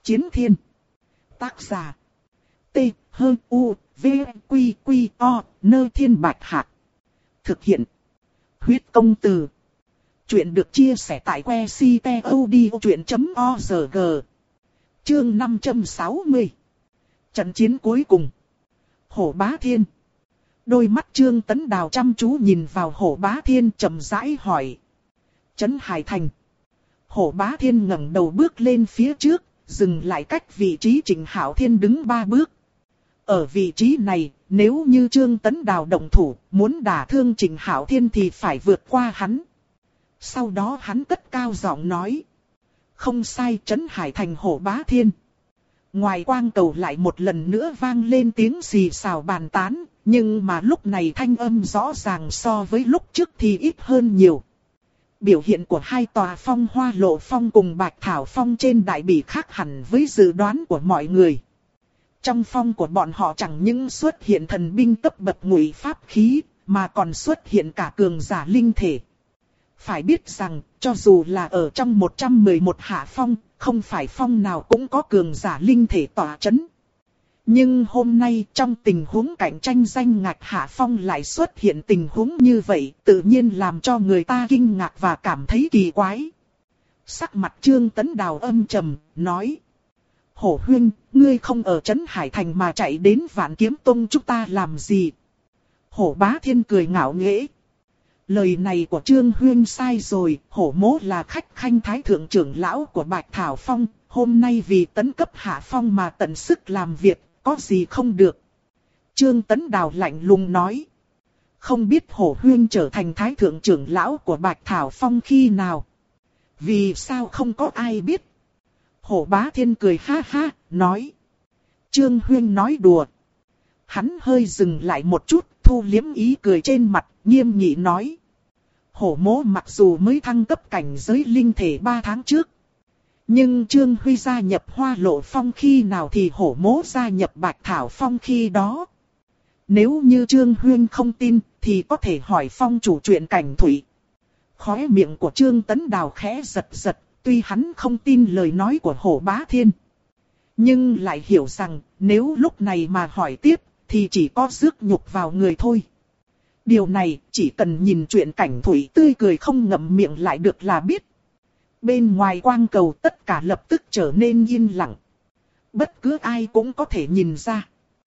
Chiến thiên. Tác giả. T-H-U-V-Q-Q-O, Thiên Bạch Hạc. Thực hiện. Huyết công từ. Chuyện được chia sẻ tại que ctod.org. Chương 560. Trận chiến cuối cùng. Hổ Bá Thiên. Đôi mắt Trương Tấn Đào chăm chú nhìn vào Hổ Bá Thiên, chậm rãi hỏi. Trấn Hải Thành. Hổ Bá Thiên ngẩng đầu bước lên phía trước, dừng lại cách vị trí Trịnh Hạo Thiên đứng 3 bước. Ở vị trí này, nếu như Trương Tấn Đào động thủ, muốn đả thương Trịnh Hạo Thiên thì phải vượt qua hắn. Sau đó hắn cất cao giọng nói. Không sai, Trấn Hải Thành. Hổ Bá Thiên. Ngoài quang cầu lại một lần nữa vang lên tiếng xì xào bàn tán, nhưng mà lúc này thanh âm rõ ràng so với lúc trước thì ít hơn nhiều. Biểu hiện của hai tòa phong Hoa Lộ Phong cùng Bạch Thảo Phong trên đại bỉ khác hẳn với dự đoán của mọi người. Trong phong của bọn họ chẳng những xuất hiện thần binh cấp bậc ngụy pháp khí, mà còn xuất hiện cả cường giả linh thể. Phải biết rằng, cho dù là ở trong 111 hạ phong, không phải phong nào cũng có cường giả linh thể tỏa chấn. Nhưng hôm nay trong tình huống cạnh tranh danh ngạch hạ phong lại xuất hiện tình huống như vậy, tự nhiên làm cho người ta kinh ngạc và cảm thấy kỳ quái. Sắc mặt Trương Tấn Đào âm trầm, nói. Hổ huynh, ngươi không ở Trấn Hải Thành mà chạy đến Vạn Kiếm Tông chúng ta làm gì? Hổ Bá Thiên cười ngạo nghễ. Lời này của Trương huynh sai rồi, Hổ mỗ là khách khanh thái thượng trưởng lão của Bạch Thảo Phong, hôm nay vì tấn cấp hạ phong mà tận sức làm việc, có gì không được. Trương Tấn Đào lạnh lùng nói. Không biết Hổ huynh trở thành thái thượng trưởng lão của Bạch Thảo Phong khi nào? Vì sao không có ai biết? Hổ Bá Thiên cười ha ha, nói. Trương huynh nói đùa. Hắn hơi dừng lại một chút, thu liếm ý cười trên mặt, nghiêm nghị nói. Hổ mỗ mặc dù mới thăng cấp cảnh giới linh thể 3 tháng trước. Nhưng Trương Huy gia nhập Hoa Lộ Phong khi nào thì hổ mỗ gia nhập Bạch Thảo Phong khi đó. Nếu như Trương Huyên không tin thì có thể hỏi Phong chủ chuyện Cảnh Thủy. Khóe miệng của Trương Tấn Đào khẽ giật giật, tuy hắn không tin lời nói của Hổ Bá Thiên. Nhưng lại hiểu rằng nếu lúc này mà hỏi tiếp thì chỉ có rước nhục vào người thôi. Điều này chỉ cần nhìn chuyện Cảnh Thủy tươi cười không ngậm miệng lại được là biết. Bên ngoài quang cầu tất cả lập tức trở nên yên lặng. Bất cứ ai cũng có thể nhìn ra.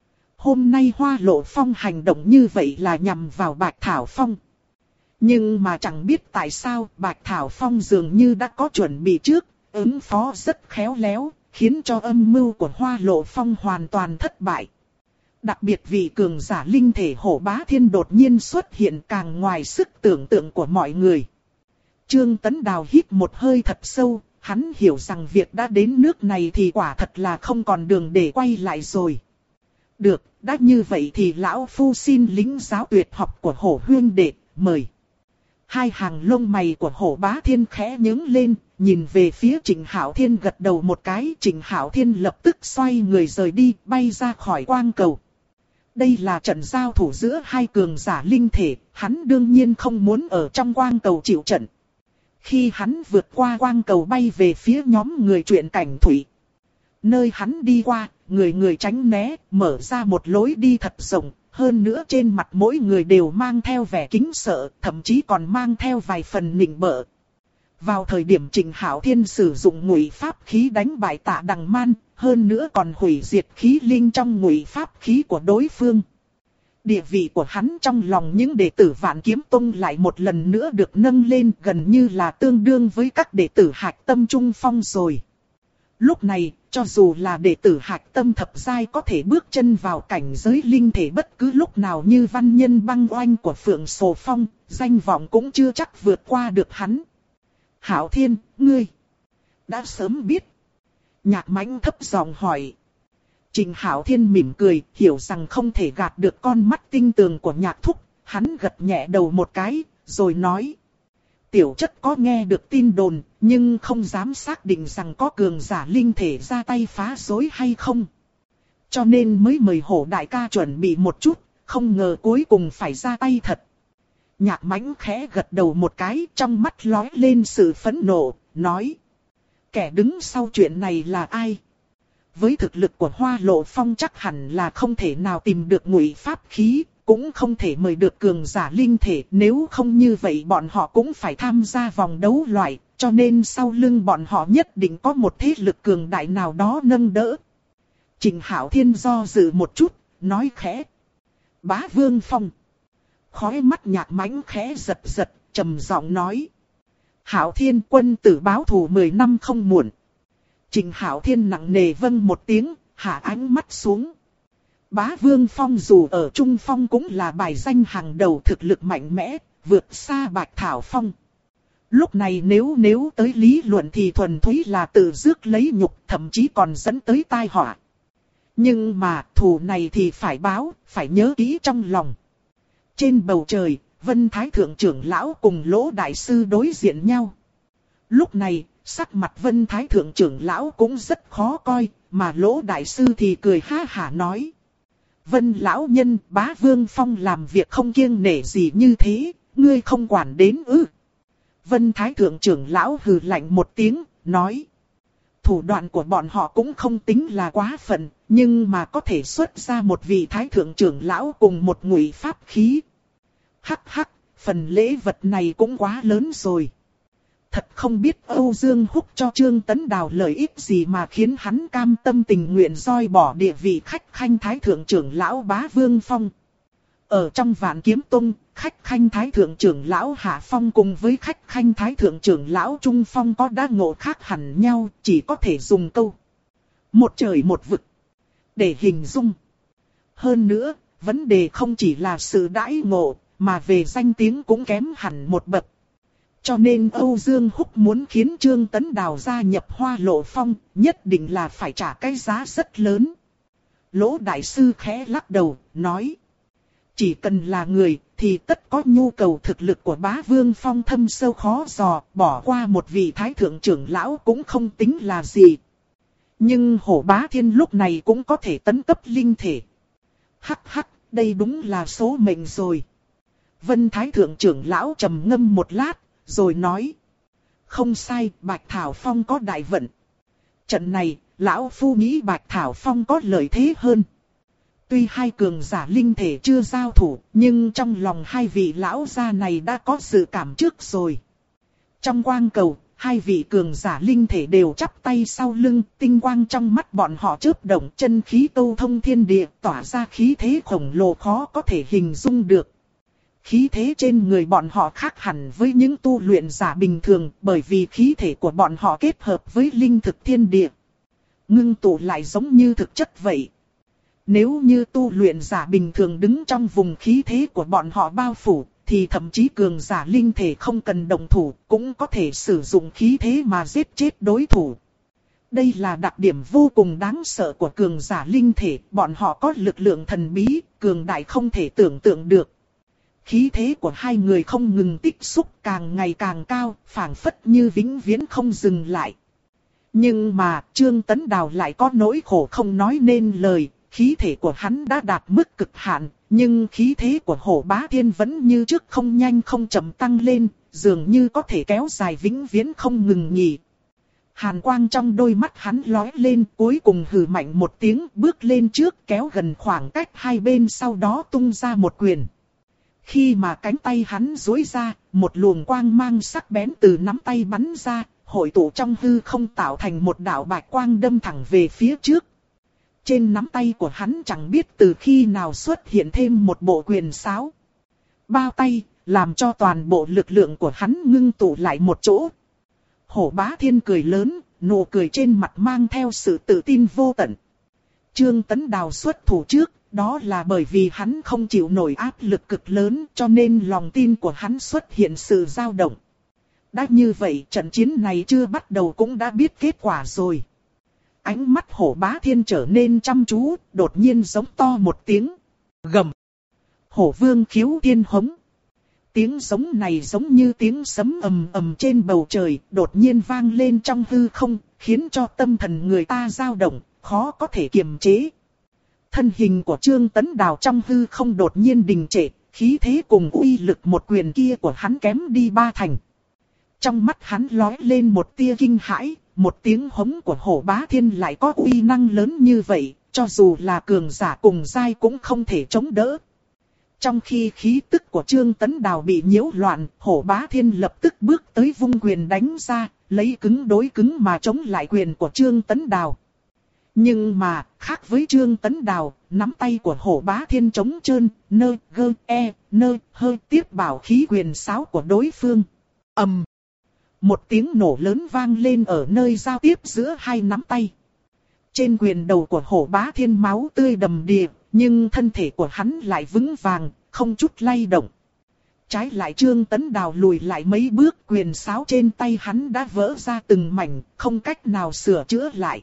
Hôm nay Hoa Lộ Phong hành động như vậy là nhằm vào Bạch Thảo Phong. Nhưng mà chẳng biết tại sao Bạch Thảo Phong dường như đã có chuẩn bị trước, ứng phó rất khéo léo, khiến cho âm mưu của Hoa Lộ Phong hoàn toàn thất bại. Đặc biệt vị cường giả linh thể Hổ Bá Thiên đột nhiên xuất hiện càng ngoài sức tưởng tượng của mọi người. Trương Tấn Đào hít một hơi thật sâu, hắn hiểu rằng việc đã đến nước này thì quả thật là không còn đường để quay lại rồi. Được, đã như vậy thì lão phu xin lĩnh giáo tuyệt học của Hổ huynh đệ, mời. Hai hàng lông mày của Hổ Bá Thiên khẽ nhướng lên, nhìn về phía Trịnh Hạo Thiên gật đầu một cái. Trịnh Hạo Thiên lập tức xoay người rời đi, bay ra khỏi quang cầu. Đây là trận giao thủ giữa hai cường giả linh thể, hắn đương nhiên không muốn ở trong quang cầu chịu trận. Khi hắn vượt qua quang cầu bay về phía nhóm người chuyện Cảnh Thủy. Nơi hắn đi qua, người người tránh né, mở ra một lối đi thật rộng, hơn nữa trên mặt mỗi người đều mang theo vẻ kính sợ, thậm chí còn mang theo vài phần nịnh bợ. Vào thời điểm Trịnh Hạo Thiên sử dụng ngụy pháp khí đánh bại Tạ Đằng Man, hơn nữa còn hủy diệt khí linh trong ngụy pháp khí của đối phương. Địa vị của hắn trong lòng những đệ tử Vạn Kiếm Tông lại một lần nữa được nâng lên, gần như là tương đương với các đệ tử Hạch Tâm Trung Phong rồi. Lúc này, cho dù là đệ tử Hạch Tâm thập giai có thể bước chân vào cảnh giới linh thể bất cứ lúc nào như văn nhân băng oanh của Phượng Sồ Phong, danh vọng cũng chưa chắc vượt qua được hắn. Hạo Thiên, ngươi đã sớm biết. Nhạc Mãnh thấp giọng hỏi. Trịnh Hạo Thiên mỉm cười, hiểu rằng không thể gạt được con mắt tinh tường của Nhạc Thúc, hắn gật nhẹ đầu một cái, rồi nói. Tiểu chất có nghe được tin đồn, nhưng không dám xác định rằng có cường giả linh thể ra tay phá rối hay không. Cho nên mới mời Hổ đại ca chuẩn bị một chút, không ngờ cuối cùng phải ra tay thật. Nhạc Mãnh khẽ gật đầu một cái, trong mắt lóe lên sự phẫn nộ, nói. Kẻ đứng sau chuyện này là ai? với thực lực của Hoa Lộ Phong chắc hẳn là không thể nào tìm được ngụy pháp khí, cũng không thể mời được cường giả linh thể, nếu không như vậy bọn họ cũng phải tham gia vòng đấu loại, cho nên sau lưng bọn họ nhất định có một thế lực cường đại nào đó nâng đỡ. Trịnh Hạo Thiên do dự một chút, nói khẽ. Bá Vương Phong. Khói mắt Nhạc Mãnh khẽ giật giật, trầm giọng nói. Hạo Thiên, quân tử báo thù 10 năm không muộn. Trịnh Hạo Thiên nặng nề vâng một tiếng, hạ ánh mắt xuống. Bá Vương Phong dù ở Trung Phong cũng là bài danh hàng đầu, thực lực mạnh mẽ, vượt xa Bạch Thảo Phong. Lúc này nếu tới lý luận thì thuần túy là tự rước lấy nhục, thậm chí còn dẫn tới tai họa. Nhưng mà thù này thì phải báo, phải nhớ kỹ trong lòng. Trên bầu trời, Vân Thái Thượng trưởng lão cùng Lỗ Đại Sư đối diện nhau. Lúc này, sắc mặt Vân Thái Thượng trưởng lão cũng rất khó coi, mà Lỗ Đại Sư thì cười ha hả nói. Vân lão nhân, Bá Vương Phong làm việc không kiêng nể gì như thế, ngươi không quản đến ư. Vân Thái Thượng trưởng lão hừ lạnh một tiếng, nói. Thủ đoạn của bọn họ cũng không tính là quá phận, nhưng mà có thể xuất ra một vị Thái Thượng trưởng lão cùng một ngụy pháp khí. Hắc hắc, phần lễ vật này cũng quá lớn rồi. Thật không biết Âu Dương Húc cho Trương Tấn Đào lợi ích gì mà khiến hắn cam tâm tình nguyện roi bỏ địa vị khách khanh Thái Thượng trưởng lão Bá Vương Phong. Ở trong Vạn Kiếm Tông, khách khanh Thái Thượng trưởng lão Hạ Phong cùng với khách khanh Thái Thượng trưởng lão Trung Phong có đa ngộ khác hẳn nhau, chỉ có thể dùng câu một trời một vực để hình dung. Hơn nữa, vấn đề không chỉ là sự đãi ngộ, mà về danh tiếng cũng kém hẳn một bậc. Cho nên Âu Dương Húc muốn khiến Trương Tấn Đào gia nhập Hoa Lộ Phong, nhất định là phải trả cái giá rất lớn. Lỗ Đại Sư khẽ lắc đầu, nói. Chỉ cần là người, thì tất có nhu cầu, thực lực của Bá Vương Phong thâm sâu khó dò, bỏ qua một vị Thái Thượng trưởng lão cũng không tính là gì. Nhưng Hổ Bá Thiên lúc này cũng có thể tấn cấp linh thể. Hắc hắc, đây đúng là số mệnh rồi. Vân Thái Thượng trưởng lão trầm ngâm một lát, rồi nói. Không sai, Bạch Thảo Phong có đại vận. Trận này, lão phu nghĩ Bạch Thảo Phong có lợi thế hơn. Tuy hai cường giả linh thể chưa giao thủ, nhưng trong lòng hai vị lão gia này đã có sự cảm trước rồi. Trong quang cầu, hai vị cường giả linh thể đều chắp tay sau lưng, tinh quang trong mắt bọn họ chớp động, chân khí câu thông thiên địa, tỏa ra khí thế khổng lồ khó có thể hình dung được. Khí thế trên người bọn họ khác hẳn với những tu luyện giả bình thường, bởi vì khí thể của bọn họ kết hợp với linh thực thiên địa. Ngưng tụ lại giống như thực chất vậy. Nếu như tu luyện giả bình thường đứng trong vùng khí thế của bọn họ bao phủ, thì thậm chí cường giả linh thể không cần động thủ, cũng có thể sử dụng khí thế mà giết chết đối thủ. Đây là đặc điểm vô cùng đáng sợ của cường giả linh thể, bọn họ có lực lượng thần bí, cường đại không thể tưởng tượng được. Khí thế của hai người không ngừng tích xúc, càng ngày càng cao, phảng phất như vĩnh viễn không dừng lại. Nhưng mà Trương Tấn Đào lại có nỗi khổ không nói nên lời. Khí thể của hắn đã đạt mức cực hạn, nhưng khí thế của Hổ Bá Thiên vẫn như trước không nhanh không chậm tăng lên, dường như có thể kéo dài vĩnh viễn không ngừng nghỉ. Hàn quang trong đôi mắt hắn lóe lên, cuối cùng hừ mạnh một tiếng, bước lên trước kéo gần khoảng cách hai bên, sau đó tung ra một quyền. Khi mà cánh tay hắn duỗi ra, một luồng quang mang sắc bén từ nắm tay bắn ra, hội tụ trong hư không tạo thành một đạo bạch quang đâm thẳng về phía trước. Trên nắm tay của hắn chẳng biết từ khi nào xuất hiện thêm một bộ quyền sáo. Bao tay, làm cho toàn bộ lực lượng của hắn ngưng tụ lại một chỗ. Hổ Bá Thiên cười lớn, nụ cười trên mặt mang theo sự tự tin vô tận. Trương Tấn Đào xuất thủ trước, đó là bởi vì hắn không chịu nổi áp lực cực lớn, cho nên lòng tin của hắn xuất hiện sự dao động. Đã như vậy, trận chiến này chưa bắt đầu cũng đã biết kết quả rồi. Ánh mắt Hổ Bá Thiên trở nên chăm chú, đột nhiên giống to một tiếng. Gầm. Hổ Vương khiếu thiên hống. Tiếng giống này giống như tiếng sấm ầm ầm trên bầu trời, đột nhiên vang lên trong hư không, khiến cho tâm thần người ta dao động, khó có thể kiềm chế. Thân hình của Trương Tấn Đào trong hư không đột nhiên đình trệ, khí thế cùng uy lực một quyền kia của hắn kém đi ba thành. Trong mắt hắn lóe lên một tia kinh hãi, một tiếng hống của Hổ Bá Thiên lại có uy năng lớn như vậy, cho dù là cường giả cùng giai cũng không thể chống đỡ. Trong khi khí tức của Trương Tấn Đào bị nhiễu loạn, Hổ Bá Thiên lập tức bước tới vung quyền đánh ra, lấy cứng đối cứng mà chống lại quyền của Trương Tấn Đào. Nhưng mà, khác với Trương Tấn Đào, nắm tay của Hổ Bá Thiên trống trơn, hơi tiếp bảo khí quyền sáo của đối phương. Ầm. Một tiếng nổ lớn vang lên ở nơi giao tiếp giữa hai nắm tay. Trên quyền đầu của Hổ Bá Thiên máu tươi đầm đìa, nhưng thân thể của hắn lại vững vàng, không chút lay động. Trái lại Trương Tấn Đào lùi lại mấy bước, quyền sáo trên tay hắn đã vỡ ra từng mảnh, không cách nào sửa chữa lại.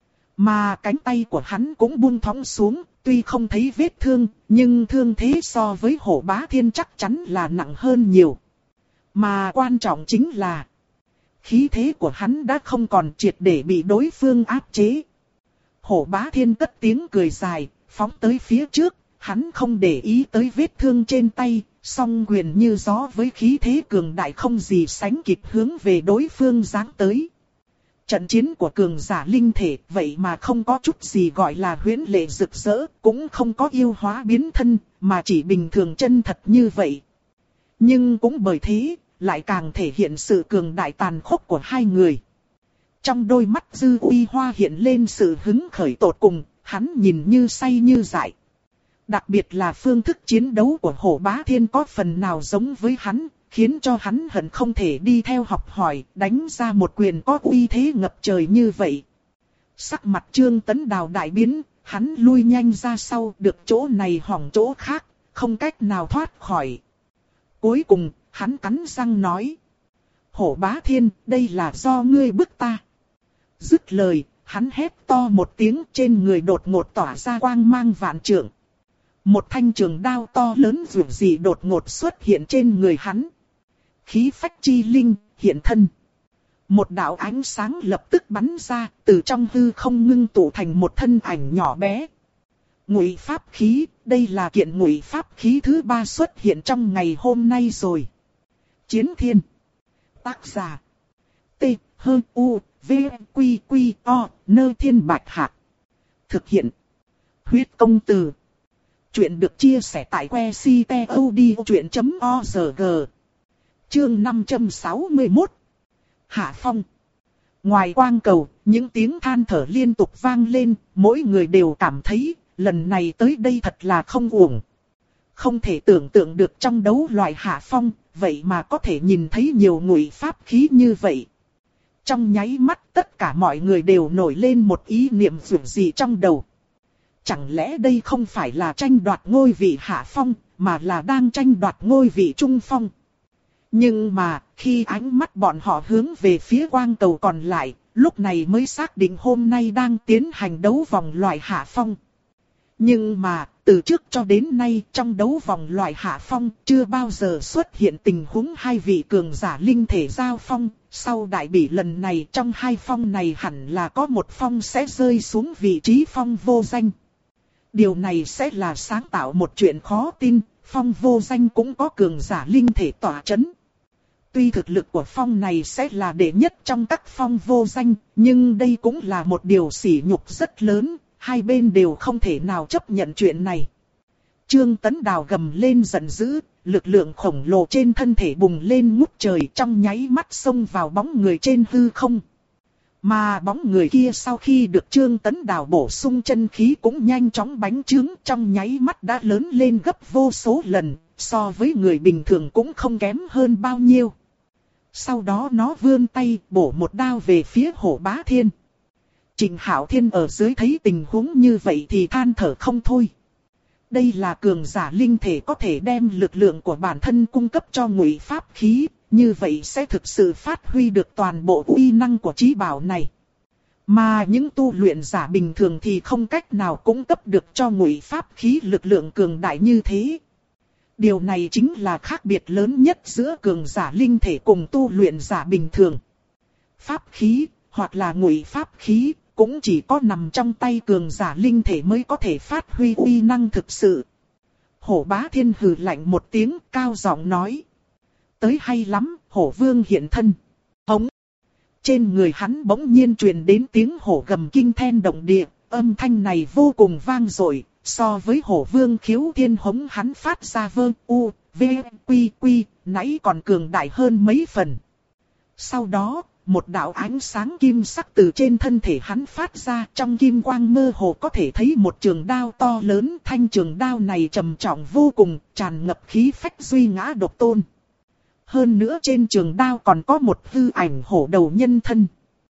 Mà cánh tay của hắn cũng buông thõng xuống, tuy không thấy vết thương, nhưng thương thế so với Hổ Bá Thiên chắc chắn là nặng hơn nhiều. Mà quan trọng chính là khí thế của hắn đã không còn triệt để bị đối phương áp chế. Hổ Bá Thiên cất tiếng cười dài, phóng tới phía trước, hắn không để ý tới vết thương trên tay, song quyền như gió với khí thế cường đại không gì sánh kịp hướng về đối phương giáng tới. Trận chiến của cường giả linh thể vậy mà không có chút gì gọi là huyễn lệ rực rỡ, cũng không có yêu hóa biến thân, mà chỉ bình thường chân thật như vậy. Nhưng cũng bởi thế, lại càng thể hiện sự cường đại tàn khốc của hai người. Trong đôi mắt Dư Uy Hoa hiện lên sự hứng khởi tột cùng, hắn nhìn như say như dại. Đặc biệt là phương thức chiến đấu của Hổ Bá Thiên có phần nào giống với hắn, khiến cho hắn hận không thể đi theo học hỏi, đánh ra một quyền có uy thế ngập trời như vậy. Sắc mặt Trương Tấn Đào đại biến, hắn lui nhanh ra sau, được chỗ này hỏng chỗ khác, không cách nào thoát khỏi. Cuối cùng, hắn cắn răng nói: Hổ Bá Thiên, đây là do ngươi bức ta. Dứt lời, hắn hét to một tiếng, trên người đột ngột tỏa ra quang mang vạn trượng. Một thanh trường đao to lớn rực rỡ đột ngột xuất hiện trên người hắn. Khí phách chi linh, hiện thân. Một đạo ánh sáng lập tức bắn ra, từ trong hư không ngưng tụ thành một thân ảnh nhỏ bé. Ngụy pháp khí, đây là kiện ngụy pháp khí thứ 3 xuất hiện trong ngày hôm nay rồi. Chiến Thiên. Tác giả: T H U V Q Q O Nơ Thiên Bạch Hạc. Thực hiện: Huyết Công Từ. Chuyện được chia sẻ tại website.odchuyện.org. Chương 561. Hạ phong. Ngoài quang cầu, những tiếng than thở liên tục vang lên, mỗi người đều cảm thấy, lần này tới đây thật là không uổng. Không thể tưởng tượng được trong đấu loại hạ phong, vậy mà có thể nhìn thấy nhiều ngụy pháp khí như vậy. Trong nháy mắt tất cả mọi người đều nổi lên một ý niệm dù gì trong đầu. Chẳng lẽ đây không phải là tranh đoạt ngôi vị hạ phong, mà là đang tranh đoạt ngôi vị trung phong? Nhưng mà, khi ánh mắt bọn họ hướng về phía quang cầu còn lại, lúc này mới xác định hôm nay đang tiến hành đấu vòng loại hạ phong. Nhưng mà, từ trước cho đến nay trong đấu vòng loại hạ phong chưa bao giờ xuất hiện tình huống hai vị cường giả linh thể giao phong. Sau đại bỉ lần này trong hai phong này hẳn là có một phong sẽ rơi xuống vị trí phong vô danh. Điều này sẽ là sáng tạo một chuyện khó tin, phong vô danh cũng có cường giả linh thể tỏa chấn. Tuy thực lực của phong này sẽ là đệ nhất trong các phong vô danh, nhưng đây cũng là một điều sỉ nhục rất lớn, hai bên đều không thể nào chấp nhận chuyện này. Trương Tấn Đào gầm lên giận dữ, lực lượng khổng lồ trên thân thể bùng lên ngút trời trong nháy mắt xông vào bóng người trên hư không. Mà bóng người kia sau khi được Trương Tấn Đào bổ sung chân khí cũng nhanh chóng bánh trướng trong nháy mắt đã lớn lên gấp vô số lần, so với người bình thường cũng không kém hơn bao nhiêu. Sau đó nó vươn tay bổ một đao về phía Hổ Bá Thiên. Trịnh Hạo Thiên ở dưới thấy tình huống như vậy thì than thở không thôi. Đây là cường giả linh thể có thể đem lực lượng của bản thân cung cấp cho ngụy pháp khí, như vậy sẽ thực sự phát huy được toàn bộ uy năng của chí bảo này. Mà những tu luyện giả bình thường thì không cách nào cung cấp được cho ngụy pháp khí lực lượng cường đại như thế. Điều này chính là khác biệt lớn nhất giữa cường giả linh thể cùng tu luyện giả bình thường. Pháp khí, hoặc là ngụy pháp khí, cũng chỉ có nằm trong tay cường giả linh thể mới có thể phát huy uy năng thực sự. Hổ Bá Thiên hừ lạnh một tiếng, cao giọng nói: Tới hay lắm, Hổ Vương hiện thân. Hống! trên người hắn bỗng nhiên truyền đến tiếng hổ gầm kinh thiên động địa, âm thanh này vô cùng vang dội, so với hổ vương khiếu thiên hống hắn phát ra vơ u, v, quy quy, nãy còn cường đại hơn mấy phần. Sau đó, một đạo ánh sáng kim sắc từ trên thân thể hắn phát ra, trong kim quang mơ hồ có thể thấy một trường đao to lớn, thanh trường đao này trầm trọng vô cùng, tràn ngập khí phách duy ngã độc tôn. Hơn nữa trên trường đao còn có một hư ảnh hổ đầu nhân thân.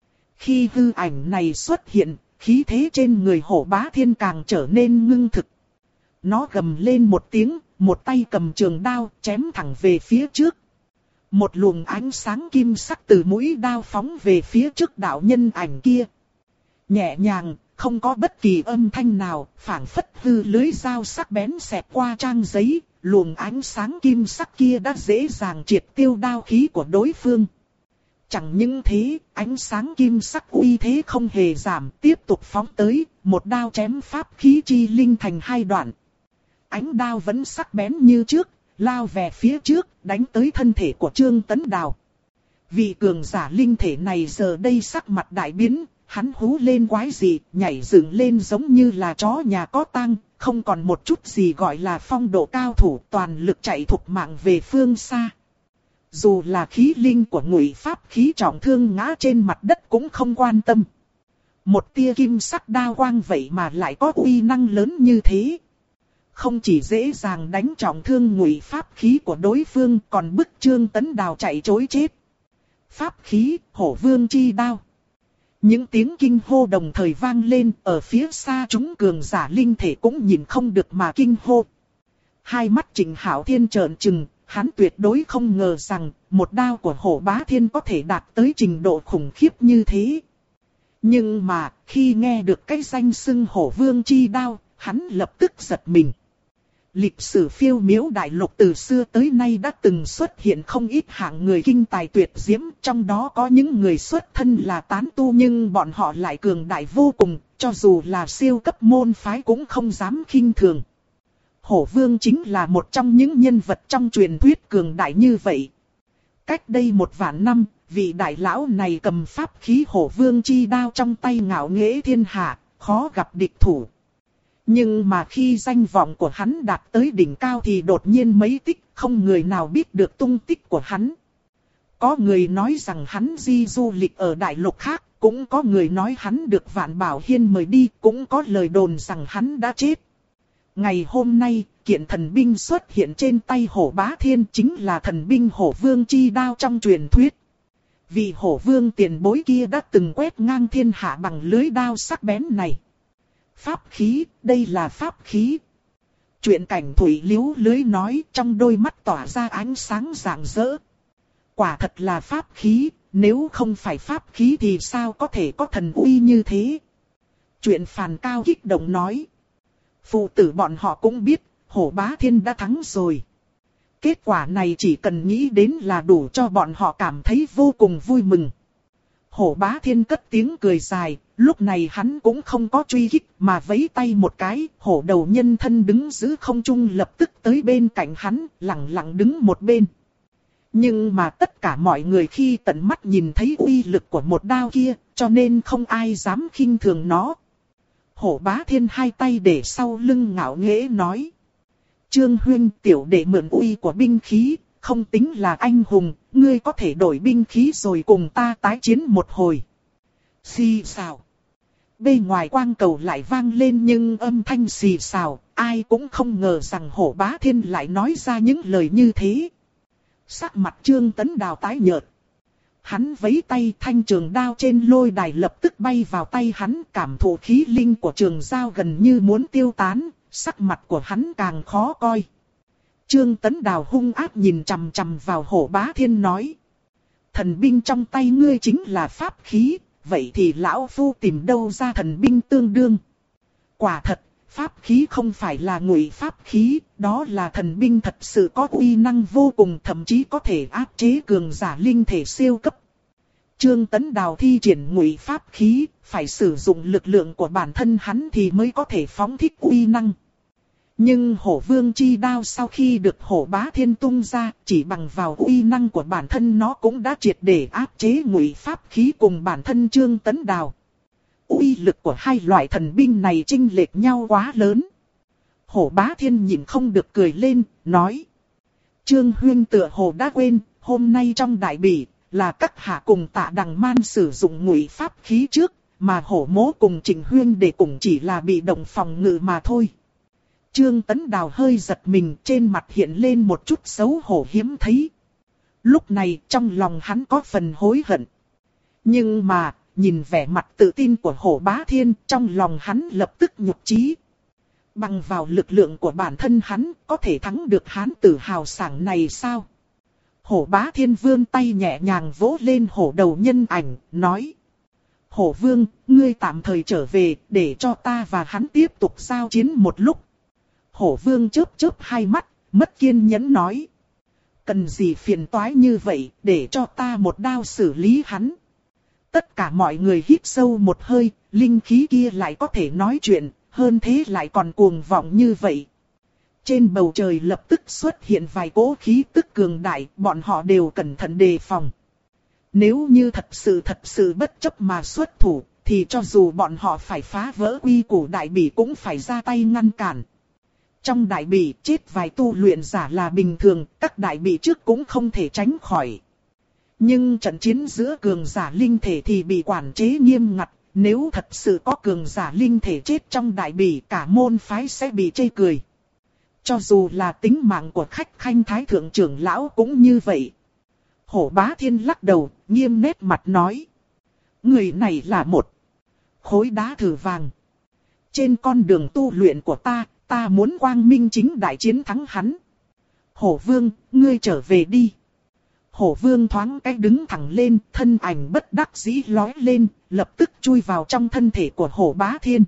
Khi hư ảnh này xuất hiện, khí thế trên người hổ bá thiên càng trở nên ngưng thực. Nó gầm lên một tiếng, một tay cầm trường đao, chém thẳng về phía trước. Một luồng ánh sáng kim sắc từ mũi đao phóng về phía trước đạo nhân ảnh kia. Nhẹ nhàng, không có bất kỳ âm thanh nào, phảng phất hư lưới dao sắc bén xẹt qua trang giấy, luồng ánh sáng kim sắc kia đã dễ dàng triệt tiêu đao khí của đối phương. Chẳng những thế, ánh sáng kim sắc uy thế không hề giảm, tiếp tục phóng tới, một đao chém pháp khí chi linh thành hai đoạn. Ánh đao vẫn sắc bén như trước, lao về phía trước, đánh tới thân thể của Trương Tấn Đào. Vị cường giả linh thể này giờ đây sắc mặt đại biến, hắn hú lên quái dị, nhảy dựng lên giống như là chó nhà có tang, không còn một chút gì gọi là phong độ cao thủ, toàn lực chạy thục mạng về phương xa. Dù là khí linh của Ngụy Pháp khí trọng thương ngã trên mặt đất cũng không quan tâm. Một tia kim sắc đao quang vậy mà lại có uy năng lớn như thế. Không chỉ dễ dàng đánh trọng thương Ngụy Pháp khí của đối phương, còn bức Trương Tấn Đào chạy trối chết. Pháp khí, Hổ Vương chi đao. Những tiếng kinh hô đồng thời vang lên, ở phía xa chúng cường giả linh thể cũng nhìn không được mà kinh hô. Hai mắt Trịnh Hạo Thiên trợn trừng, hắn tuyệt đối không ngờ rằng một đao của Hổ Bá Thiên có thể đạt tới trình độ khủng khiếp như thế. Nhưng mà, khi nghe được cái danh xưng Hổ Vương chi đao, hắn lập tức giật mình. Lịch sử phiêu miếu đại lục từ xưa tới nay đã từng xuất hiện không ít hạng người kinh tài tuyệt diễm, trong đó có những người xuất thân là tán tu nhưng bọn họ lại cường đại vô cùng, cho dù là siêu cấp môn phái cũng không dám khinh thường. Hổ Vương chính là một trong những nhân vật trong truyền thuyết cường đại như vậy. Cách đây 1.000 năm, vị đại lão này cầm pháp khí Hổ Vương chi đao trong tay ngạo nghễ thiên hạ, khó gặp địch thủ. Nhưng mà khi danh vọng của hắn đạt tới đỉnh cao thì đột nhiên mấy tích, không người nào biết được tung tích của hắn. Có người nói rằng hắn đi du lịch ở đại lục khác, cũng có người nói hắn được Vạn Bảo Hiên mời đi, cũng có lời đồn rằng hắn đã chết. Ngày hôm nay, kiện thần binh xuất hiện trên tay Hổ Bá Thiên chính là thần binh Hổ Vương chi đao trong truyền thuyết. Vì Hổ Vương tiền bối kia đã từng quét ngang thiên hạ bằng lưới đao sắc bén này. Pháp khí, đây là pháp khí. Chuyện cảnh Thủy Liếu lưới nói, trong đôi mắt tỏa ra ánh sáng rạng rỡ. Quả thật là pháp khí, nếu không phải pháp khí thì sao có thể có thần uy như thế. Chuyện Phàn Cao kích động nói. Phụ tử bọn họ cũng biết, Hổ Bá Thiên đã thắng rồi. Kết quả này chỉ cần nghĩ đến là đủ cho bọn họ cảm thấy vô cùng vui mừng. Hổ Bá Thiên cất tiếng cười dài, lúc này hắn cũng không có truy kích mà vẫy tay một cái, hổ đầu nhân thân đứng giữ không trung lập tức tới bên cạnh hắn, lặng lặng đứng một bên. Nhưng mà tất cả mọi người khi tận mắt nhìn thấy uy lực của một đao kia, cho nên không ai dám khinh thường nó. Hổ Bá Thiên hai tay để sau lưng ngạo nghễ nói. Trương huynh, tiểu đệ mượn uy của binh khí, không tính là anh hùng, ngươi có thể đổi binh khí rồi cùng ta tái chiến một hồi. Xì xào. Bên ngoài quang cầu lại vang lên nhưng âm thanh xì xào, ai cũng không ngờ rằng Hổ Bá Thiên lại nói ra những lời như thế. Sắc mặt Trương Tấn Đào tái nhợt. Hắn vẫy tay, thanh trường đao trên lôi đài lập tức bay vào tay hắn, cảm thụ khí linh của trường đao gần như muốn tiêu tán, sắc mặt của hắn càng khó coi. Trương Tấn Đào hung ác nhìn chằm chằm vào Hổ Bá Thiên nói. Thần binh trong tay ngươi chính là pháp khí, vậy thì lão phu tìm đâu ra thần binh tương đương. Quả thật, pháp khí không phải là ngụy pháp khí, đó là thần binh thật sự có uy năng vô cùng, thậm chí có thể áp chế cường giả linh thể siêu cấp. Trương Tấn Đào thi triển ngụy pháp khí, phải sử dụng lực lượng của bản thân hắn thì mới có thể phóng thích uy năng. Nhưng hổ vương chi đao sau khi được hổ bá thiên tung ra, chỉ bằng vào uy năng của bản thân nó cũng đã triệt để áp chế ngụy pháp khí cùng bản thân Trương Tấn Đào. Uy lực của hai loại thần binh này chênh lệch nhau quá lớn. Hổ bá thiên nhìn không được cười lên, nói. Trương huynh tựa hồ đã quên, hôm nay trong đại bỉ, là các hạ cùng Tạ Đằng Man sử dụng ngụy pháp khí trước, mà hổ mố cùng Trịnh huynh để cùng chỉ là bị động phòng ngự mà thôi. Trương Tấn Đào hơi giật mình, trên mặt hiện lên một chút xấu hổ hiếm thấy. Lúc này trong lòng hắn có phần hối hận. Nhưng mà, nhìn vẻ mặt tự tin của hổ bá thiên, trong lòng hắn lập tức nhục chí. Bằng vào lực lượng của bản thân hắn, có thể thắng được hán tử hào sảng này sao? Hổ bá thiên vươn tay nhẹ nhàng vỗ lên hổ đầu nhân ảnh, nói. Hổ vương, ngươi tạm thời trở về, để cho ta và hắn tiếp tục giao chiến một lúc. Hổ vương chớp chớp hai mắt, mất kiên nhẫn nói. Cần gì phiền toái như vậy, để cho ta một đao xử lý hắn. Tất cả mọi người hít sâu một hơi, linh khí kia lại có thể nói chuyện, hơn thế lại còn cuồng vọng như vậy. Trên bầu trời lập tức xuất hiện vài cỗ khí tức cường đại, bọn họ đều cẩn thận đề phòng. Nếu như thật sự bất chấp mà xuất thủ, thì cho dù bọn họ phải phá vỡ quy củ đại bỉ cũng phải ra tay ngăn cản. Trong đại bỉ chết vài tu luyện giả là bình thường, các đại bỉ trước cũng không thể tránh khỏi. Nhưng trận chiến giữa cường giả linh thể thì bị quản chế nghiêm ngặt, nếu thật sự có cường giả linh thể chết trong đại bỉ cả môn phái sẽ bị chê cười. Cho dù là tính mạng của khách khanh thái thượng trưởng lão cũng như vậy. Hổ bá thiên lắc đầu, nghiêm nét mặt nói. Người này là một khối đá thử vàng. Trên con đường tu luyện của ta muốn quang minh chính đại chiến thắng hắn. Hổ vương, ngươi trở về đi. Hổ vương thoáng cái đứng thẳng lên, thân ảnh bất đắc dĩ lói lên, lập tức chui vào trong thân thể của hổ bá thiên.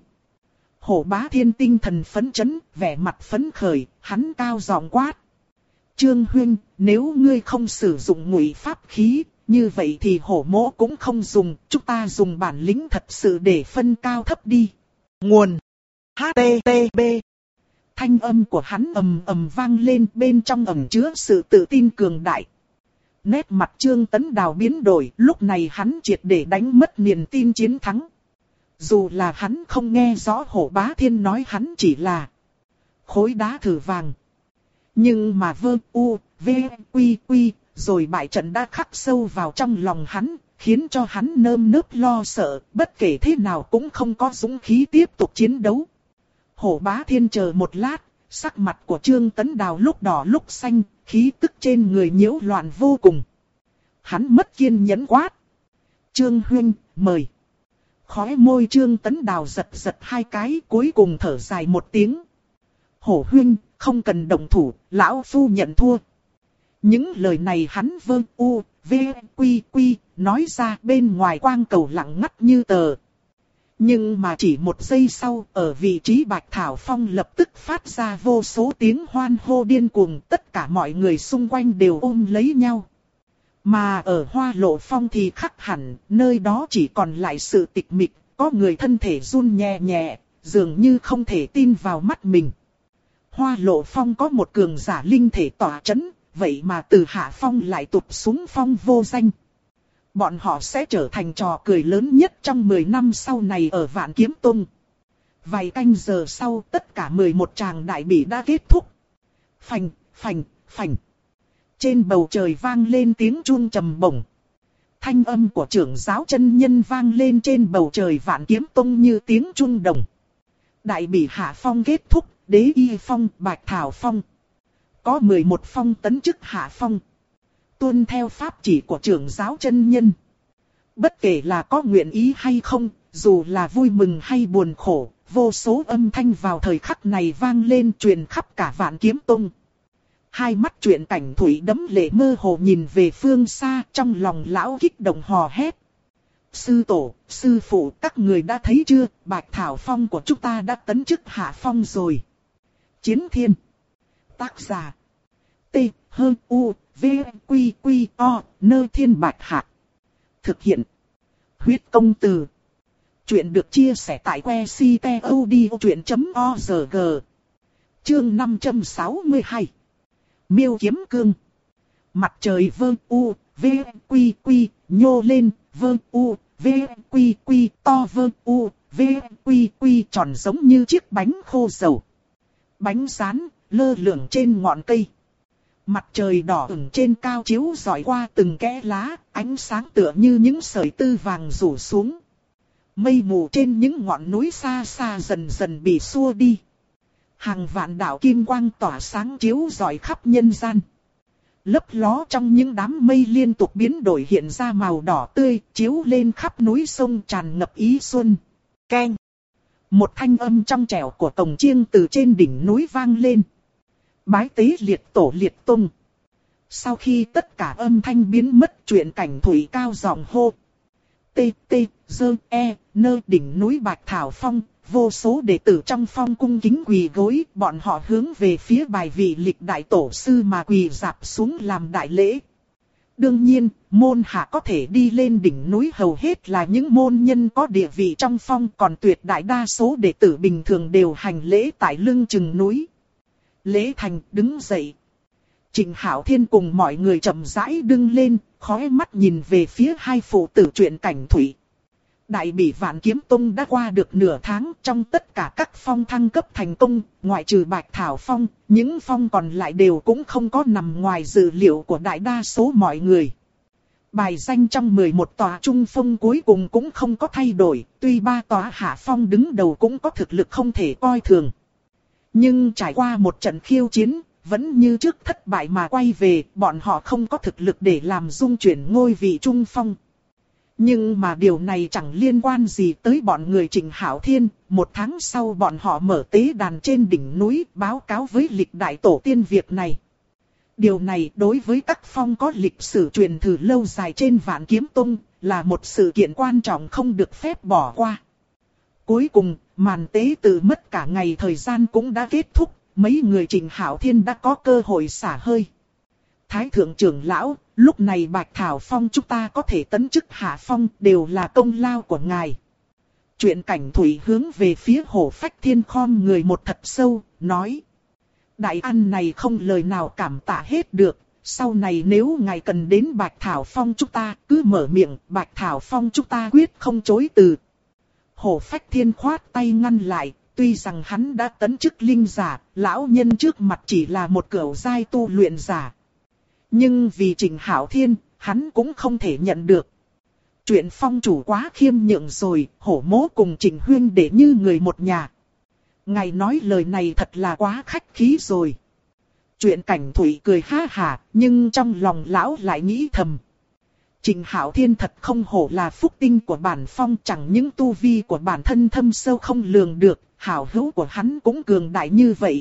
Hổ bá thiên tinh thần phấn chấn, vẻ mặt phấn khởi, hắn cao giọng quát. Trương huynh, nếu ngươi không sử dụng ngụy pháp khí, như vậy thì hổ mỗ cũng không dùng, chúng ta dùng bản lĩnh thật sự để phân cao thấp đi. Nguồn HTTP. Thanh âm của hắn ầm ầm vang lên, bên trong ẩn chứa sự tự tin cường đại. Nét mặt Trương Tấn Đào biến đổi, lúc này hắn triệt để đánh mất niềm tin chiến thắng. Dù là hắn không nghe rõ hổ bá thiên nói hắn chỉ là khối đá thử vàng. Nhưng mà quy, rồi bại trận đã khắc sâu vào trong lòng hắn, khiến cho hắn nơm nớp lo sợ, bất kể thế nào cũng không có dũng khí tiếp tục chiến đấu. Hổ bá thiên chờ một lát, sắc mặt của Trương Tấn Đào lúc đỏ lúc xanh, khí tức trên người nhiễu loạn vô cùng. Hắn mất kiên nhẫn quát. Trương huynh, mời. Khóe môi Trương Tấn Đào giật giật hai cái, cuối cùng thở dài một tiếng. Hổ huynh, không cần động thủ, lão phu nhận thua. Những lời này hắn quy, nói ra bên ngoài quang cầu lặng ngắt như tờ. Nhưng mà chỉ một giây sau, ở vị trí Bạch Thảo Phong lập tức phát ra vô số tiếng hoan hô điên cuồng, tất cả mọi người xung quanh đều ôm lấy nhau. Mà ở Hoa Lộ Phong thì khác hẳn, nơi đó chỉ còn lại sự tịch mịch, có người thân thể run nhẹ nhẹ, dường như không thể tin vào mắt mình. Hoa Lộ Phong có một cường giả linh thể tỏa chấn, vậy mà từ hạ phong lại tụt xuống phong vô danh. Bọn họ sẽ trở thành trò cười lớn nhất trong 10 năm sau này ở Vạn Kiếm Tông. Vài canh giờ sau, tất cả 11 tràng đại bỉ đã kết thúc. Phành, phành, phành. Trên bầu trời vang lên tiếng chuông trầm bổng. Thanh âm của trưởng giáo chân nhân vang lên trên bầu trời Vạn Kiếm Tông như tiếng chuông đồng. Đại bỉ hạ phong kết thúc, Đế Y Phong, Bạch Thảo Phong. Có 11 phong tấn chức hạ phong. Tuân theo pháp chỉ của trưởng giáo chân nhân. Bất kể là có nguyện ý hay không, dù là vui mừng hay buồn khổ, vô số âm thanh vào thời khắc này vang lên truyền khắp cả Vạn Kiếm Tông. Hai mắt Truyện Cảnh Thủy đẫm lệ mơ hồ nhìn về phương xa, trong lòng lão kích động hò hét. Sư tổ, sư phụ, các người đã thấy chưa, Bạch Thảo Phong của chúng ta đã tấn chức hạ phong rồi. Chiến Thiên. Tác giả. T, H, U, V, Quy, O, Nơ Thiên Bạch Hạc. Thực hiện. Huyết Công Từ. Chuyện được chia sẻ tại que ctod.org. Chương 562. Miêu kiếm cương. Mặt trời vơ u, v, quy quy, nhô lên, vơ u, v, quy quy, to vơ u, v, quy quy, tròn giống như chiếc bánh khô dầu. Bánh rán, lơ lửng trên ngọn cây. Mặt trời đỏ ửng trên cao chiếu rọi qua từng kẽ lá, ánh sáng tựa như những sợi tơ vàng rủ xuống. Mây mù trên những ngọn núi xa xa dần dần bị xua đi. Hàng vạn đạo kim quang tỏa sáng chiếu rọi khắp nhân gian. Lấp ló trong những đám mây liên tục biến đổi hiện ra màu đỏ tươi, chiếu lên khắp núi sông tràn ngập ý xuân. Keng! Một thanh âm trong trẻo của cồng chiêng từ trên đỉnh núi vang lên. Bái tế liệt tổ liệt tung. Sau khi tất cả âm thanh biến mất, Truyện Cảnh Thủy cao giọng hô. Tê tê, dơ e, nơ đỉnh núi Bạch Thảo Phong. Vô số đệ tử trong phong cung kính quỳ gối, bọn họ hướng về phía bài vị lịch đại tổ sư mà quỳ rạp xuống làm đại lễ. Đương nhiên, môn hạ có thể đi lên đỉnh núi hầu hết là những môn nhân có địa vị trong phong, còn tuyệt đại đa số đệ tử bình thường đều hành lễ tại lưng chừng núi. Lễ thành, đứng dậy. Trịnh Hạo Thiên cùng mọi người chậm rãi đứng lên, khói mắt nhìn về phía hai phụ tử Truyện Cảnh Thủy. Đại Bỉ Vạn Kiếm Tông đã qua được nửa tháng, trong tất cả các phong thăng cấp thành công, ngoại trừ Bạch Thảo Phong, những phong còn lại đều cũng không có nằm ngoài dự liệu của đại đa số mọi người. Bài danh trong 11 tòa trung phong cuối cùng cũng không có thay đổi, tuy 3 tòa hạ phong đứng đầu cũng có thực lực không thể coi thường. Nhưng trải qua một trận khiêu chiến, vẫn như trước thất bại mà quay về, bọn họ không có thực lực để làm dung chuyển ngôi vị trung phong. Nhưng mà điều này chẳng liên quan gì tới bọn người Trịnh Hạo Thiên. Một tháng sau bọn họ mở tế đàn trên đỉnh núi báo cáo với lịch đại tổ tiên việc này. Điều này đối với các phong có lịch sử truyền thừa lâu dài trên Vạn Kiếm Tông là một sự kiện quan trọng không được phép bỏ qua. Cuối cùng, màn tế tự mất cả ngày thời gian cũng đã kết thúc. Mấy người Trịnh Hạo Thiên đã có cơ hội xả hơi. Thái thượng trưởng lão, lúc này Bạch Thảo Phong chúng ta có thể tấn chức hạ phong đều là công lao của ngài. Truyện Cảnh Thủy hướng về phía Hổ Phách Thiên khom người một thật sâu, nói. Đại ăn này không lời nào cảm tạ hết được, sau này nếu ngài cần đến Bạch Thảo Phong chúng ta cứ mở miệng, Bạch Thảo Phong chúng ta quyết không chối từ. Hổ Phách Thiên khoát tay ngăn lại. Tuy rằng hắn đã tấn chức linh giả, lão nhân trước mặt chỉ là một cửu giai tu luyện giả. Nhưng vì Trịnh Hạo Thiên, hắn cũng không thể nhận được. Chuyện phong chủ quá khiêm nhượng rồi, Hổ Mỗ cùng Trịnh Huyên để như người một nhà. Ngài nói lời này thật là quá khách khí rồi. Truyện Cảnh Thủy cười ha hả, nhưng trong lòng lão lại nghĩ thầm. Trịnh Hạo Thiên thật không hổ là phúc tinh của bản phong, chẳng những tu vi của bản thân thâm sâu không lường được, hảo hữu của hắn cũng cường đại như vậy.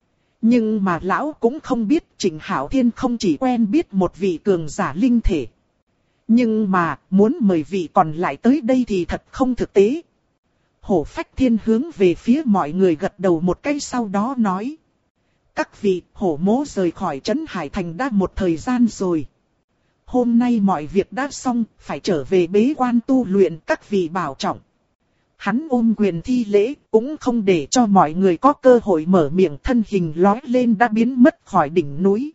Nhưng mà lão cũng không biết Trịnh Hạo Thiên không chỉ quen biết một vị cường giả linh thể. Nhưng mà muốn mời vị còn lại tới đây thì thật không thực tế. Hổ Phách Thiên hướng về phía mọi người gật đầu một cái sau đó nói. Các vị, Hổ Mỗ rời khỏi Trấn Hải Thành đã một thời gian rồi. Hôm nay mọi việc đã xong, phải trở về bế quan tu luyện, các vị bảo trọng. Hắn ôm quyền thi lễ, cũng không để cho mọi người có cơ hội mở miệng, thân hình lói lên đã biến mất khỏi đỉnh núi.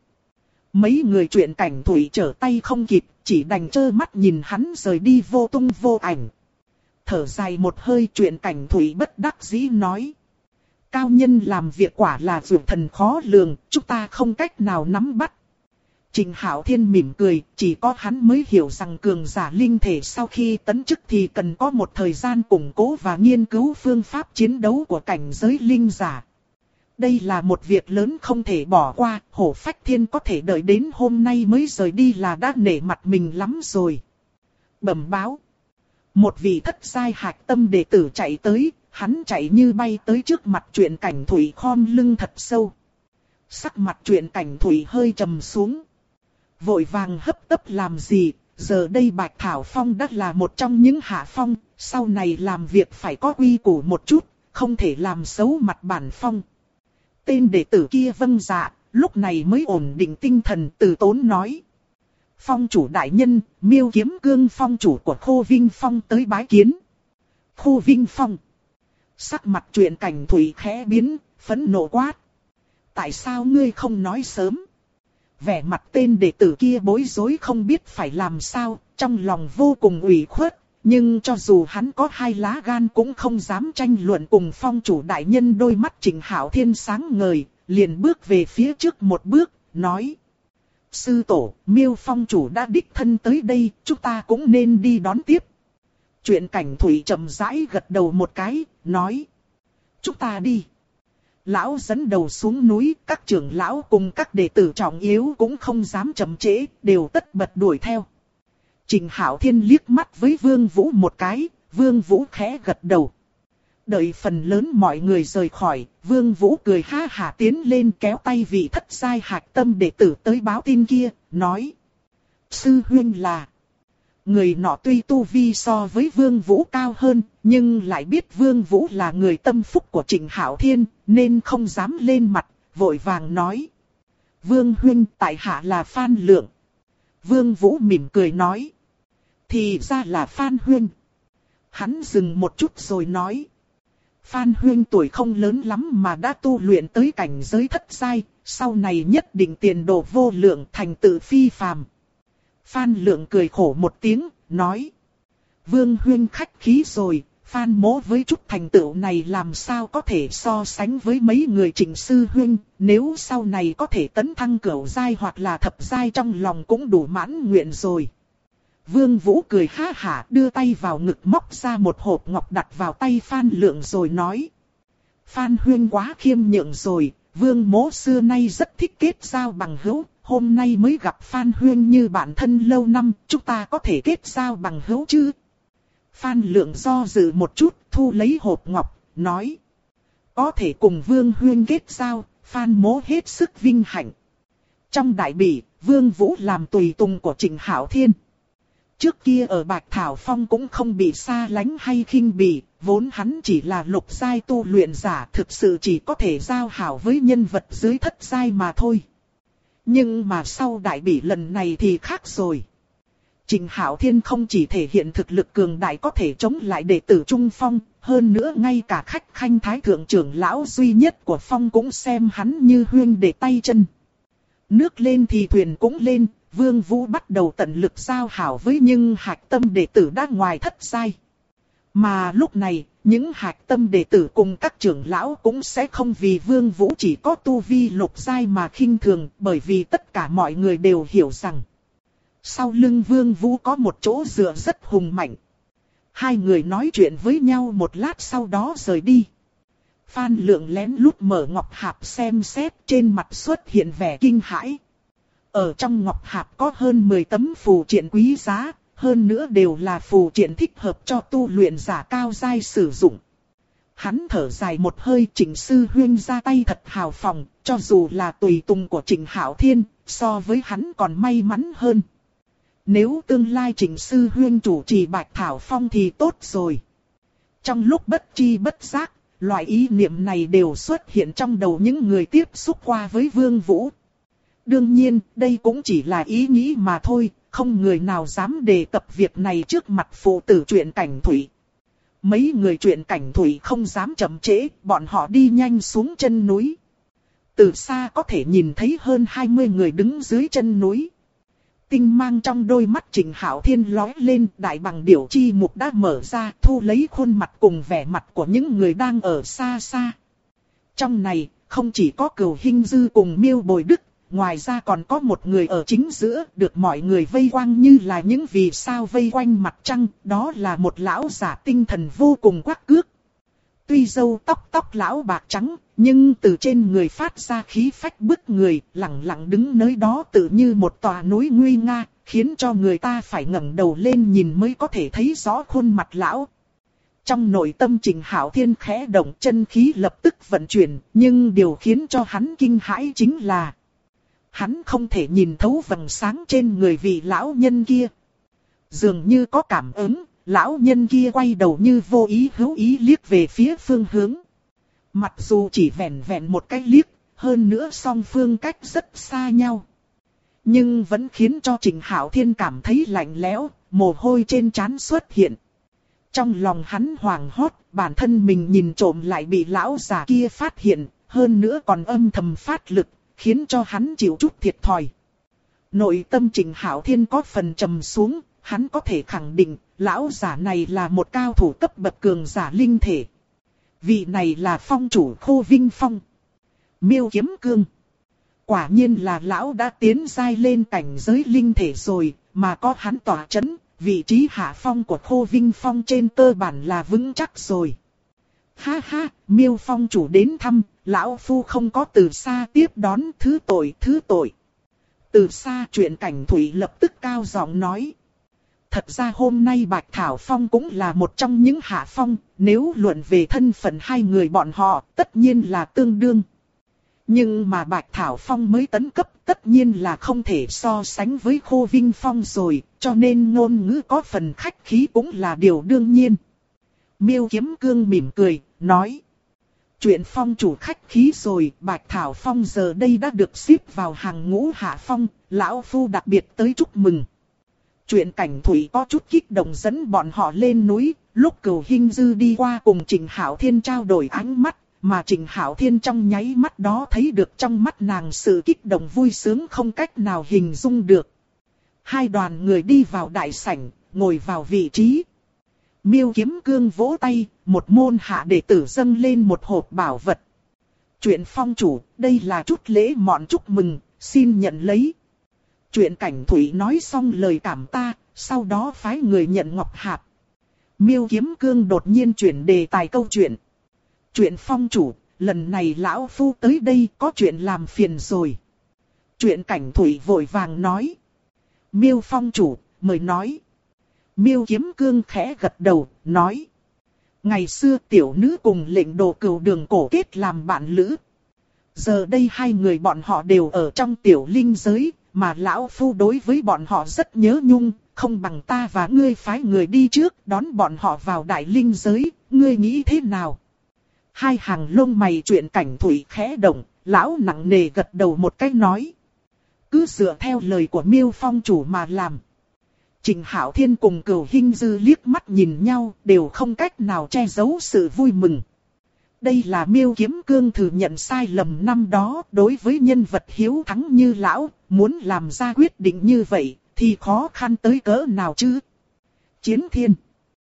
Mấy người Truyện Cảnh Thủy trở tay không kịp, chỉ đành trơ mắt nhìn hắn rời đi vô tung vô ảnh. Thở dài một hơi, Truyện Cảnh Thủy bất đắc dĩ nói. Cao nhân làm việc quả là vượt thần khó lường, chúng ta không cách nào nắm bắt. Trịnh Hạo Thiên mỉm cười, chỉ có hắn mới hiểu rằng cường giả linh thể sau khi tấn chức thì cần có một thời gian củng cố và nghiên cứu phương pháp chiến đấu của cảnh giới linh giả. Đây là một việc lớn không thể bỏ qua, Hổ Phách Thiên có thể đợi đến hôm nay mới rời đi là đã nể mặt mình lắm rồi. Bẩm báo. Một vị thất giai hạch tâm đệ tử chạy tới, hắn chạy như bay tới trước mặt Truyện Cảnh Thủy khom lưng thật sâu. Sắc mặt Truyện Cảnh Thủy hơi trầm xuống. Vội vàng hấp tấp làm gì, giờ đây Bạch Thảo Phong đã là một trong những hạ phong, sau này làm việc phải có quy củ một chút, không thể làm xấu mặt bản phong. Tên đệ tử kia vâng dạ, lúc này mới ổn định tinh thần từ tốn nói. Phong chủ đại nhân, Miêu Kiếm Cương phong chủ của Khô Vinh Phong tới bái kiến. Khô Vinh Phong. Sắc mặt Truyện Cảnh Thủy khẽ biến, phẫn nộ quát. tại sao ngươi không nói sớm? Vẻ mặt tên đệ tử kia bối rối không biết phải làm sao, trong lòng vô cùng ủy khuất. Nhưng cho dù hắn có 2 lá gan cũng không dám tranh luận cùng phong chủ đại nhân. Đôi mắt Trịnh Hạo Thiên sáng ngời, liền bước về phía trước một bước, nói. Sư tổ, Miêu phong chủ đã đích thân tới đây, chúng ta cũng nên đi đón tiếp. Chuyện Cảnh Thủy chậm rãi gật đầu một cái, nói. Chúng ta đi. Lão dẫn đầu xuống núi, các trưởng lão cùng các đệ tử trọng yếu cũng không dám chậm trễ, đều tất bật đuổi theo. Trịnh Hạo Thiên liếc mắt với Vương Vũ một cái, Vương Vũ khẽ gật đầu. Đợi phần lớn mọi người rời khỏi, Vương Vũ cười ha hả tiến lên kéo tay vị thất giai hạch tâm đệ tử tới báo tin kia, nói. Sư huynh là... Người nọ tuy tu vi so với Vương Vũ cao hơn, nhưng lại biết Vương Vũ là người tâm phúc của Trịnh Hạo Thiên, nên không dám lên mặt, vội vàng nói. Vương huynh, tại hạ là Phan Lượng. Vương Vũ mỉm cười nói. Thì ra là Phan huynh. Hắn dừng một chút rồi nói. Phan huynh tuổi không lớn lắm mà đã tu luyện tới cảnh giới thất giai, sau này nhất định tiền đồ vô lượng, thành tựu phi phàm. Phan Lượng cười khổ một tiếng, nói. Vương huynh khách khí rồi, Phan mỗ với chút thành tựu này làm sao có thể so sánh với mấy người Trịnh sư huynh, nếu sau này có thể tấn thăng cửu giai hoặc là thập giai trong lòng cũng đủ mãn nguyện rồi. Vương Vũ cười ha hả đưa tay vào ngực móc ra một hộp ngọc đặt vào tay Phan Lượng rồi nói. Phan huynh quá khiêm nhượng rồi, Vương mỗ xưa nay rất thích kết giao bằng hữu, hôm nay mới gặp Phan huynh như bạn thân lâu năm, chúng ta có thể kết giao bằng hữu chứ? Phan Lượng do dự một chút, thu lấy hộp ngọc, nói. Có thể cùng Vương huynh kết giao, Phan mỗ hết sức vinh hạnh. Trong đại bỉ, Vương Vũ làm tùy tùng của Trịnh Hạo Thiên. Trước kia ở Bạch Thảo Phong cũng không bị xa lánh hay khinh bỉ, vốn hắn chỉ là lục giai tu luyện giả, thực sự chỉ có thể giao hảo với nhân vật dưới thất giai mà thôi. Nhưng mà sau đại bỉ lần này thì khác rồi. Trịnh Hạo Thiên không chỉ thể hiện thực lực cường đại có thể chống lại đệ tử Trung Phong, hơn nữa ngay cả khách khanh thái thượng trưởng lão duy nhất của Phong cũng xem hắn như huynh đệ tay chân. Nước lên thì thuyền cũng lên, Vương Vũ bắt đầu tận lực giao hảo với những hạch tâm đệ tử đã ngoài thất giai. Mà lúc này, những hạch tâm đệ tử cùng các trưởng lão cũng sẽ không vì Vương Vũ chỉ có tu vi lục giai mà khinh thường, bởi vì tất cả mọi người đều hiểu rằng sau lưng Vương Vũ có một chỗ dựa rất hùng mạnh. Hai người nói chuyện với nhau một lát sau đó rời đi. Phan Lượng lén lút mở ngọc hạp xem xét, trên mặt xuất hiện vẻ kinh hãi. Ở trong ngọc hạp có hơn 10 tấm phù triện quý giá, hơn nữa đều là phù triện thích hợp cho tu luyện giả cao giai sử dụng. Hắn thở dài một hơi, Trịnh sư huynh ra tay thật hào phóng, cho dù là tùy tùng của Trịnh Hạo Thiên, so với hắn còn may mắn hơn. Nếu tương lai Trịnh sư huynh chủ trì Bạch Thảo Phong thì tốt rồi. Trong lúc bất tri bất giác, loại ý niệm này đều xuất hiện trong đầu những người tiếp xúc qua với Vương Vũ. Đương nhiên, đây cũng chỉ là ý nghĩ mà thôi, không người nào dám đề cập việc này trước mặt phụ tử Truyện Cảnh Thủy. Mấy người Truyện Cảnh Thủy không dám chậm trễ, bọn họ đi nhanh xuống chân núi. Từ xa có thể nhìn thấy hơn 20 người đứng dưới chân núi. Tinh mang trong đôi mắt Trịnh Hạo Thiên lóe lên, đại bằng điểu chi mục đã mở ra, thu lấy khuôn mặt cùng vẻ mặt của những người đang ở xa xa. Trong này, không chỉ có Cửu Hinh Dư cùng Miêu Bồi Đức, ngoài ra còn có một người ở chính giữa, được mọi người vây quanh như là những vì sao vây quanh mặt trăng, đó là một lão giả tinh thần vô cùng quắc cước. Tuy râu tóc lão bạc trắng, nhưng từ trên người phát ra khí phách bức người, lẳng lặng đứng nơi đó tự như một tòa núi nguy nga, khiến cho người ta phải ngẩng đầu lên nhìn mới có thể thấy rõ khuôn mặt lão. Trong nội tâm Trịnh Hạo Thiên khẽ động, chân khí lập tức vận chuyển, nhưng điều khiến cho hắn kinh hãi chính là hắn không thể nhìn thấu vầng sáng trên người vị lão nhân kia. Dường như có cảm ứng, lão nhân kia quay đầu như vô ý hữu ý liếc về phía phương hướng. Mặc dù chỉ vẹn vẹn một cái liếc, hơn nữa song phương cách rất xa nhau, nhưng vẫn khiến cho Trịnh Hạo Thiên cảm thấy lạnh lẽo, mồ hôi trên trán xuất hiện. Trong lòng hắn hoảng hốt, bản thân mình nhìn trộm lại bị lão già kia phát hiện, hơn nữa còn âm thầm phát lực, khiến cho hắn chịu chút thiệt thòi. Nội tâm Trịnh Hạo Thiên có phần trầm xuống, hắn có thể khẳng định, lão giả này là một cao thủ cấp bậc cường giả linh thể. Vị này là phong chủ Khô Vinh Phong. Miêu Kiếm Cương. Quả nhiên là lão đã tiến giai lên cảnh giới linh thể rồi, mà có hắn tỏa chấn, vị trí hạ phong của Khô Vinh Phong trên cơ bản là vững chắc rồi. Ha ha, Miêu Phong chủ đến thăm, lão phu không có từ xa tiếp đón, thứ tội. Từ xa Truyện Cảnh Thủy lập tức cao giọng nói. Thật ra hôm nay Bạch Thảo Phong cũng là một trong những hạ phong, nếu luận về thân phận hai người bọn họ, tất nhiên là tương đương. Nhưng mà Bạch Thảo Phong mới tấn cấp, tất nhiên là không thể so sánh với Khô Vinh Phong rồi, cho nên ngôn ngữ có phần khách khí cũng là điều đương nhiên. Miêu Kiếm Cương mỉm cười, nói. Chuyện phong chủ khách khí rồi, Bạch Thảo Phong giờ đây đã được xếp vào hàng ngũ hạ phong, lão phu đặc biệt tới chúc mừng. Truyện Cảnh Thủy có chút kích động dẫn bọn họ lên núi, lúc Cửu Hinh Dư đi qua cùng Trịnh Hạo Thiên trao đổi ánh mắt, mà Trịnh Hạo Thiên trong nháy mắt đó thấy được trong mắt nàng sự kích động vui sướng không cách nào hình dung được. Hai đoàn người đi vào đại sảnh, ngồi vào vị trí. Miêu Kiếm Cương vỗ tay, một môn hạ đệ tử dâng lên một hộp bảo vật. Truyện phong chủ, đây là chút lễ mọn chúc mừng, xin nhận lấy. Truyện Cảnh Thủy nói xong lời cảm ta, sau đó phái người nhận ngọc hạp. Miêu Kiếm Cương đột nhiên chuyển đề tài câu chuyện. Truyện phong chủ, lần này lão phu tới đây có chuyện làm phiền rồi. Truyện Cảnh Thủy vội vàng nói. Miêu phong chủ, mời nói. Miêu Kiếm Cương khẽ gật đầu, nói. Ngày xưa tiểu nữ cùng lệnh đồ Cửu Đường cổ kết làm bạn lữ. Giờ đây hai người bọn họ đều ở trong tiểu linh giới, mà lão phu đối với bọn họ rất nhớ nhung, không bằng ta và ngươi phái người đi trước đón bọn họ vào đại linh giới, ngươi nghĩ thế nào? Hai hàng lông mày Truyện Cảnh Thủy khẽ động, lão nặng nề gật đầu một cái nói. Cứ dựa theo lời của Miêu Phong chủ mà làm. Trịnh Hạo Thiên cùng Cửu Hinh Dư liếc mắt nhìn nhau, đều không cách nào che giấu sự vui mừng. Đây là Miêu Kiếm Cương thừa nhận sai lầm năm đó, đối với nhân vật hiếu thắng như lão, muốn làm ra quyết định như vậy, thì khó khăn tới cỡ nào chứ? Chiến Thiên.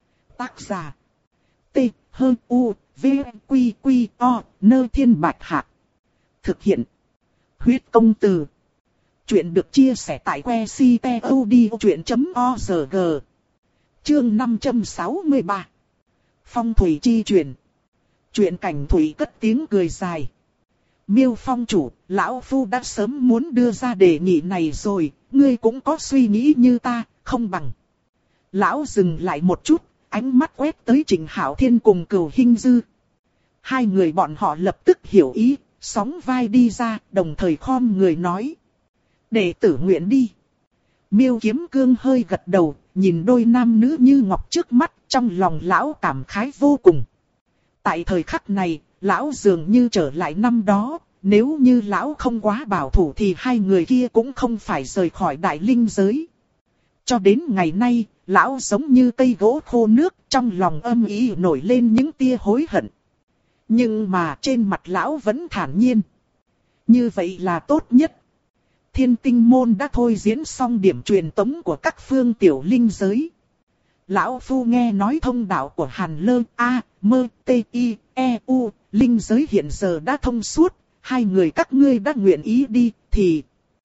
Tác giả. T. H. U. V. Quy. Quy. O. Nơ Thiên Bạch Hạc. Thực hiện. Huyết Công Từ. Chuyện được chia sẻ tại que ctod.org. Chương 563. Phong thủy chi truyền. Truyện Cảnh Thủy cất tiếng cười dài. Miêu Phong chủ, lão phu đã sớm muốn đưa ra đề nghị này rồi, ngươi cũng có suy nghĩ như ta, không bằng. Lão dừng lại một chút, ánh mắt quét tới Trịnh Hạo Thiên cùng Cửu Hinh Dư. Hai người bọn họ lập tức hiểu ý, sóng vai đi ra, đồng thời khom người nói. Đệ tử nguyện đi. Miêu Kiếm Cương hơi gật đầu, nhìn đôi nam nữ như ngọc trước mắt, trong lòng lão cảm khái vô cùng. Tại thời khắc này, lão dường như trở lại năm đó, nếu như lão không quá bảo thủ thì hai người kia cũng không phải rời khỏi đại linh giới. Cho đến ngày nay, lão giống như cây gỗ khô nước, trong lòng âm ý nổi lên những tia hối hận. Nhưng mà trên mặt lão vẫn thản nhiên. Như vậy là tốt nhất. Thiên Tinh môn đã thôi diễn xong điểm truyền tống của các phương tiểu linh giới. Lão phu nghe nói thông đạo của Hàn Lơ, A, Mơ, T, I, E, U, linh giới hiện giờ đã thông suốt, hai người các ngươi đã nguyện ý đi, thì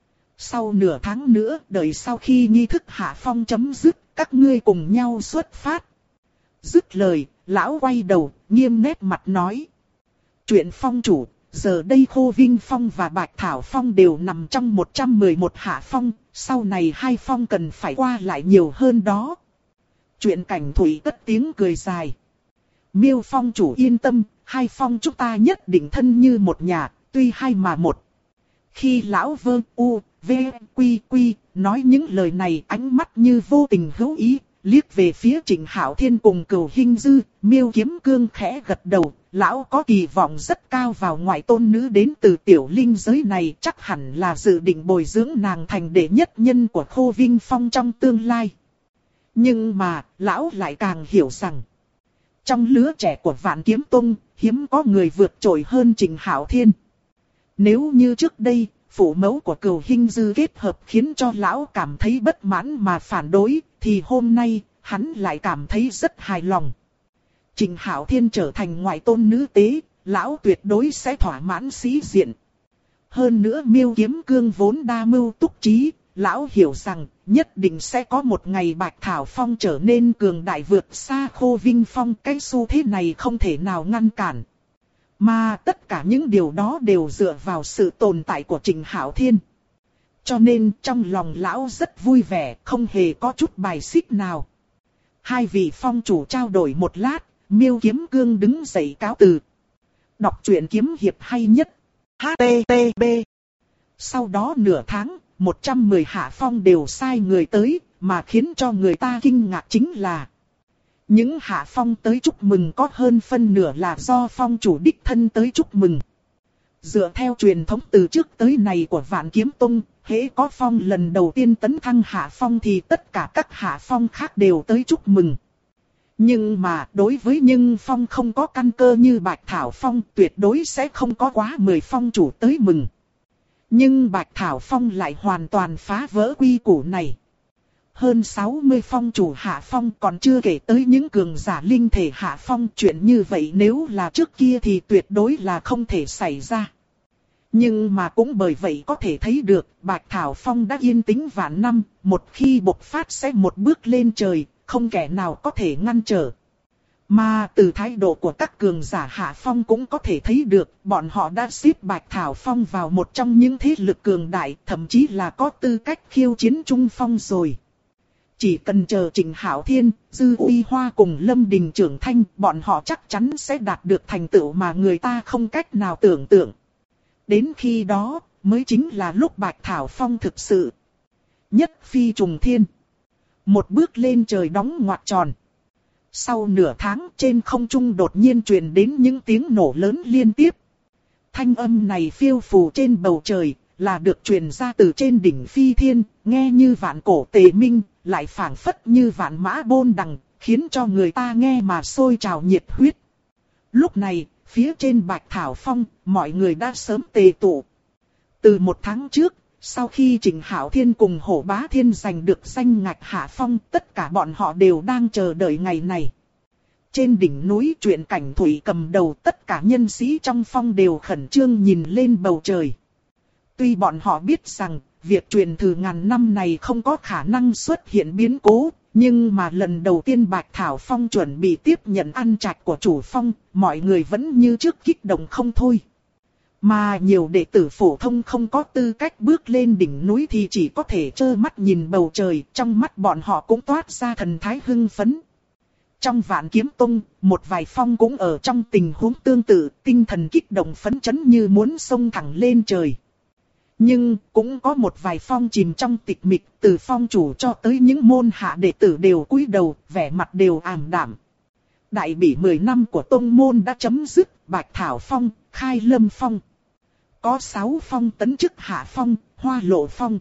sau nửa tháng nữa, đợi sau khi nghi thức hạ phong chấm dứt, các ngươi cùng nhau xuất phát. Dứt lời, lão quay đầu, nghiêm nét mặt nói. Truyện phong chủ, giờ đây Khô Vinh Phong và Bạch Thảo Phong đều nằm trong 111 hạ phong, sau này hai phong cần phải qua lại nhiều hơn đó. Truyện Cảnh Thủy cất tiếng cười dài. Miêu Phong chủ yên tâm, hai phong chúng ta nhất định thân như một nhà, tuy hai mà một. Khi lão Vơ U, V, Quy Quy nói những lời này, ánh mắt như vô tình hữu ý, liếc về phía Trịnh Hạo Thiên cùng Cửu Hinh Dư. Miêu Kiếm Cương khẽ gật đầu, lão có kỳ vọng rất cao vào ngoại tôn nữ đến từ tiểu linh giới này, chắc hẳn là dự định bồi dưỡng nàng thành đệ nhất nhân của Khô Vinh Phong trong tương lai. Nhưng mà, lão lại càng hiểu rằng, Trong lứa trẻ của Vạn Kiếm Tông, hiếm có người vượt trội hơn Trình Hạo Thiên. Nếu như trước đây, phụ mẫu của Cửu Hinh Dư kết hợp khiến cho lão cảm thấy bất mãn mà phản đối, thì hôm nay, hắn lại cảm thấy rất hài lòng. Trình Hạo Thiên trở thành ngoại tôn nữ tế, lão tuyệt đối sẽ thỏa mãn sĩ diện. Hơn nữa Miêu Kiếm Cương vốn đa mưu túc trí, lão hiểu rằng nhất định sẽ có một ngày Bạch Thảo Phong trở nên cường đại vượt xa Khô Vinh Phong. Cái xu thế này không thể nào ngăn cản. Mà tất cả những điều đó đều dựa vào sự tồn tại của Trình Hạo Thiên. Cho nên trong lòng lão rất vui vẻ, không hề có chút bài xích nào. Hai vị phong chủ trao đổi một lát, Miêu Kiếm Cương đứng dậy cáo từ. Đọc truyện kiếm hiệp hay nhất. HTTP. Sau đó nửa tháng, 110 hạ phong đều sai người tới, mà khiến cho người ta kinh ngạc chính là những hạ phong tới chúc mừng có hơn phân nửa là do phong chủ đích thân tới chúc mừng. Dựa theo truyền thống từ trước tới nay của Vạn Kiếm Tông, hễ có phong lần đầu tiên tấn thăng hạ phong thì tất cả các hạ phong khác đều tới chúc mừng. Nhưng mà đối với những phong không có căn cơ như Bạch Thảo Phong, tuyệt đối sẽ không có quá 10 phong chủ tới mừng. Nhưng Bạch Thảo Phong lại hoàn toàn phá vỡ quy củ này. Hơn 60 phong chủ hạ phong, còn chưa kể tới những cường giả linh thể hạ phong. Chuyện như vậy nếu là trước kia thì tuyệt đối là không thể xảy ra. Nhưng mà cũng bởi vậy có thể thấy được Bạch Thảo Phong đã yên tĩnh vạn năm, một khi bộc phát sẽ một bước lên trời, không kẻ nào có thể ngăn trở. Mà từ thái độ của các cường giả hạ phong cũng có thể thấy được, bọn họ đã xếp Bạch Thảo Phong vào một trong những thế lực cường đại, thậm chí là có tư cách khiêu chiến trung phong rồi. Chỉ cần chờ Trình Hạo Thiên, Dư Uy Hoa cùng Lâm Đình trưởng thành, bọn họ chắc chắn sẽ đạt được thành tựu mà người ta không cách nào tưởng tượng. Đến khi đó, mới chính là lúc Bạch Thảo Phong thực sự nhất phi trùng thiên. Một bước lên trời đóng ngoặc tròn. Sau nửa tháng trên không trung đột nhiên truyền đến những tiếng nổ lớn liên tiếp. Thanh âm này phiêu phù trên bầu trời, là được truyền ra từ trên đỉnh Phi Thiên, nghe như vạn cổ tề minh, lại phảng phất như vạn mã bôn đằng, khiến cho người ta nghe mà sôi trào nhiệt huyết. Lúc này, phía trên Bạch Thảo Phong, mọi người đã sớm tề tụ. Từ một tháng trước, sau khi Trình Hạo Thiên cùng Hổ Bá Thiên giành được danh ngạch hạ phong, tất cả bọn họ đều đang chờ đợi ngày này. Trên đỉnh núi Truyện Cảnh Thủy cầm đầu, tất cả nhân sĩ trong phong đều khẩn trương nhìn lên bầu trời. Tuy bọn họ biết rằng, việc truyền thừa ngàn năm này không có khả năng xuất hiện biến cố, nhưng mà lần đầu tiên Bạch Thảo Phong chuẩn bị tiếp nhận ăn trạch của chủ phong, mọi người vẫn như trước kích động không thôi. Mà nhiều đệ tử phổ thông không có tư cách bước lên đỉnh núi thì chỉ có thể trơ mắt nhìn bầu trời, trong mắt bọn họ cũng toát ra thần thái hưng phấn. Trong Vạn Kiếm Tông, một vài phong cũng ở trong tình huống tương tự, tinh thần kích động phấn chấn như muốn xông thẳng lên trời. Nhưng cũng có một vài phong chìm trong tịch mịch, từ phong chủ cho tới những môn hạ đệ tử đều cúi đầu, vẻ mặt đều ảm đạm. Đại bỉ 10 năm của tông môn đã chấm dứt, Bạch Thảo Phong, Khai Lâm Phong. Có 6 phong tấn chức hạ phong, Hoa Lộ Phong.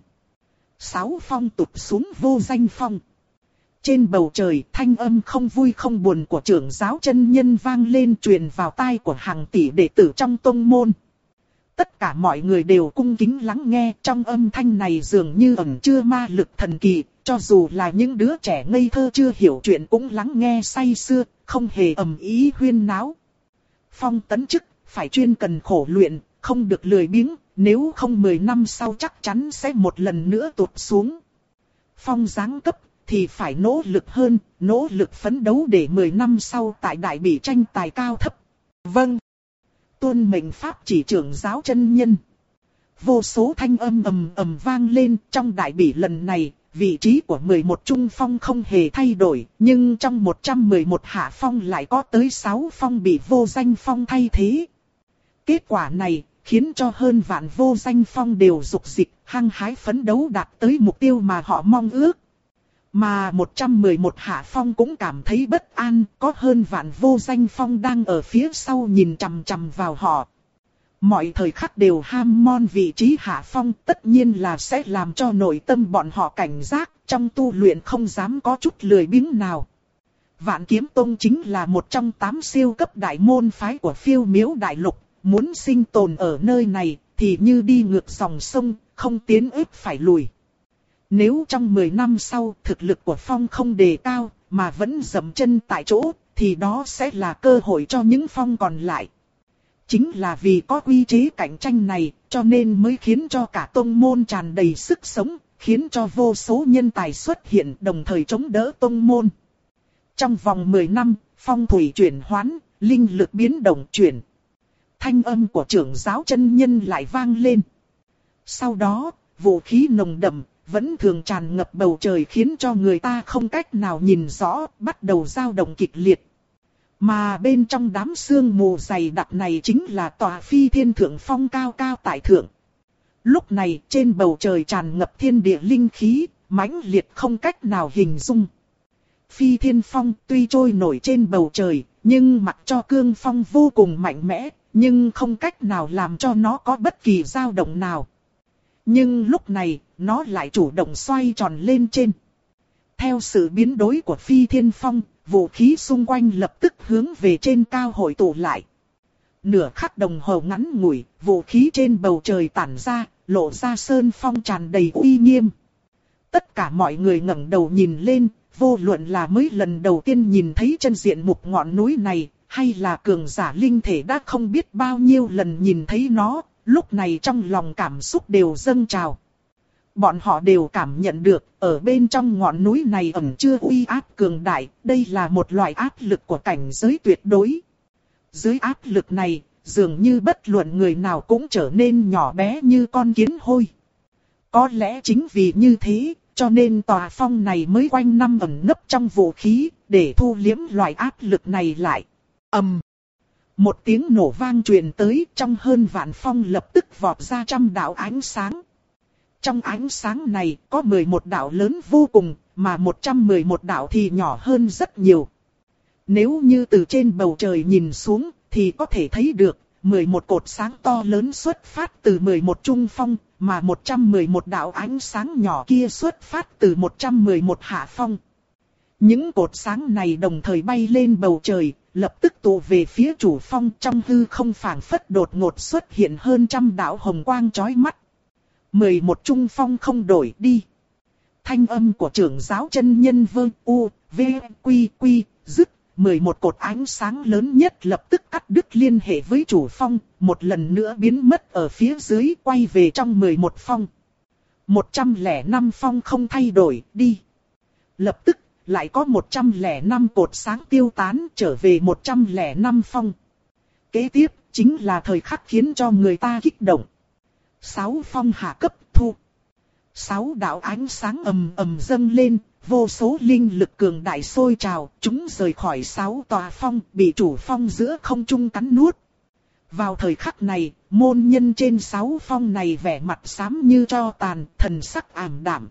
6 phong tụt xuống Vô Danh Phong. Trên bầu trời, thanh âm không vui không buồn của trưởng giáo chân nhân vang lên, truyền vào tai của hàng tỷ đệ tử trong tông môn. Tất cả mọi người đều cung kính lắng nghe, trong âm thanh này dường như ẩn chứa ma lực thần kỳ, cho dù là những đứa trẻ ngây thơ chưa hiểu chuyện cũng lắng nghe say sưa, không hề ầm ĩ huyên náo. Phong tấn chức, phải chuyên cần khổ luyện, không được lười biếng, nếu không 10 năm sau chắc chắn sẽ một lần nữa tụt xuống. Phong giáng cấp, thì phải nỗ lực hơn, nỗ lực phấn đấu để 10 năm sau tại đại bỉ tranh tài cao thấp. Vâng. Tuân mệnh pháp chỉ trưởng giáo chân nhân. Vô số thanh âm ầm ầm vang lên, trong đại bỉ lần này, vị trí của 11 trung phong không hề thay đổi, nhưng trong 111 hạ phong lại có tới 6 phong bị Vô Danh Phong thay thế. Kết quả này khiến cho hơn vạn Vô Danh Phong đều dục dịch, hăng hái phấn đấu đạt tới mục tiêu mà họ mong ước. Mà 111 hạ phong cũng cảm thấy bất an, có hơn vạn Vô Danh Phong đang ở phía sau nhìn chằm chằm vào họ. Mọi thời khắc đều ham mon vị trí hạ phong, tất nhiên là sẽ làm cho nội tâm bọn họ cảnh giác, trong tu luyện không dám có chút lười biếng nào. Vạn Kiếm Tông chính là một trong 8 siêu cấp đại môn phái của Phiêu Miếu Đại Lục, muốn sinh tồn ở nơi này thì như đi ngược dòng sông, không tiến ức phải lùi. Nếu trong 10 năm sau thực lực của Phong không đề cao mà vẫn dậm chân tại chỗ, thì đó sẽ là cơ hội cho những Phong còn lại. Chính là vì có quy chế cạnh tranh này, cho nên mới khiến cho cả tông môn tràn đầy sức sống, khiến cho vô số nhân tài xuất hiện đồng thời chống đỡ tông môn. Trong vòng 10 năm, phong thủy chuyển hoán, linh lực biến động chuyển. Thanh âm của trưởng giáo chân nhân lại vang lên. Sau đó, vũ khí nồng đậm, vẫn thường tràn ngập bầu trời khiến cho người ta không cách nào nhìn rõ, bắt đầu dao động kịch liệt. Mà bên trong đám sương mù dày đặc này chính là tòa Phi Thiên Thượng Phong cao cao tại thượng. Lúc này trên bầu trời tràn ngập thiên địa linh khí, mãnh liệt không cách nào hình dung. Phi Thiên Phong tuy trôi nổi trên bầu trời, nhưng mặc cho cương phong vô cùng mạnh mẽ, nhưng không cách nào làm cho nó có bất kỳ dao động nào. Nhưng lúc này, nó lại chủ động xoay tròn lên trên. Theo sự biến đổi của Phi Thiên Phong, vũ khí xung quanh lập tức hướng về trên cao hội tụ lại. Nửa khắc đồng hồ ngắn ngủi, vũ khí trên bầu trời tản ra, lộ ra sơn phong tràn đầy uy nghiêm. Tất cả mọi người ngẩng đầu nhìn lên, vô luận là mới lần đầu tiên nhìn thấy chân diện mục ngọn núi này, hay là cường giả linh thể đã không biết bao nhiêu lần nhìn thấy nó, lúc này trong lòng cảm xúc đều dâng trào. Bọn họ đều cảm nhận được, ở bên trong ngọn núi này ẩn chứa uy áp cường đại, đây là một loại áp lực của cảnh giới tuyệt đối. Dưới áp lực này, dường như bất luận người nào cũng trở nên nhỏ bé như con kiến hôi. Có lẽ chính vì như thế, cho nên tòa phong này mới quanh năm ẩn nấp trong vũ khí, để thu liếm loại áp lực này lại. Ầm. Một tiếng nổ vang truyền tới, trong hơn vạn phong lập tức vọt ra trăm đạo ánh sáng. Trong ánh sáng này có 11 đạo lớn vô cùng, mà 111 đạo thì nhỏ hơn rất nhiều. Nếu như từ trên bầu trời nhìn xuống, thì có thể thấy được 11 cột sáng to lớn xuất phát từ 11 trung phong, mà 111 đạo ánh sáng nhỏ kia xuất phát từ 111 hạ phong. Những cột sáng này đồng thời bay lên bầu trời, lập tức tụ về phía chủ phong, trong hư không phảng phất đột ngột xuất hiện hơn trăm đạo hồng quang chói mắt. 11 trung phong không đổi đi. Thanh âm của trưởng giáo chân nhân Vương U, V, Quy, Quy, dứt. 11 cột ánh sáng lớn nhất lập tức cắt đứt liên hệ với chủ phong, một lần nữa biến mất ở phía dưới, quay về trong 11 phong. 105 phong không thay đổi, đi. Lập tức, lại có 105 cột sáng tiêu tán, trở về 105 phong. Kế tiếp, chính là thời khắc khiến cho người ta kích động. 6 phong hạ cấp thu. 6 đạo ánh sáng ầm ầm dâng lên, vô số linh lực cường đại sôi trào, chúng rời khỏi 6 tòa phong, bị chủ phong giữa không trung cắn nuốt. Vào thời khắc này, môn nhân trên 6 phong này vẻ mặt xám như tro tàn, thần sắc ảm đạm.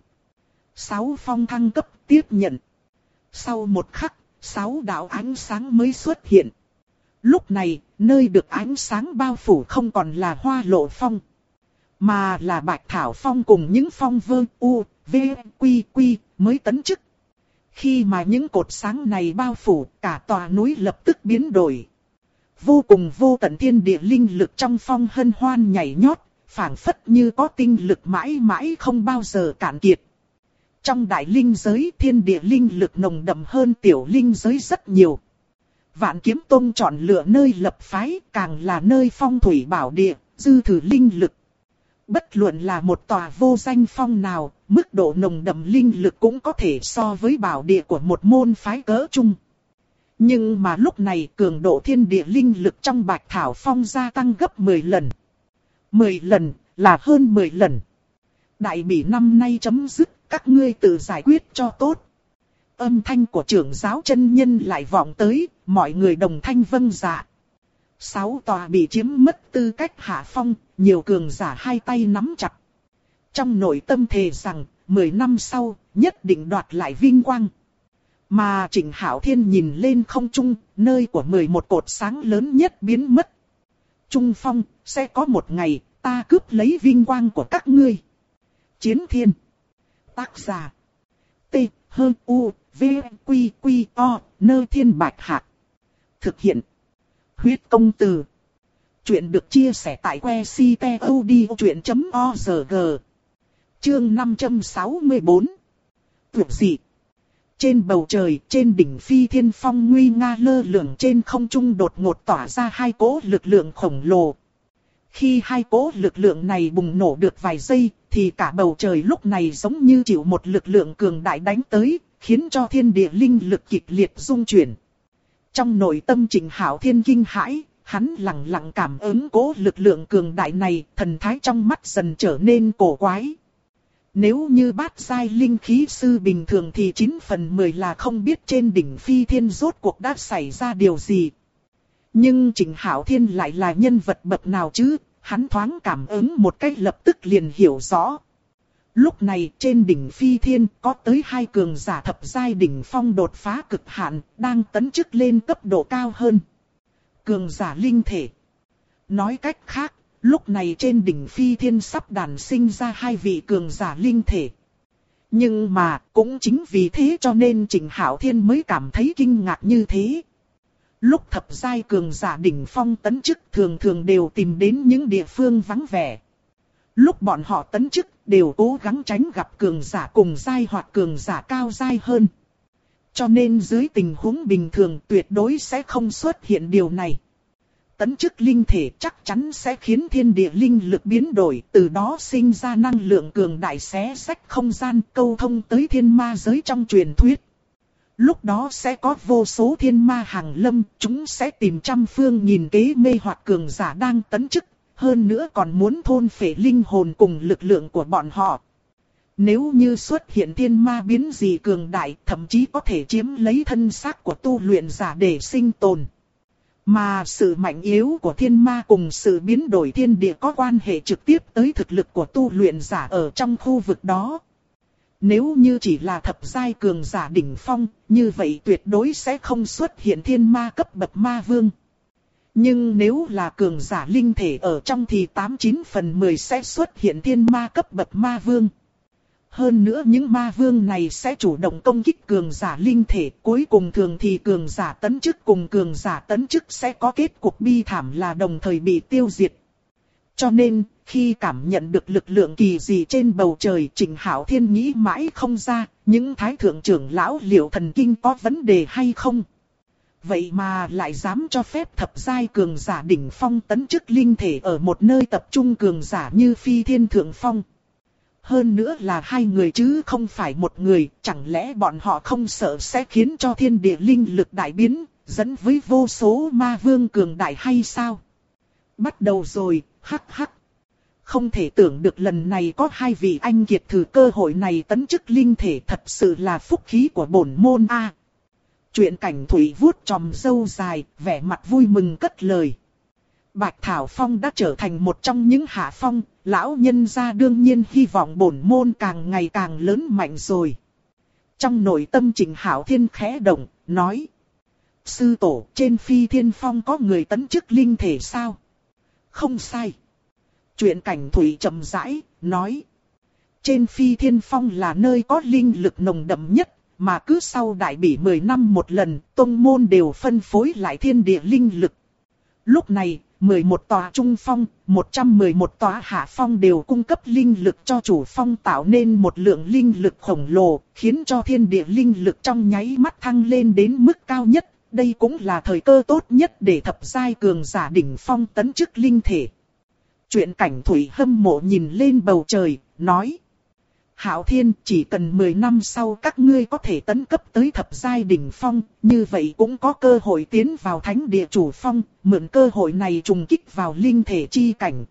6 phong thăng cấp tiếp nhận. Sau một khắc, 6 đạo ánh sáng mới xuất hiện. Lúc này, nơi được ánh sáng bao phủ không còn là Hoa Lộ Phong, mà là Bạch Thảo Phong cùng những phong Vương U, V, Quy, Quy mới tấn chức. Khi mà những cột sáng này bao phủ, cả tòa núi lập tức biến đổi. Vô cùng vô tận thiên địa linh lực trong phong hân hoan nhảy nhót, phảng phất như có tinh lực mãi mãi không bao giờ cạn kiệt. Trong đại linh giới, thiên địa linh lực nồng đậm hơn tiểu linh giới rất nhiều. Vạn Kiếm Tông chọn lựa nơi lập phái, càng là nơi phong thủy bảo địa, dư thử linh lực. Bất luận là một tòa vô danh phong nào, mức độ nồng đậm linh lực cũng có thể so với bảo địa của một môn phái cỡ trung. Nhưng mà lúc này cường độ thiên địa linh lực trong Bạch Thảo Phong gia tăng gấp 10 lần. 10 lần là hơn 10 lần. Đại bỉ năm nay chấm dứt, các ngươi tự giải quyết cho tốt. Âm thanh của trưởng giáo chân nhân lại vọng tới, mọi người đồng thanh vâng dạ. 6 tòa bị chiếm mất tư cách hạ phong, nhiều cường giả hai tay nắm chặt. Trong nội tâm thề rằng, 10 năm sau, nhất định đoạt lại vinh quang. Mà Trịnh Hạo Thiên nhìn lên không trung, nơi của 11 cột sáng lớn nhất biến mất. Trung phong, sẽ có một ngày, ta cướp lấy vinh quang của các ngươi. Chiến Thiên. Tác giả. T, H, U, V, Quy, Quy, O, Nơ Thiên Bạch Hạc. Thực hiện. Huyết công từ. Chuyện được chia sẻ tại que ctod.org. Chương 564. Tuyệt dị. Trên bầu trời, trên đỉnh Phi Thiên Phong nguy nga lơ lửng trên không trung đột ngột tỏa ra hai cỗ lực lượng khổng lồ. Khi hai cỗ lực lượng này bùng nổ được vài giây, thì cả bầu trời lúc này giống như chịu một lực lượng cường đại đánh tới, khiến cho thiên địa linh lực kịch liệt rung chuyển. Trong nội tâm Trịnh Hạo Thiên kinh hãi, hắn lặng lặng cảm ứng cỗ lực lượng cường đại này, thần thái trong mắt dần trở nên cổ quái. Nếu như bát giai linh khí sư bình thường thì 9 phần 10 là không biết trên đỉnh Phi Thiên rốt cuộc đã xảy ra điều gì. Nhưng Trịnh Hạo Thiên lại là nhân vật bậc nào chứ, hắn thoáng cảm ứng một cách lập tức liền hiểu rõ. Lúc này trên đỉnh Phi Thiên có tới 2 cường giả thập giai đỉnh phong đột phá cực hạn, đang tấn chức lên cấp độ cao hơn. Cường giả linh thể. Nói cách khác, lúc này trên đỉnh Phi Thiên sắp đản sinh ra 2 vị cường giả linh thể. Nhưng mà cũng chính vì thế cho nên Trịnh Hạo Thiên mới cảm thấy kinh ngạc như thế. Lúc thập giai cường giả đỉnh phong tấn chức thường thường đều tìm đến những địa phương vắng vẻ. Lúc bọn họ tấn chức đều cố gắng tránh gặp cường giả cùng giai hoặc cường giả cao giai hơn. Cho nên dưới tình huống bình thường tuyệt đối sẽ không xuất hiện điều này. Tấn chức linh thể chắc chắn sẽ khiến thiên địa linh lực biến đổi, từ đó sinh ra năng lượng cường đại xé rách không gian câu thông tới thiên ma giới trong truyền thuyết. Lúc đó sẽ có vô số thiên ma hàng lâm, chúng sẽ tìm trăm phương nghìn kế mê hoặc cường giả đang tấn chức, hơn nữa còn muốn thôn phệ linh hồn cùng lực lượng của bọn họ. Nếu như xuất hiện thiên ma biến dị cường đại, thậm chí có thể chiếm lấy thân xác của tu luyện giả để sinh tồn. Mà sự mạnh yếu của thiên ma cùng sự biến đổi thiên địa có quan hệ trực tiếp tới thực lực của tu luyện giả ở trong khu vực đó. Nếu như chỉ là thập giai cường giả đỉnh phong, như vậy tuyệt đối sẽ không xuất hiện thiên ma cấp bậc ma vương. Nhưng nếu là cường giả linh thể ở trong thì 89 phần 10 sẽ xuất hiện thiên ma cấp bậc ma vương. Hơn nữa những ma vương này sẽ chủ động công kích cường giả linh thể, cuối cùng thường thì cường giả tấn chức cùng cường giả tấn chức sẽ có kết cục bi thảm là đồng thời bị tiêu diệt. Cho nên, khi cảm nhận được lực lượng kỳ dị trên bầu trời, Trịnh Hạo Thiên nghĩ mãi không ra, những thái thượng trưởng lão liệu thần kinh có vấn đề hay không. Vậy mà lại dám cho phép thập giai cường giả đỉnh phong tấn chức linh thể ở một nơi tập trung cường giả như Phi Thiên Thượng Phong. Hơn nữa là 2 người chứ không phải một người, chẳng lẽ bọn họ không sợ sẽ khiến cho thiên địa linh lực đại biến, dẫn với vô số ma vương cường đại hay sao? Bắt đầu rồi, hắc hắc. Không thể tưởng được lần này có 2 vị anh kiệt thử cơ hội này tấn chức linh thể, thật sự là phúc khí của bổn môn a. Chuyện cảnh thủy vuốt chòm râu dài, vẻ mặt vui mừng cất lời. Bạch Thảo Phong đã trở thành một trong những hạ phong, lão nhân gia đương nhiên hy vọng bổn môn càng ngày càng lớn mạnh rồi. Trong nội tâm Trịnh Hạo Thiên khẽ động, nói. Sư tổ, trên Phi Thiên Phong có người tấn chức linh thể sao? Không sai. Chuyện cảnh thủy chậm rãi, nói. Trên Phi Thiên Phong là nơi có linh lực nồng đậm nhất, mà cứ sau đại bỉ 10 năm một lần, tông môn đều phân phối lại thiên địa linh lực. Lúc này, 11 tòa trung phong, 111 tòa hạ phong đều cung cấp linh lực cho chủ phong, tạo nên một lượng linh lực khổng lồ, khiến cho thiên địa linh lực trong nháy mắt thăng lên đến mức cao nhất. Đây cũng là thời cơ tốt nhất để thập giai cường giả đỉnh phong tấn chức linh thể. Chuyện cảnh thủy hâm mộ nhìn lên bầu trời, nói. Hạo Thiên, chỉ cần 10 năm sau các ngươi có thể tấn cấp tới thập giai đỉnh phong, như vậy cũng có cơ hội tiến vào thánh địa chủ phong, mượn cơ hội này trùng kích vào linh thể chi cảnh.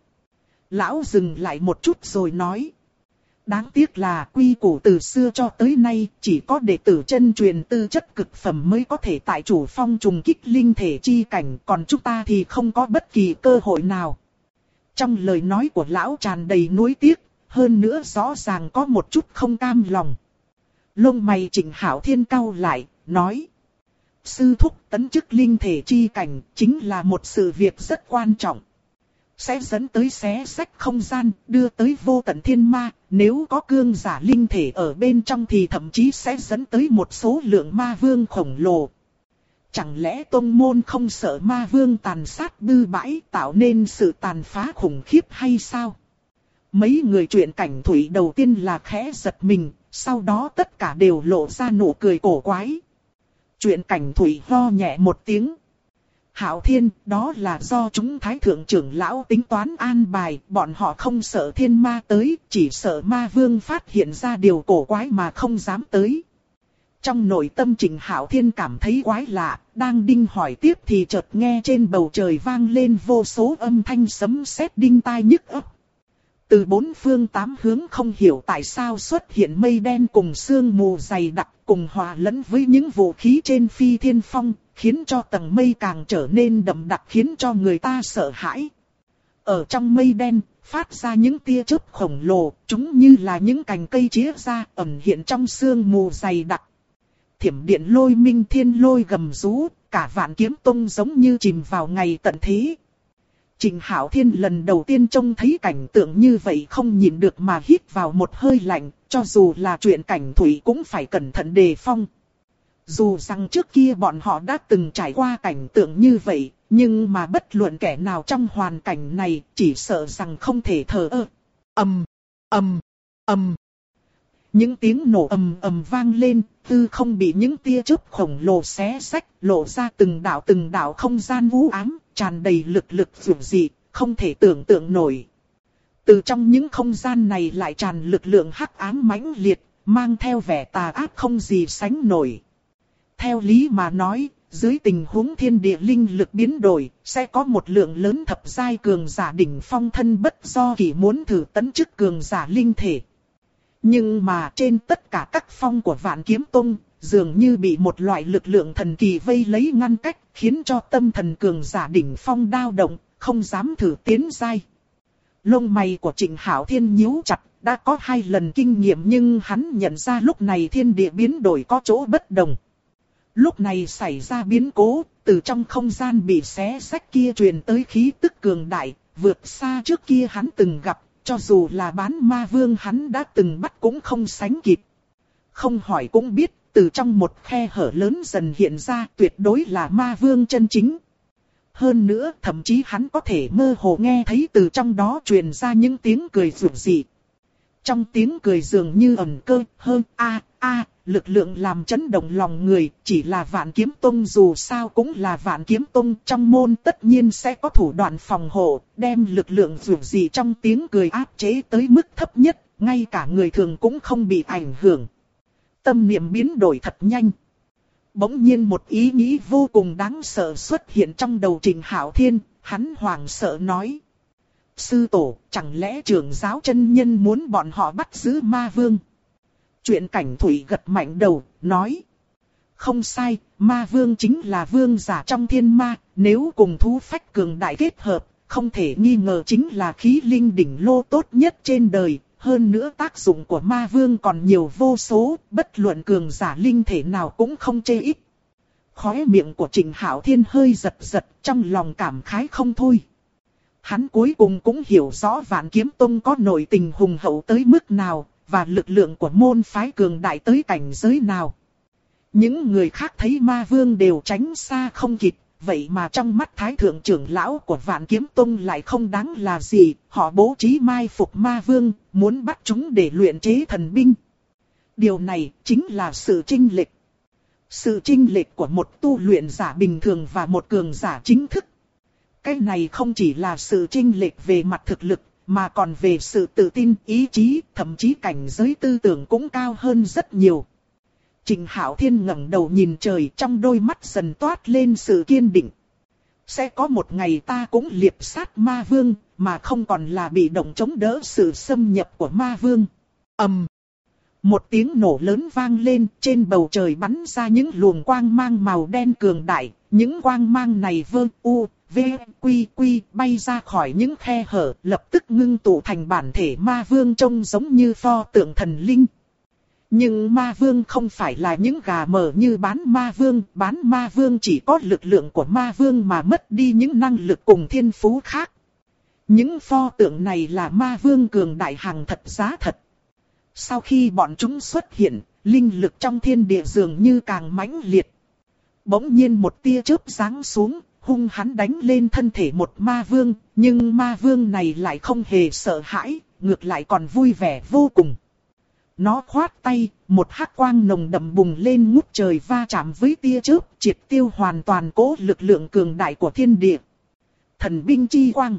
Lão dừng lại một chút rồi nói. Đáng tiếc là quy củ từ xưa cho tới nay, chỉ có đệ tử chân truyền tư chất cực phẩm mới có thể tại chủ phong trùng kích linh thể chi cảnh, còn chúng ta thì không có bất kỳ cơ hội nào. Trong lời nói của lão tràn đầy nuối tiếc. Hơn nữa rõ ràng có một chút không cam lòng. Lông mày Trịnh Hạo Thiên cau lại, nói. Sư thúc tấn chức linh thể chi cảnh chính là một sự việc rất quan trọng. sẽ dẫn tới xé rách không gian, đưa tới vô tận thiên ma. Nếu có cương giả linh thể ở bên trong thì thậm chí sẽ dẫn tới một số lượng ma vương khổng lồ. Chẳng lẽ tông môn không sợ ma vương tàn sát bừa bãi tạo nên sự tàn phá khủng khiếp hay sao? Mấy người truyện cảnh thủy đầu tiên là khẽ giật mình, sau đó tất cả đều lộ ra nụ cười cổ quái. Truyện cảnh thủy ho nhẹ một tiếng. Hạo Thiên, đó là do chúng thái thượng trưởng lão tính toán an bài, bọn họ không sợ thiên ma tới, chỉ sợ ma vương phát hiện ra điều cổ quái mà không dám tới. Trong nội tâm Trịnh Hạo Thiên cảm thấy quái lạ, đang đinh hỏi tiếp thì chợt nghe trên bầu trời vang lên vô số âm thanh sấm sét đinh tai nhức óc. Từ bốn phương tám hướng không hiểu tại sao xuất hiện mây đen cùng sương mù dày đặc cùng hòa lẫn với những vũ khí trên phi thiên phong, khiến cho tầng mây càng trở nên đậm đặc khiến cho người ta sợ hãi. Ở trong mây đen, phát ra những tia chớp khổng lồ, chúng như là những cành cây chĩa ra ẩn hiện trong sương mù dày đặc. Thiểm điện lôi minh thiên lôi gầm rú, cả Vạn Kiếm Tông giống như chìm vào ngày tận thế. Trịnh Hạo Thiên lần đầu tiên trông thấy cảnh tượng như vậy không nhìn được mà hít vào một hơi lạnh, cho dù là chuyện cảnh thủy cũng phải cẩn thận đề phòng. Dù rằng trước kia bọn họ đã từng trải qua cảnh tượng như vậy, nhưng mà bất luận kẻ nào trong hoàn cảnh này chỉ sợ rằng không thể thờ ơ. Ầm, ầm, ầm. Những tiếng nổ ầm ầm vang lên, hư không bị những tia chớp khổng lồ xé rách, lộ ra từng đạo không gian u ám, tràn đầy lực dữ dị, không thể tưởng tượng nổi. Từ trong những không gian này lại tràn lực lượng hắc ám mãnh liệt, mang theo vẻ tà ác không gì sánh nổi. Theo lý mà nói, dưới tình huống thiên địa linh lực biến đổi, sẽ có một lượng lớn thập giai cường giả đỉnh phong thân bất do kỷ muốn thử tấn chức cường giả linh thể. Nhưng mà trên tất cả các phong của Vạn Kiếm Tông, dường như bị một loại lực lượng thần kỳ vây lấy ngăn cách, khiến cho tâm thần cường giả đỉnh phong dao động, không dám thử tiến giai. Lông mày của Trịnh Hạo Thiên nhíu chặt, đã có 2 lần kinh nghiệm nhưng hắn nhận ra lúc này thiên địa biến đổi có chỗ bất đồng. Lúc này xảy ra biến cố, từ trong không gian bị xé rách kia truyền tới khí tức cường đại, vượt xa trước kia hắn từng gặp. Cho dù là bán ma vương hắn đã từng bắt cũng không sánh kịp. Không hỏi cũng biết, từ trong một khe hở lớn dần hiện ra tuyệt đối là ma vương chân chính. Hơn nữa, thậm chí hắn có thể mơ hồ nghe thấy từ trong đó truyền ra những tiếng cười rủ rỉ. Trong tiếng cười dường như ẩn cơ, hơn lực lượng làm chấn động lòng người, chỉ là Vạn Kiếm Tông dù sao cũng là Vạn Kiếm Tông, trong môn tất nhiên sẽ có thủ đoạn phòng hộ, đem lực lượng rủ rỉ trong tiếng cười áp chế tới mức thấp nhất, ngay cả người thường cũng không bị ảnh hưởng. Tâm niệm biến đổi thật nhanh. Bỗng nhiên một ý nghĩ vô cùng đáng sợ xuất hiện trong đầu Trịnh Hạo Thiên, hắn hoảng sợ nói. Sư tổ, chẳng lẽ trưởng giáo chân nhân muốn bọn họ bắt giữ ma vương? Truyện cảnh thủy gật mạnh đầu, nói. Không sai, ma vương chính là vương giả trong thiên ma, nếu cùng thú phách cường đại kết hợp, không thể nghi ngờ chính là khí linh đỉnh lô tốt nhất trên đời. Hơn nữa tác dụng của ma vương còn nhiều vô số, bất luận cường giả linh thể nào cũng không chê ít. Khóe miệng của Trịnh Hạo Thiên hơi giật giật, trong lòng cảm khái không thôi. Hắn cuối cùng cũng hiểu rõ Vạn Kiếm Tông có nội tình hùng hậu tới mức nào, và lực lượng của môn phái cường đại tới cảnh giới nào. Những người khác thấy ma vương đều tránh xa không kịp, vậy mà trong mắt thái thượng trưởng lão của Vạn Kiếm Tông lại không đáng là gì, họ bố trí mai phục ma vương, muốn bắt chúng để luyện chế thần binh. Điều này chính là sự chênh lệch. Sự chênh lệch của một tu luyện giả bình thường và một cường giả chính thức. Cái này không chỉ là sự chênh lệch về mặt thực lực, mà còn về sự tự tin, ý chí, thậm chí cảnh giới tư tưởng cũng cao hơn rất nhiều. Trịnh Hạo Thiên ngẩng đầu nhìn trời, trong đôi mắt dần toát lên sự kiên định. Sẽ có một ngày ta cũng liệp sát ma vương, mà không còn là bị động chống đỡ sự xâm nhập của ma vương. Ầm. Một tiếng nổ lớn vang lên, trên bầu trời bắn ra những luồng quang mang màu đen cường đại, những quang mang này quy bay ra khỏi những khe hở, lập tức ngưng tụ thành bản thể ma vương trông giống như pho tượng thần linh. Nhưng ma vương không phải là những gà mờ như bán ma vương chỉ có lực lượng của ma vương mà mất đi những năng lực cùng thiên phú khác. Những pho tượng này là ma vương cường đại hàng thật giá thật. Sau khi bọn chúng xuất hiện, linh lực trong thiên địa dường như càng mãnh liệt. Bỗng nhiên một tia chớp giáng xuống, hung hãn đánh lên thân thể một ma vương, nhưng ma vương này lại không hề sợ hãi, ngược lại còn vui vẻ vô cùng. Nó khoát tay, một hắc quang nồng đậm bùng lên ngút trời va chạm với tia chớp, triệt tiêu hoàn toàn cỗ lực lượng cường đại của thiên địa. Thần binh chi quang.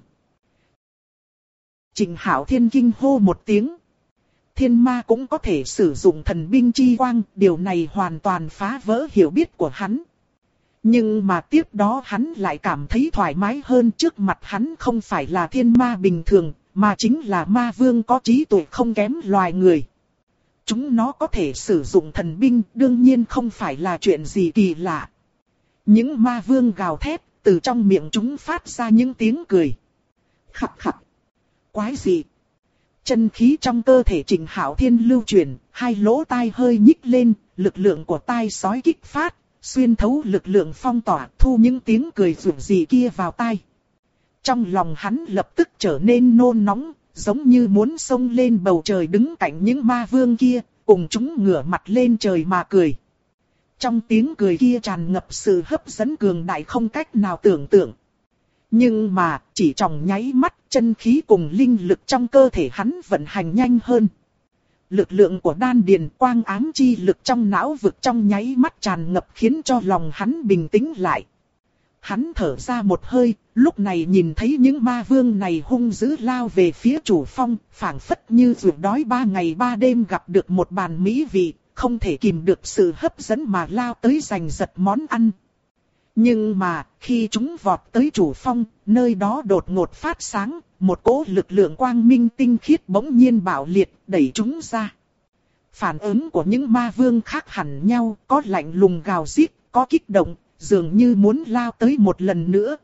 Trịnh Hạo Thiên kinh hô một tiếng. Thiên ma cũng có thể sử dụng thần binh chi quang, điều này hoàn toàn phá vỡ hiểu biết của hắn. Nhưng mà tiếp đó hắn lại cảm thấy thoải mái hơn, trước mặt hắn không phải là thiên ma bình thường, mà chính là ma vương có trí tuệ không kém loài người. Chúng nó có thể sử dụng thần binh, đương nhiên không phải là chuyện gì kỳ lạ. Những ma vương gào thét, từ trong miệng chúng phát ra những tiếng cười. Khập khập. Quái gì? Chân khí trong cơ thể Trịnh Hạo Thiên lưu chuyển, hai lỗ tai hơi nhích lên, lực lượng của tai sói kích phát, xuyên thấu lực lượng phong tỏa, thu những tiếng cười rủi gì kia vào tai. Trong lòng hắn lập tức trở nên nôn nóng, giống như muốn xông lên bầu trời đứng cạnh những ma vương kia, cùng chúng ngửa mặt lên trời mà cười. Trong tiếng cười kia tràn ngập sự hấp dẫn cường đại không cách nào tưởng tượng. Nhưng mà, chỉ trong nháy mắt, chân khí cùng linh lực trong cơ thể hắn vận hành nhanh hơn. Lực lượng của đan điền quang ám chi lực trong não vực trong nháy mắt tràn ngập khiến cho lòng hắn bình tĩnh lại. Hắn thở ra một hơi, lúc này nhìn thấy những ma vương này hung dữ lao về phía chủ phong, phảng phất như ruột đói 3 ngày 3 đêm gặp được một bàn mỹ vị, không thể kìm được sự hấp dẫn mà lao tới giành giật món ăn. Nhưng mà, khi chúng vọt tới chủ phong, nơi đó đột ngột phát sáng, một cỗ lực lượng quang minh tinh khiết bỗng nhiên bạo liệt, đẩy chúng ra. Phản ứng của những ma vương khác hẳn nhau, có lạnh lùng gào rít, có kích động, dường như muốn lao tới một lần nữa.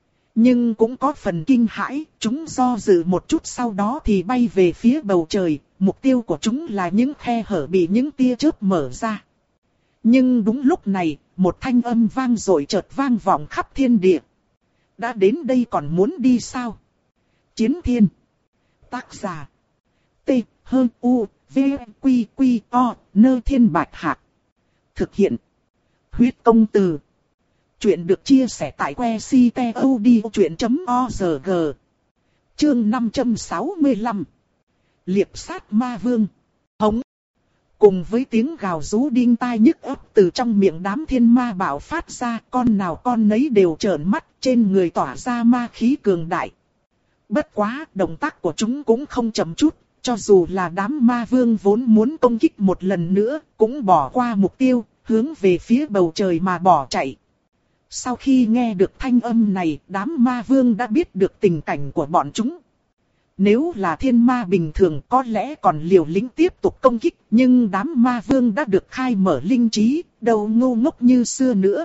Nhưng cũng có phần kinh hãi, chúng do dự một chút sau đó thì bay về phía bầu trời, mục tiêu của chúng là những khe hở bị những tia chớp mở ra. Nhưng đúng lúc này, một thanh âm vang dội chợt vang vọng khắp thiên địa. Đã đến đây còn muốn đi sao? Chiến Thiên. Tác giả. T. U. V. Quy. Quy. O. Nơ Thiên Bạch Hạc. Thực hiện. Huyết Công Từ. Chuyện được chia sẻ tại website.odchuyện.org. Chương 565. Liệp sát ma vương. Hống. Cùng với tiếng gào rú đinh tai nhức óc từ trong miệng đám thiên ma bạo phát ra, con nào con nấy đều trợn mắt, trên người tỏa ra ma khí cường đại. Bất quá, động tác của chúng cũng không chậm chút, cho dù là đám ma vương vốn muốn công kích một lần nữa, cũng bỏ qua mục tiêu, hướng về phía bầu trời mà bỏ chạy. Sau khi nghe được thanh âm này, đám ma vương đã biết được tình cảnh của bọn chúng. Nếu là thiên ma bình thường có lẽ còn liều lĩnh tiếp tục công kích, nhưng đám ma vương đã được khai mở linh trí, đâu ngu ngốc như xưa nữa.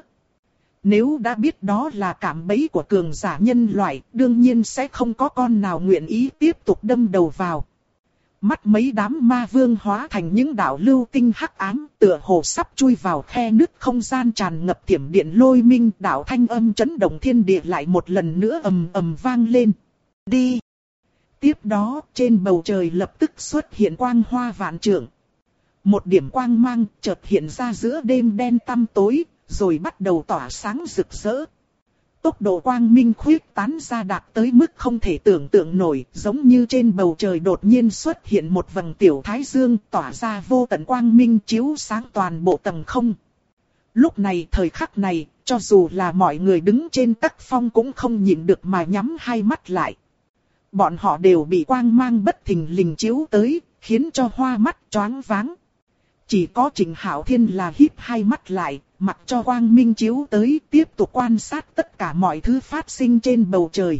Nếu đã biết đó là cạm bẫy của cường giả nhân loại, đương nhiên sẽ không có con nào nguyện ý tiếp tục đâm đầu vào. Mắt mấy đám ma vương hóa thành những đạo lưu tinh hắc ám, tựa hồ sắp chui vào khe nứt không gian tràn ngập thiểm điện lôi minh, đạo thanh âm chấn động thiên địa lại một lần nữa ầm ầm vang lên. Đi! Tiếp đó, trên bầu trời lập tức xuất hiện quang hoa vạn trượng. Một điểm quang mang chợt hiện ra giữa đêm đen tăm tối, rồi bắt đầu tỏa sáng rực rỡ. Tốc độ quang minh khuyết tán ra đạt tới mức không thể tưởng tượng nổi, giống như trên bầu trời đột nhiên xuất hiện một vầng tiểu thái dương tỏa ra vô tận quang minh chiếu sáng toàn bộ tầng không. Lúc này thời khắc này, cho dù là mọi người đứng trên các phong cũng không nhịn được mà nhắm hai mắt lại. Bọn họ đều bị quang mang bất thình lình chiếu tới, khiến cho hoa mắt choáng váng. Chỉ có Trịnh Hạo Thiên là híp hai mắt lại, mặc cho quang minh chiếu tới, tiếp tục quan sát tất cả mọi thứ phát sinh trên bầu trời.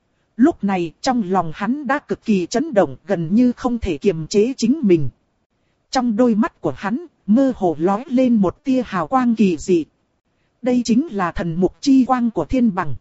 Lúc này trong lòng hắn đã cực kỳ chấn động, gần như không thể kiềm chế chính mình. Trong đôi mắt của hắn, mơ hồ lóe lên một tia hào quang kỳ dị. Đây chính là thần mục chi quang của thiên bằng.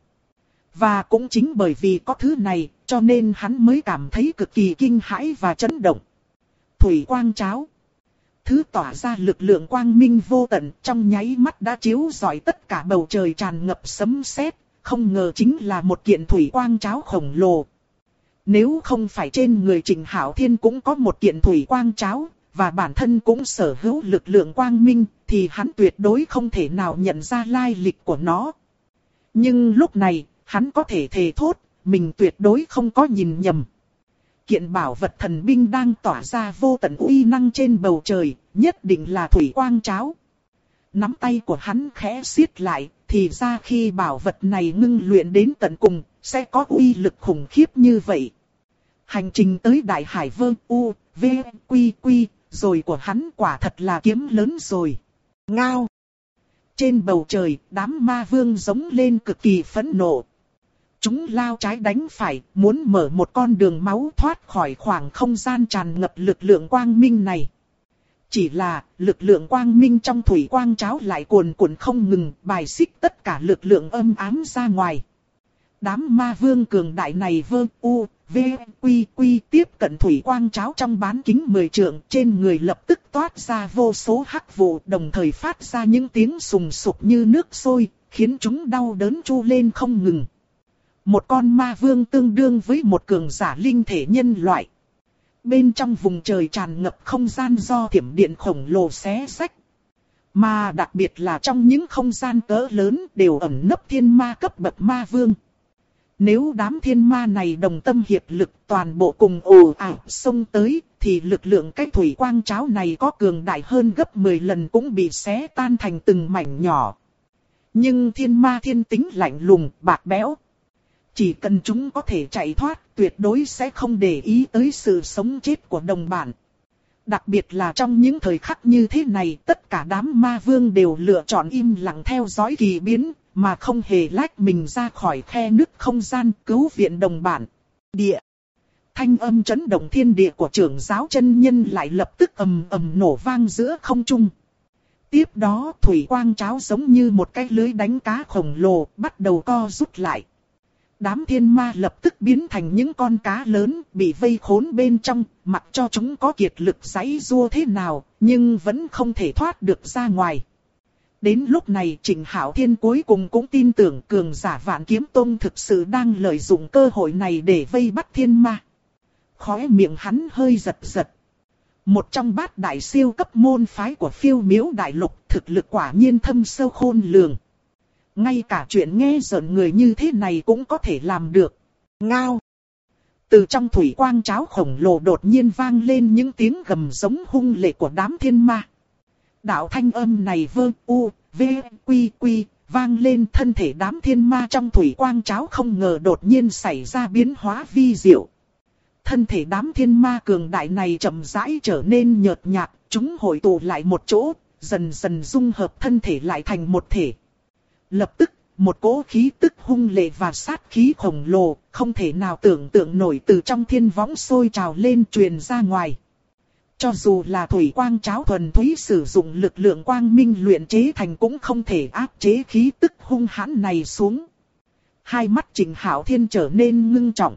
Và cũng chính bởi vì có thứ này, cho nên hắn mới cảm thấy cực kỳ kinh hãi và chấn động. Thủy quang cháo. Thứ tỏa ra lực lượng quang minh vô tận, trong nháy mắt đã chiếu rọi tất cả bầu trời tràn ngập sấm sét, không ngờ chính là một kiện thủy quang cháo khổng lồ. Nếu không phải trên người Trịnh Hạo Thiên cũng có một kiện thủy quang cháo, và bản thân cũng sở hữu lực lượng quang minh, thì hắn tuyệt đối không thể nào nhận ra lai lịch của nó. Nhưng lúc này, hắn có thể thề thốt, mình tuyệt đối không có nhìn nhầm. Kiện bảo vật thần binh đang tỏa ra vô tận uy năng trên bầu trời, nhất định là thủy quang cháo. Nắm tay của hắn khẽ siết lại, thì ra khi bảo vật này ngưng luyện đến tận cùng, sẽ có uy lực khủng khiếp như vậy. Hành trình tới Đại Hải Vương U, V, Quy, Quy, rồi của hắn quả thật là kiếm lớn rồi. Ngao! Trên bầu trời, đám ma vương giống lên cực kỳ phẫn nộ. Chúng lao trái đánh phải, muốn mở một con đường máu thoát khỏi khoảng không gian tràn ngập lực lượng quang minh này. Chỉ là, lực lượng quang minh trong thủy quang cháo lại cuồn cuộn không ngừng, bài xích tất cả lực lượng âm ám ra ngoài. Đám ma vương cường đại này vơ u, v, quy quy tiếp cận thủy quang cháo trong bán kính 10 trượng, trên người lập tức toát ra vô số hắc vụ, đồng thời phát ra những tiếng sùng sục như nước sôi, khiến chúng đau đớn chu lên không ngừng. Một con ma vương tương đương với một cường giả linh thể nhân loại. Bên trong vùng trời tràn ngập không gian do thiểm điện khổng lồ xé rách. Mà đặc biệt là trong những không gian cỡ lớn đều ẩn nấp thiên ma cấp bậc ma vương. Nếu đám thiên ma này đồng tâm hiệp lực toàn bộ cùng ồ ạt xông tới, thì lực lượng cái thủy quang cháo này có cường đại hơn gấp 10 lần cũng bị xé tan thành từng mảnh nhỏ. Nhưng thiên ma thiên tính lạnh lùng, bạc bẽo. Chỉ cần chúng có thể chạy thoát, tuyệt đối sẽ không để ý tới sự sống chết của đồng bạn. Đặc biệt là trong những thời khắc như thế này, tất cả đám ma vương đều lựa chọn im lặng theo dõi kỳ biến, mà không hề lách mình ra khỏi khe nứt không gian cứu viện đồng bạn. Địa. Thanh âm chấn động thiên địa của trưởng giáo chân nhân lại lập tức ầm ầm nổ vang giữa không trung. Tiếp đó thủy quang cháo giống như một cái lưới đánh cá khổng lồ bắt đầu co rút lại. Đám thiên ma lập tức biến thành những con cá lớn bị vây khốn bên trong, mặc cho chúng có kiệt lực giãy giụa thế nào, nhưng vẫn không thể thoát được ra ngoài. Đến lúc này Trịnh Hạo Thiên cuối cùng cũng tin tưởng cường giả Vạn Kiếm Tông thực sự đang lợi dụng cơ hội này để vây bắt thiên ma. Khóe miệng hắn hơi giật giật. Một trong bát đại siêu cấp môn phái của Phiêu Miếu Đại Lục, thực lực quả nhiên thâm sâu khôn lường. Ngay cả chuyện nghe rợn người như thế này cũng có thể làm được. Ngao! Từ trong thủy quang cháo khổng lồ đột nhiên vang lên những tiếng gầm giống hung lệ của đám thiên ma. Đạo thanh âm này vơ u, v, quy quy, vang lên thân thể đám thiên ma trong thủy quang cháo không ngờ đột nhiên xảy ra biến hóa vi diệu. Thân thể đám thiên ma cường đại này chậm rãi trở nên nhợt nhạt, chúng hội tụ lại một chỗ, dần dần dung hợp thân thể lại thành một thể. Lập tức, một cỗ khí tức hung lệ và sát khí khổng lồ, không thể nào tưởng tượng nổi từ trong thiên võng sôi trào lên truyền ra ngoài. Cho dù là thủy quang cháo thuần túy sử dụng lực lượng quang minh luyện chế thành cũng không thể áp chế khí tức hung hãn này xuống. Hai mắt Trịnh Hạo Thiên trở nên ngưng trọng.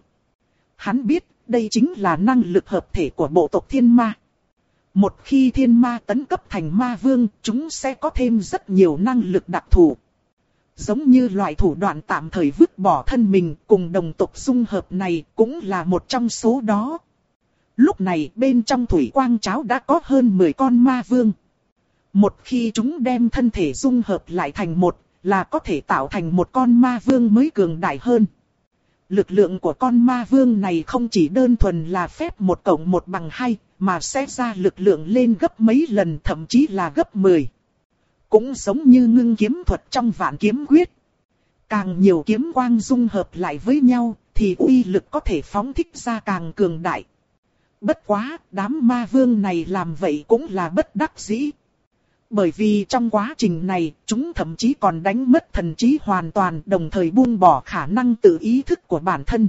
Hắn biết đây chính là năng lực hợp thể của bộ tộc thiên ma. Một khi thiên ma tấn cấp thành ma vương, chúng sẽ có thêm rất nhiều năng lực đặc thù. Giống như loại thủ đoạn tạm thời vứt bỏ thân mình cùng đồng tộc dung hợp này cũng là một trong số đó. Lúc này bên trong thủy quang cháo đã có hơn 10 con ma vương. Một khi chúng đem thân thể dung hợp lại thành một, là có thể tạo thành một con ma vương mới cường đại hơn. Lực lượng của con ma vương này không chỉ đơn thuần là phép 1+1=2, mà sẽ ra lực lượng lên gấp mấy lần, thậm chí là gấp 10. Cũng giống như ngưng kiếm thuật trong Vạn Kiếm Quyết. Càng nhiều kiếm quang dung hợp lại với nhau, thì uy lực có thể phóng thích ra càng cường đại. Bất quá, đám ma vương này làm vậy cũng là bất đắc dĩ. Bởi vì trong quá trình này, chúng thậm chí còn đánh mất thần trí hoàn toàn, đồng thời buông bỏ khả năng tự ý thức của bản thân.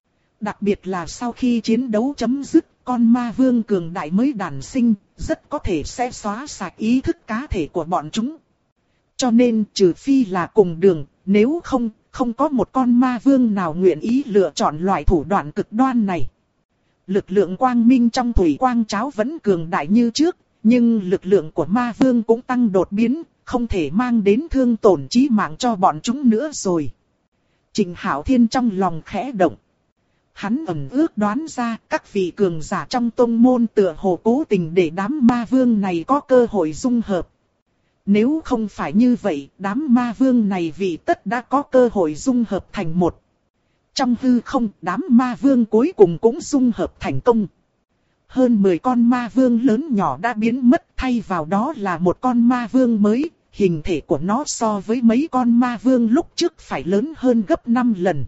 Đặc biệt là sau khi chiến đấu chấm dứt, con ma vương cường đại mới đản sinh, rất có thể sẽ xóa sạch ý thức cá thể của bọn chúng. Cho nên trừ phi là cùng đường, nếu không có một con ma vương nào nguyện ý lựa chọn loại thủ đoạn cực đoan này. Lực lượng quang minh trong thủy quang cháo vẫn cường đại như trước, nhưng lực lượng của ma vương cũng tăng đột biến, không thể mang đến thương tổn chí mạng cho bọn chúng nữa rồi. Trịnh Hạo Thiên trong lòng khẽ động. Hắn ẩn ước đoán ra các vị cường giả trong tông môn tựa hồ cố tình để đám ma vương này có cơ hội dung hợp. Nếu không phải như vậy, đám ma vương này vì tất đã có cơ hội dung hợp thành một. Trong hư không, đám ma vương cuối cùng cũng dung hợp thành công. Hơn 10 con ma vương lớn nhỏ đã biến mất, thay vào đó là một con ma vương mới. Hình thể của nó so với mấy con ma vương lúc trước phải lớn hơn gấp 5 lần.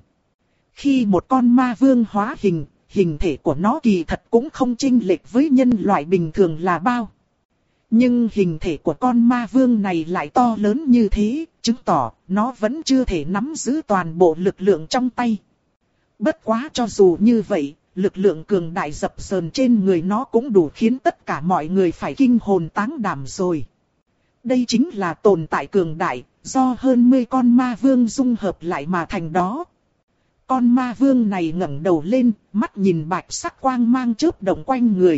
Khi một con ma vương hóa hình, hình thể của nó kỳ thật cũng không chênh lệch với nhân loại bình thường là bao. Nhưng hình thể của con ma vương này lại to lớn như thế, chứng tỏ nó vẫn chưa thể nắm giữ toàn bộ lực lượng trong tay. Bất quá cho dù như vậy, lực lượng cường đại dập dờn trên người nó cũng đủ khiến tất cả mọi người phải kinh hồn táng đảm rồi. Đây chính là tồn tại cường đại, do hơn 10 con ma vương dung hợp lại mà thành đó. Con ma vương này ngẩng đầu lên, mắt nhìn bạch sắc quang mang chớp động quanh người.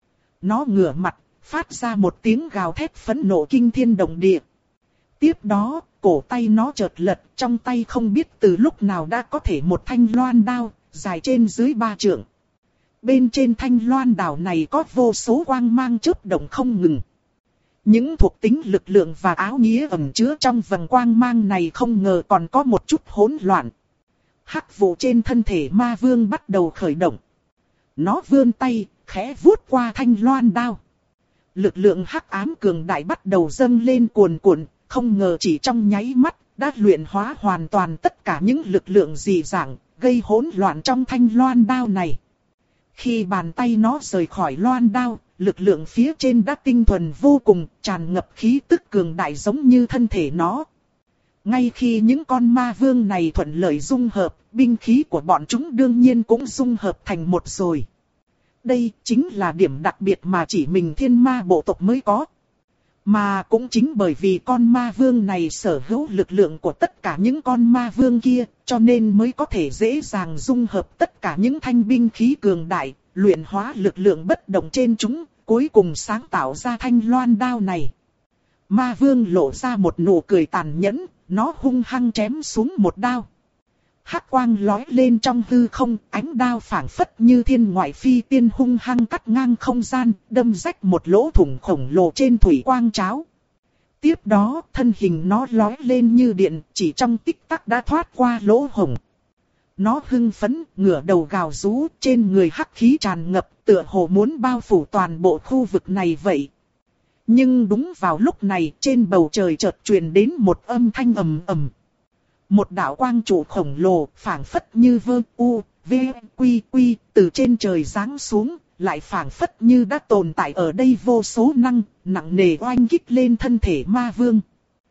Nó ngửa mặt, phát ra một tiếng gào thét phẫn nộ kinh thiên động địa. Tiếp đó, cổ tay nó chợt lật, trong tay không biết từ lúc nào đã có thể một thanh loan đao, dài trên dưới 3 trượng. Bên trên thanh loan đao này có vô số quang mang chớp động không ngừng. Những thuộc tính lực lượng và áo nghĩa ẩn chứa trong vầng quang mang này không ngờ còn có một chút hỗn loạn. Hắc vụ trên thân thể ma vương bắt đầu khởi động. Nó vươn tay, khẽ vuốt qua thanh loan đao. Lực lượng hắc ám cường đại bắt đầu dâng lên cuồn cuộn, không ngờ chỉ trong nháy mắt, đã luyện hóa hoàn toàn tất cả những lực lượng dị dạng, gây hỗn loạn trong thanh loan đao này. Khi bàn tay nó rời khỏi loan đao, lực lượng phía trên đã tinh thuần vô cùng, tràn ngập khí tức cường đại giống như thân thể nó. Ngay khi những con ma vương này thuận lợi dung hợp, binh khí của bọn chúng đương nhiên cũng dung hợp thành một rồi. Đây chính là điểm đặc biệt mà chỉ mình thiên ma bộ tộc mới có. Mà cũng chính bởi vì con ma vương này sở hữu lực lượng của tất cả những con ma vương kia, cho nên mới có thể dễ dàng dung hợp tất cả những thanh binh khí cường đại, luyện hóa lực lượng bất động trên chúng, cuối cùng sáng tạo ra thanh loan đao này. Ma vương lộ ra một nụ cười tàn nhẫn, nó hung hăng chém xuống một đao. Hắc quang lói lên trong hư không, ánh đao phảng phất như thiên ngoại phi tiên hung hăng cắt ngang không gian, đâm rách một lỗ thủng khổng lồ trên thủy quang cháo. Tiếp đó, thân hình nó lói lên như điện, chỉ trong tích tắc đã thoát qua lỗ hổng. Nó hưng phấn, ngửa đầu gào rú, trên người hắc khí tràn ngập, tựa hồ muốn bao phủ toàn bộ khu vực này vậy. Nhưng đúng vào lúc này, trên bầu trời chợt truyền đến một âm thanh ầm ầm. Một đạo quang trụ khổng lồ, phảng phất như vơ u, v, quy quy, từ trên trời giáng xuống, lại phảng phất như đã tồn tại ở đây vô số năng, nặng nề oanh kích lên thân thể ma vương.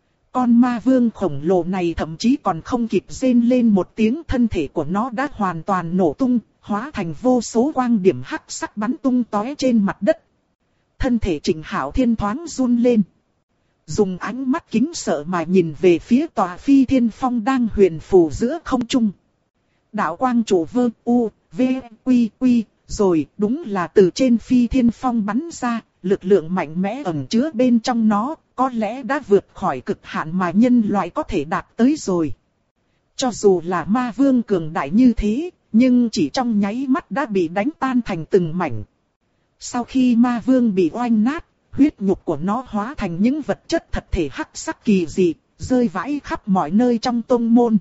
Con ma vương khổng lồ này thậm chí còn không kịp rên lên một tiếng, thân thể của nó đã hoàn toàn nổ tung, hóa thành vô số quang điểm hắc sắc bắn tung tóe trên mặt đất. Thân thể Trịnh Hạo Thiên thoáng run lên. Dùng ánh mắt kính sợ mà nhìn về phía tòa phi thiên phong đang huyền phù giữa không trung. Đạo quang trụ vơ u, v, quy quy, rồi đúng là từ trên phi thiên phong bắn ra, lực lượng mạnh mẽ ẩn chứa bên trong nó, có lẽ đã vượt khỏi cực hạn mà nhân loại có thể đạt tới rồi. Cho dù là ma vương cường đại như thế, nhưng chỉ trong nháy mắt đã bị đánh tan thành từng mảnh. Sau khi ma vương bị oanh nát, huyết nhục của nó hóa thành những vật chất thật thể hắc sắc kỳ dị, rơi vãi khắp mọi nơi trong tông môn.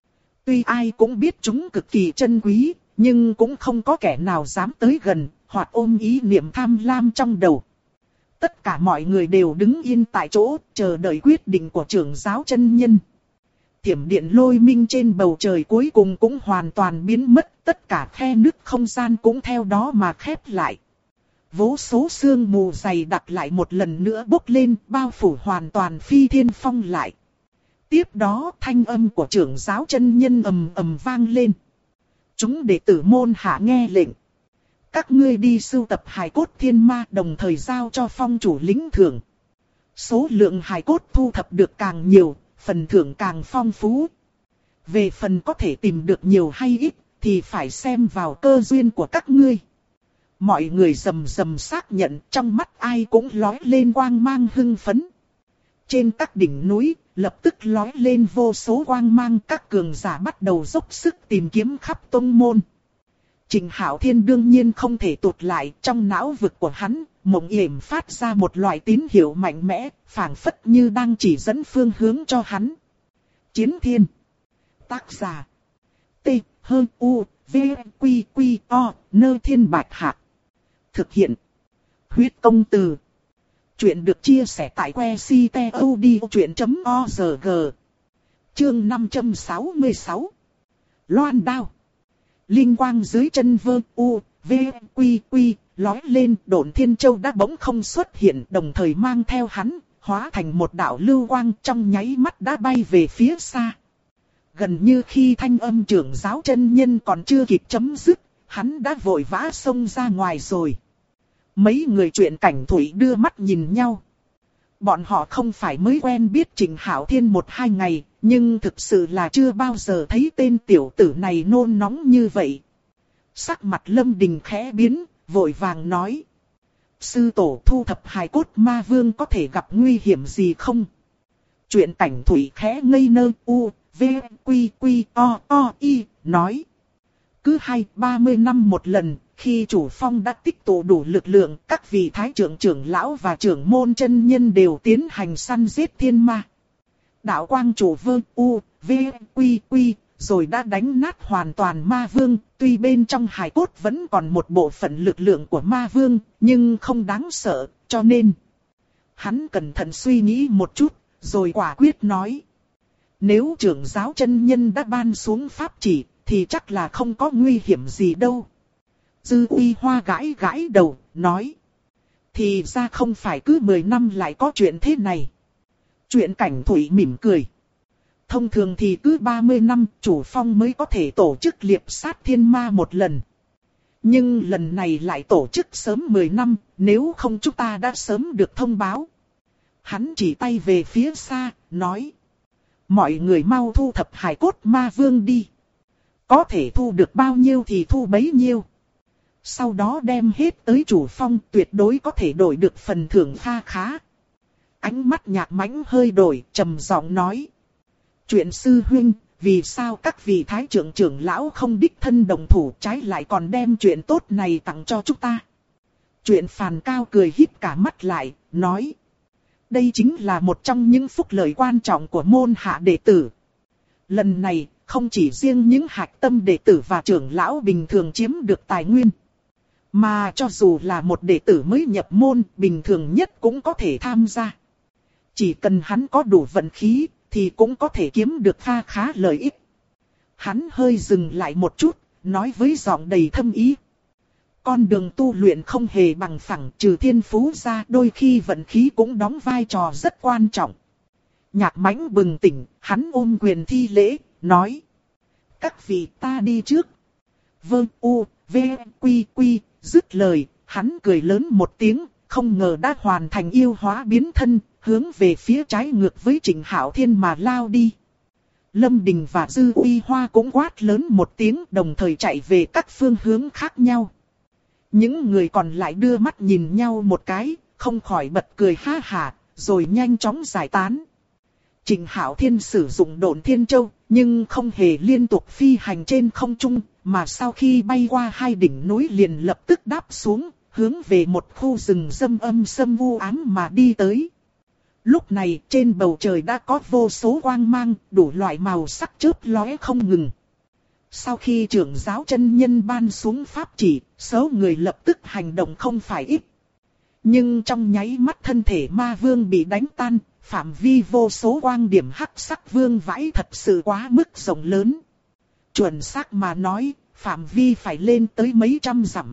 Tuy ai cũng biết chúng cực kỳ chân quý, nhưng cũng không có kẻ nào dám tới gần, hoặc ôm ý niệm tham lam trong đầu. Tất cả mọi người đều đứng yên tại chỗ, chờ đợi quyết định của trưởng giáo chân nhân. Thiểm điện lôi minh trên bầu trời cuối cùng cũng hoàn toàn biến mất, tất cả khe nứt không gian cũng theo đó mà khép lại. Vô số sương mù dày đặc lại một lần nữa bốc lên, bao phủ hoàn toàn phi thiên phong lại. Tiếp đó thanh âm của trưởng giáo chân nhân ầm ầm vang lên. Chúng đệ tử môn hạ nghe lệnh. Các ngươi đi sưu tập hài cốt thiên ma, đồng thời giao cho phong chủ lĩnh thưởng. Số lượng hài cốt thu thập được càng nhiều, phần thưởng càng phong phú. Về phần có thể tìm được nhiều hay ít, thì phải xem vào cơ duyên của các ngươi. Mọi người rầm rầm xác nhận, trong mắt ai cũng lói lên quang mang hưng phấn. Trên các đỉnh núi, lập tức lói lên vô số quang mang, các cường giả bắt đầu dốc sức tìm kiếm khắp tông môn. Trịnh Hạo Thiên đương nhiên không thể tụt lại, trong não vực của hắn, Mộng Yểm phát ra một loại tín hiệu mạnh mẽ, phảng phất như đang chỉ dẫn phương hướng cho hắn. Chiến Thiên. Tác giả. T. U. V. Quy. O. Nơ Thiên Bạch Hạc. Thực hiện. Huyết Công Từ. Chuyện được chia sẻ tại website.odchuyện.org. Chương 566. Loan đao. Linh quang dưới chân Vơ U, V, Quy, lói lên, Độn Thiên Châu đã bỗng không xuất hiện, đồng thời mang theo hắn, hóa thành một đạo lưu quang, trong nháy mắt đã bay về phía xa. Gần như khi thanh âm trưởng giáo chân nhân còn chưa kịp chấm dứt, hắn đã vội vã xông ra ngoài rồi. Mấy người Truyện Cảnh Thủy đưa mắt nhìn nhau. Bọn họ không phải mới quen biết Trịnh Hạo Thiên 1-2 ngày, nhưng thực sự là chưa bao giờ thấy tên tiểu tử này nôn nóng như vậy. Sắc mặt Lâm Đình khẽ biến, vội vàng nói. Sư tổ thu thập hài cốt ma vương có thể gặp nguy hiểm gì không? Truyện Cảnh Thủy khẽ ngây nơ U, V, Quy, O, I, nói. Cứ 20-30 năm một lần, khi chủ phong đã tích tụ đủ lực lượng, các vị thái trưởng trưởng lão và trưởng môn chân nhân đều tiến hành săn giết thiên ma. Đạo quang chủ Vơ U, V, Quy, rồi đã đánh nát hoàn toàn ma vương, tuy bên trong hài cốt vẫn còn một bộ phận lực lượng của ma vương, nhưng không đáng sợ, cho nên. Hắn cẩn thận suy nghĩ một chút, rồi quả quyết nói. Nếu trưởng giáo chân nhân đã ban xuống pháp chỉ, thì chắc là không có nguy hiểm gì đâu. Dư Uy Hoa gãi gãi đầu, nói. Thì ra không phải cứ 10 năm lại có chuyện thế này. Truyện Cảnh Thủy mỉm cười. Thông thường thì cứ 30 năm chủ phong mới có thể tổ chức liệp sát thiên ma một lần. Nhưng lần này lại tổ chức sớm 10 năm, nếu không chúng ta đã sớm được thông báo. Hắn chỉ tay về phía xa, nói. Mọi người mau thu thập hài cốt ma vương đi. Có thể thu được bao nhiêu thì thu bấy nhiêu. Sau đó đem hết tới chủ phong, tuyệt đối có thể đổi được phần thưởng kha khá. Ánh mắt Nhạc Mãnh hơi đổi, trầm giọng nói. Chuyện sư huynh, vì sao các vị thái trưởng trưởng lão không đích thân đồng thủ, trái lại còn đem chuyện tốt này tặng cho chúng ta? Chuyện Phàn Cao cười híp cả mắt lại, nói. Đây chính là một trong những phúc lợi quan trọng của môn hạ đệ tử. Lần này, không chỉ riêng những hạch tâm đệ tử và trưởng lão bình thường chiếm được tài nguyên, mà cho dù là một đệ tử mới nhập môn, bình thường nhất cũng có thể tham gia. Chỉ cần hắn có đủ vận khí, thì cũng có thể kiếm được kha khá lợi ích. Hắn hơi dừng lại một chút, nói với giọng đầy thâm ý. Con đường tu luyện không hề bằng phẳng, trừ thiên phú ra, đôi khi vận khí cũng đóng vai trò rất quan trọng. Nhạc Mãnh bừng tỉnh, hắn ôm quyền thi lễ, nói. Các vị ta đi trước. Vâng, U, V, Quy, dứt lời, hắn cười lớn một tiếng, không ngờ đã hoàn thành yêu hóa biến thân, hướng về phía trái ngược với Trịnh Hạo Thiên mà lao đi. Lâm Đình và Dư Uy Hoa cũng quát lớn một tiếng, đồng thời chạy về các phương hướng khác nhau. Những người còn lại đưa mắt nhìn nhau một cái, không khỏi bật cười ha hả, rồi nhanh chóng giải tán. Trịnh Hạo Thiên sử dụng Độn Thiên Châu, nhưng không hề liên tục phi hành trên không trung, mà sau khi bay qua hai đỉnh núi liền lập tức đáp xuống, hướng về một khu rừng râm âm sâm u ám mà đi tới. Lúc này trên bầu trời đã có vô số quang mang, đủ loại màu sắc chớp lóe không ngừng. Sau khi trưởng giáo chân nhân ban xuống pháp chỉ, số người lập tức hành động không phải ít. Nhưng trong nháy mắt thân thể ma vương bị đánh tan, phạm vi vô số quang điểm hắc sắc vương vãi thật sự quá mức rộng lớn. Chuẩn xác mà nói, phạm vi phải lên tới mấy trăm dặm.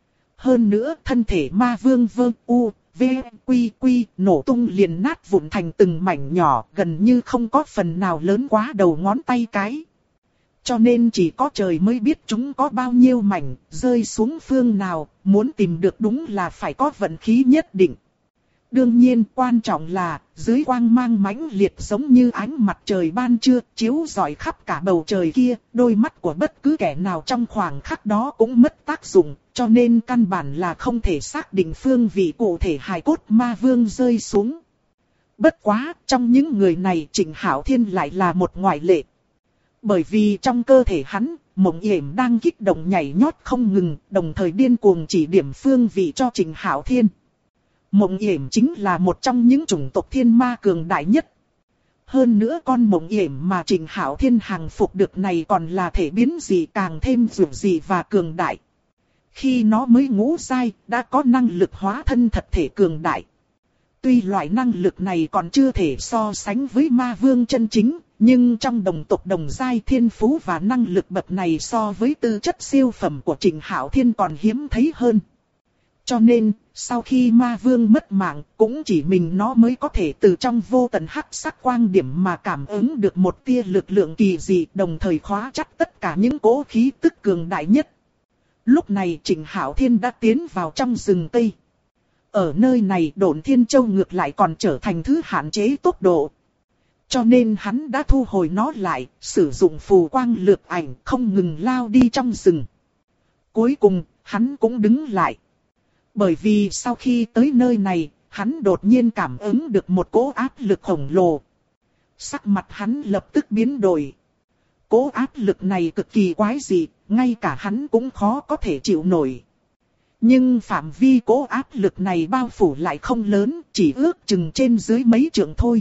Hơn nữa thân thể ma vương Vơ U, V, Quy nổ tung liền nát vụn thành từng mảnh nhỏ, gần như không có phần nào lớn quá đầu ngón tay cái. Cho nên chỉ có trời mới biết chúng có bao nhiêu mảnh, rơi xuống phương nào, muốn tìm được đúng là phải có vận khí nhất định. Đương nhiên quan trọng là, dưới quang mang mãnh liệt giống như ánh mặt trời ban trưa, chiếu rọi khắp cả bầu trời kia, đôi mắt của bất cứ kẻ nào trong khoảng khắc đó cũng mất tác dụng, cho nên căn bản là không thể xác định phương vị cụ thể hài cốt ma vương rơi xuống. Bất quá, trong những người này Trịnh Hạo Thiên lại là một ngoại lệ. Bởi vì trong cơ thể hắn, Mộng Yểm đang kích động nhảy nhót không ngừng, đồng thời điên cuồng chỉ điểm phương vị cho Trình Hạo Thiên. Mộng Yểm chính là một trong những chủng tộc thiên ma cường đại nhất. Hơn nữa con Mộng Yểm mà Trình Hạo Thiên hàng phục được này còn là thể biến dị càng thêm dữ dị và cường đại. Khi nó mới ngũ giai, đã có năng lực hóa thân thật thể cường đại. Tuy loại năng lực này còn chưa thể so sánh với ma vương chân chính, nhưng trong đồng tộc đồng giai thiên phú và năng lực bậc này so với tư chất siêu phẩm của Trình Hạo Thiên còn hiếm thấy hơn. Cho nên, sau khi ma vương mất mạng, cũng chỉ mình nó mới có thể từ trong vô tận hắc sắc quang điểm mà cảm ứng được một tia lực lượng kỳ dị, đồng thời khóa chắc tất cả những cỗ khí tức cường đại nhất. Lúc này Trình Hạo Thiên đã tiến vào trong rừng cây. Ở nơi này Độn Thiên Châu ngược lại còn trở thành thứ hạn chế tốc độ. Cho nên hắn đã thu hồi nó lại, sử dụng phù quang lược ảnh không ngừng lao đi trong rừng. Cuối cùng, hắn cũng đứng lại. Bởi vì sau khi tới nơi này, hắn đột nhiên cảm ứng được một cỗ áp lực khổng lồ. Sắc mặt hắn lập tức biến đổi. Cỗ áp lực này cực kỳ quái dị, ngay cả hắn cũng khó có thể chịu nổi. Nhưng phạm vi cỗ áp lực này bao phủ lại không lớn, chỉ ước chừng trên dưới mấy trượng thôi.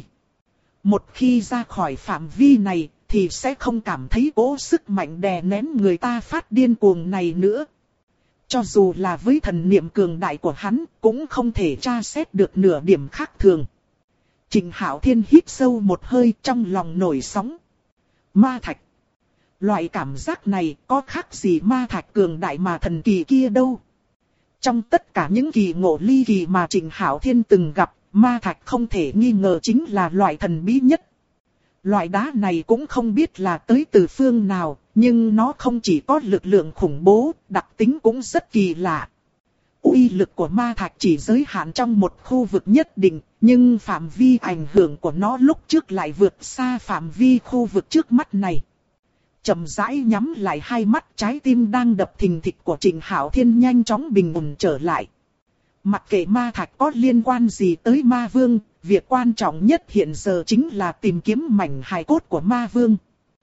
Một khi ra khỏi phạm vi này, thì sẽ không cảm thấy cỗ sức mạnh đè nén người ta phát điên cuồng này nữa. Cho dù là với thần niệm cường đại của hắn, cũng không thể tra xét được nửa điểm khác thường. Trình Hạo Thiên hít sâu một hơi, trong lòng nổi sóng. Ma thạch. Loại cảm giác này có khác gì ma thạch cường đại mà thần kỳ kia đâu. Trong tất cả những kỳ ngộ ly kỳ mà Trình Hạo Thiên từng gặp, ma thạch không thể nghi ngờ chính là loại thần bí nhất. Loại đá này cũng không biết là tới từ phương nào, nhưng nó không chỉ có lực lượng khủng bố, đặc tính cũng rất kỳ lạ. Uy lực của ma thạch chỉ giới hạn trong một khu vực nhất định, nhưng phạm vi ảnh hưởng của nó lúc trước lại vượt xa phạm vi khu vực trước mắt này. Chậm rãi nhắm lại hai mắt, trái tim đang đập thình thịch của Trình Hạo Thiên nhanh chóng bình ổn trở lại. Mặc kệ ma thạch có liên quan gì tới ma vương, việc quan trọng nhất hiện giờ chính là tìm kiếm mảnh hài cốt của ma vương.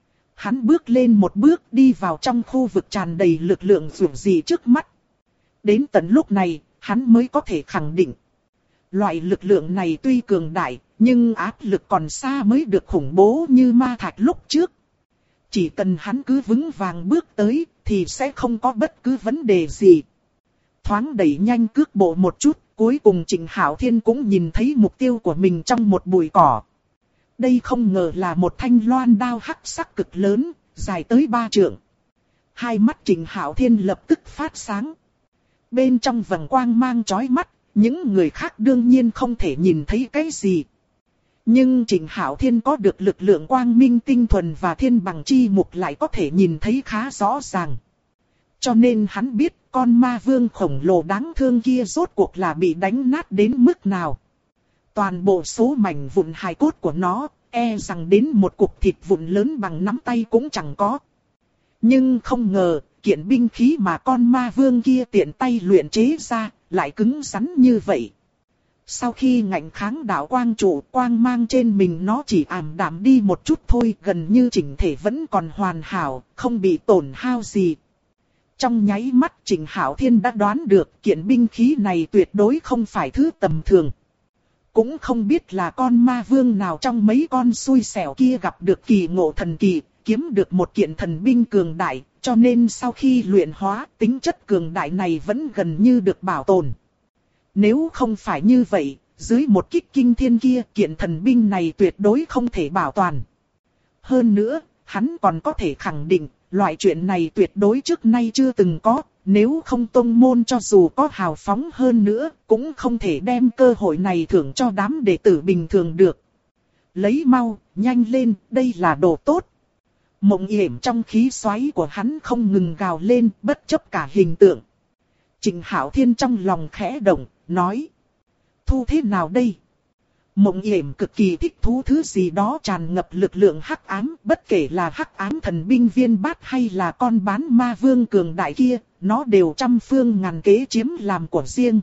Hắn bước lên một bước đi vào trong khu vực tràn đầy lực lượng dữ dị trước mắt. Đến tận lúc này, hắn mới có thể khẳng định. Loại lực lượng này tuy cường đại, nhưng áp lực còn xa mới được khủng bố như ma thạch lúc trước. Chỉ cần hắn cứ vững vàng bước tới, thì sẽ không có bất cứ vấn đề gì. Thoáng đẩy nhanh cước bộ một chút, cuối cùng Trình Hạo Thiên cũng nhìn thấy mục tiêu của mình trong một bụi cỏ. Đây không ngờ là một thanh loan đao hắc sắc cực lớn, dài tới 3 trượng. Hai mắt Trình Hạo Thiên lập tức phát sáng. Bên trong vầng quang mang chói mắt, những người khác đương nhiên không thể nhìn thấy cái gì. Nhưng Trình Hạo Thiên có được lực lượng quang minh tinh thuần và thiên bằng chi mục lại có thể nhìn thấy khá rõ ràng. Cho nên hắn biết con ma vương khổng lồ đáng thương kia rốt cuộc là bị đánh nát đến mức nào. Toàn bộ số mảnh vụn hài cốt của nó, e rằng đến một cục thịt vụn lớn bằng nắm tay cũng chẳng có. Nhưng không ngờ, kiện binh khí mà con ma vương kia tiện tay luyện chế ra, lại cứng rắn như vậy. Sau khi ngạnh kháng đạo quang trụ, quang mang trên mình nó chỉ ảm đạm đi một chút thôi, gần như chỉnh thể vẫn còn hoàn hảo, không bị tổn hao gì. Trong nháy mắt Trình Hạo Thiên đã đoán được kiện binh khí này tuyệt đối không phải thứ tầm thường. Cũng không biết là con ma vương nào trong mấy con xui xẻo kia gặp được kỳ ngộ thần kỳ, kiếm được một kiện thần binh cường đại, cho nên sau khi luyện hóa, tính chất cường đại này vẫn gần như được bảo tồn. Nếu không phải như vậy, dưới một kích kinh thiên kia, kiện thần binh này tuyệt đối không thể bảo toàn. Hơn nữa, hắn còn có thể khẳng định, loại chuyện này tuyệt đối trước nay chưa từng có, nếu không tông môn cho dù có hào phóng hơn nữa, cũng không thể đem cơ hội này thưởng cho đám đệ tử bình thường được. Lấy mau, nhanh lên, đây là đồ tốt. Mộng Yểm trong khí xoáy của hắn không ngừng gào lên, bất chấp cả hình tượng. Trình Hạo Thiên trong lòng khẽ động, nói. Thu thế nào đây? Mộng Yểm cực kỳ thích thú thứ gì đó tràn ngập lực lượng hắc ám, bất kể là hắc ám thần binh viên bát hay là con bán ma vương cường đại kia, nó đều trăm phương ngàn kế chiếm làm của riêng.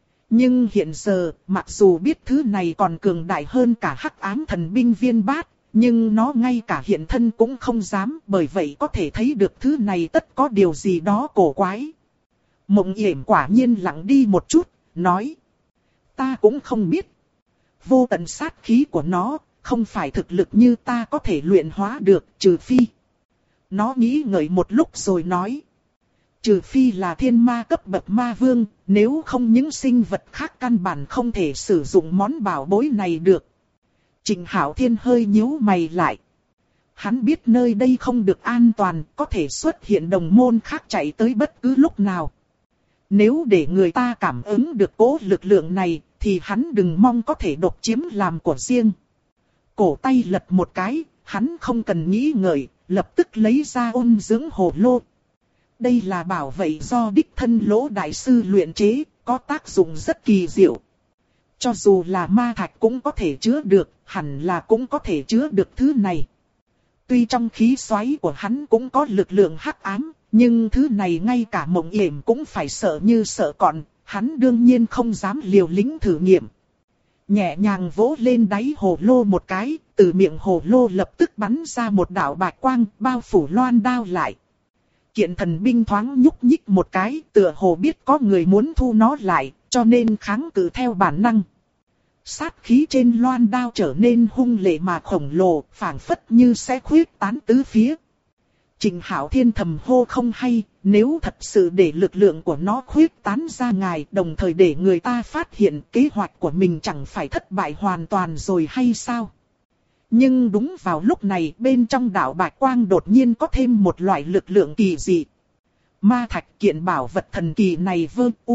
Nhưng hiện giờ, mặc dù biết thứ này còn cường đại hơn cả hắc ám thần binh viên bát, Nhưng nó ngay cả hiện thân cũng không dám, bởi vậy có thể thấy được thứ này tất có điều gì đó cổ quái. Mộng Yểm quả nhiên lặng đi một chút, nói. Ta cũng không biết. Vô tận sát khí của nó, không phải thực lực như ta có thể luyện hóa được, trừ phi. Nó nghĩ ngợi một lúc rồi nói. Trừ phi là thiên ma cấp bậc ma vương, nếu không những sinh vật khác căn bản không thể sử dụng món bảo bối này được. Trịnh Hạo Thiên hơi nhíu mày lại. Hắn biết nơi đây không được an toàn, có thể xuất hiện đồng môn khác chạy tới bất cứ lúc nào. Nếu để người ta cảm ứng được cỗ lực lượng này, thì hắn đừng mong có thể độc chiếm làm của riêng. Cổ tay lật một cái, hắn không cần nghĩ ngợi, lập tức lấy ra ôn dưỡng hồ lô. Đây là bảo vệ do đích thân Lỗ đại sư luyện chế, có tác dụng rất kỳ diệu. Cho dù là ma thạch cũng có thể chứa được, hẳn là cũng có thể chứa được thứ này. Tuy trong khí xoáy của hắn cũng có lực lượng hắc ám, nhưng thứ này ngay cả Mộng Yểm cũng phải sợ như sợ cọp, hắn đương nhiên không dám liều lĩnh thử nghiệm. Nhẹ nhàng vỗ lên đáy hồ lô một cái, từ miệng hồ lô lập tức bắn ra một đạo bạch quang bao phủ loan đao lại. Kiện thần binh thoáng nhúc nhích một cái, tựa hồ biết có người muốn thu nó lại, cho nên kháng cự theo bản năng. Sát khí trên loan đao trở nên hung lệ mà khổng lồ, phảng phất như sẽ khuyết tán tứ phía. Trịnh Hạo Thiên thầm hô không hay, nếu thật sự để lực lượng của nó khuyết tán ra ngoài, đồng thời để người ta phát hiện kế hoạch của mình chẳng phải thất bại hoàn toàn rồi hay sao? Nhưng đúng vào lúc này, bên trong đạo bạch quang đột nhiên có thêm một loại lực lượng kỳ dị. Ma thạch kiện bảo vật thần kỳ này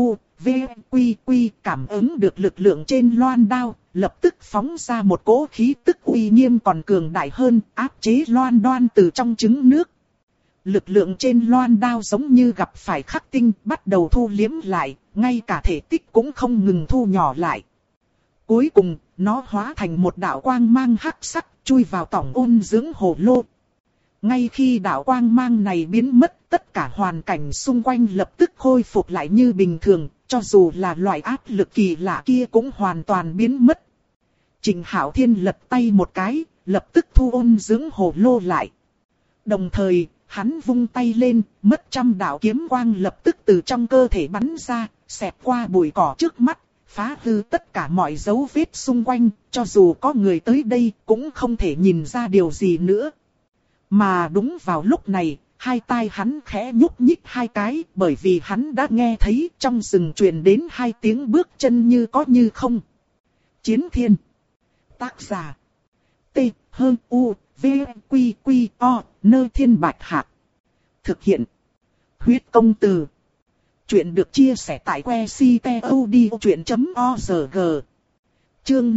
cảm ứng được lực lượng trên loan đao, lập tức phóng ra một cỗ khí tức uy nghiêm còn cường đại hơn, áp chế loan đoan từ trong trứng nước. Lực lượng trên loan đao giống như gặp phải khắc tinh, bắt đầu thu liếm lại, ngay cả thể tích cũng không ngừng thu nhỏ lại. Cuối cùng, nó hóa thành một đạo quang mang hắc sắc, chui vào tỏng ôn dưỡng hồ lô. Ngay khi đạo quang mang này biến mất, tất cả hoàn cảnh xung quanh lập tức khôi phục lại như bình thường, cho dù là loại áp lực kỳ lạ kia cũng hoàn toàn biến mất. Trịnh Hạo Thiên lật tay một cái, lập tức thu ôn dưỡng hồ lô lại. Đồng thời, hắn vung tay lên, mất trăm đạo kiếm quang lập tức từ trong cơ thể bắn ra, xẹt qua bụi cỏ trước mắt, phá hư tất cả mọi dấu vết xung quanh, cho dù có người tới đây cũng không thể nhìn ra điều gì nữa. Mà đúng vào lúc này, hai tai hắn khẽ nhúc nhích hai cái, bởi vì hắn đã nghe thấy trong rừng truyền đến hai tiếng bước chân như có như không. Chiến Thiên. Tác giả. T-H-U-V-Q-Q-O, Nơi Thiên Bạch Hạc. Thực hiện. Huyết Công Từ. Chuyện được chia sẻ tại website.odchuyện.org. Chương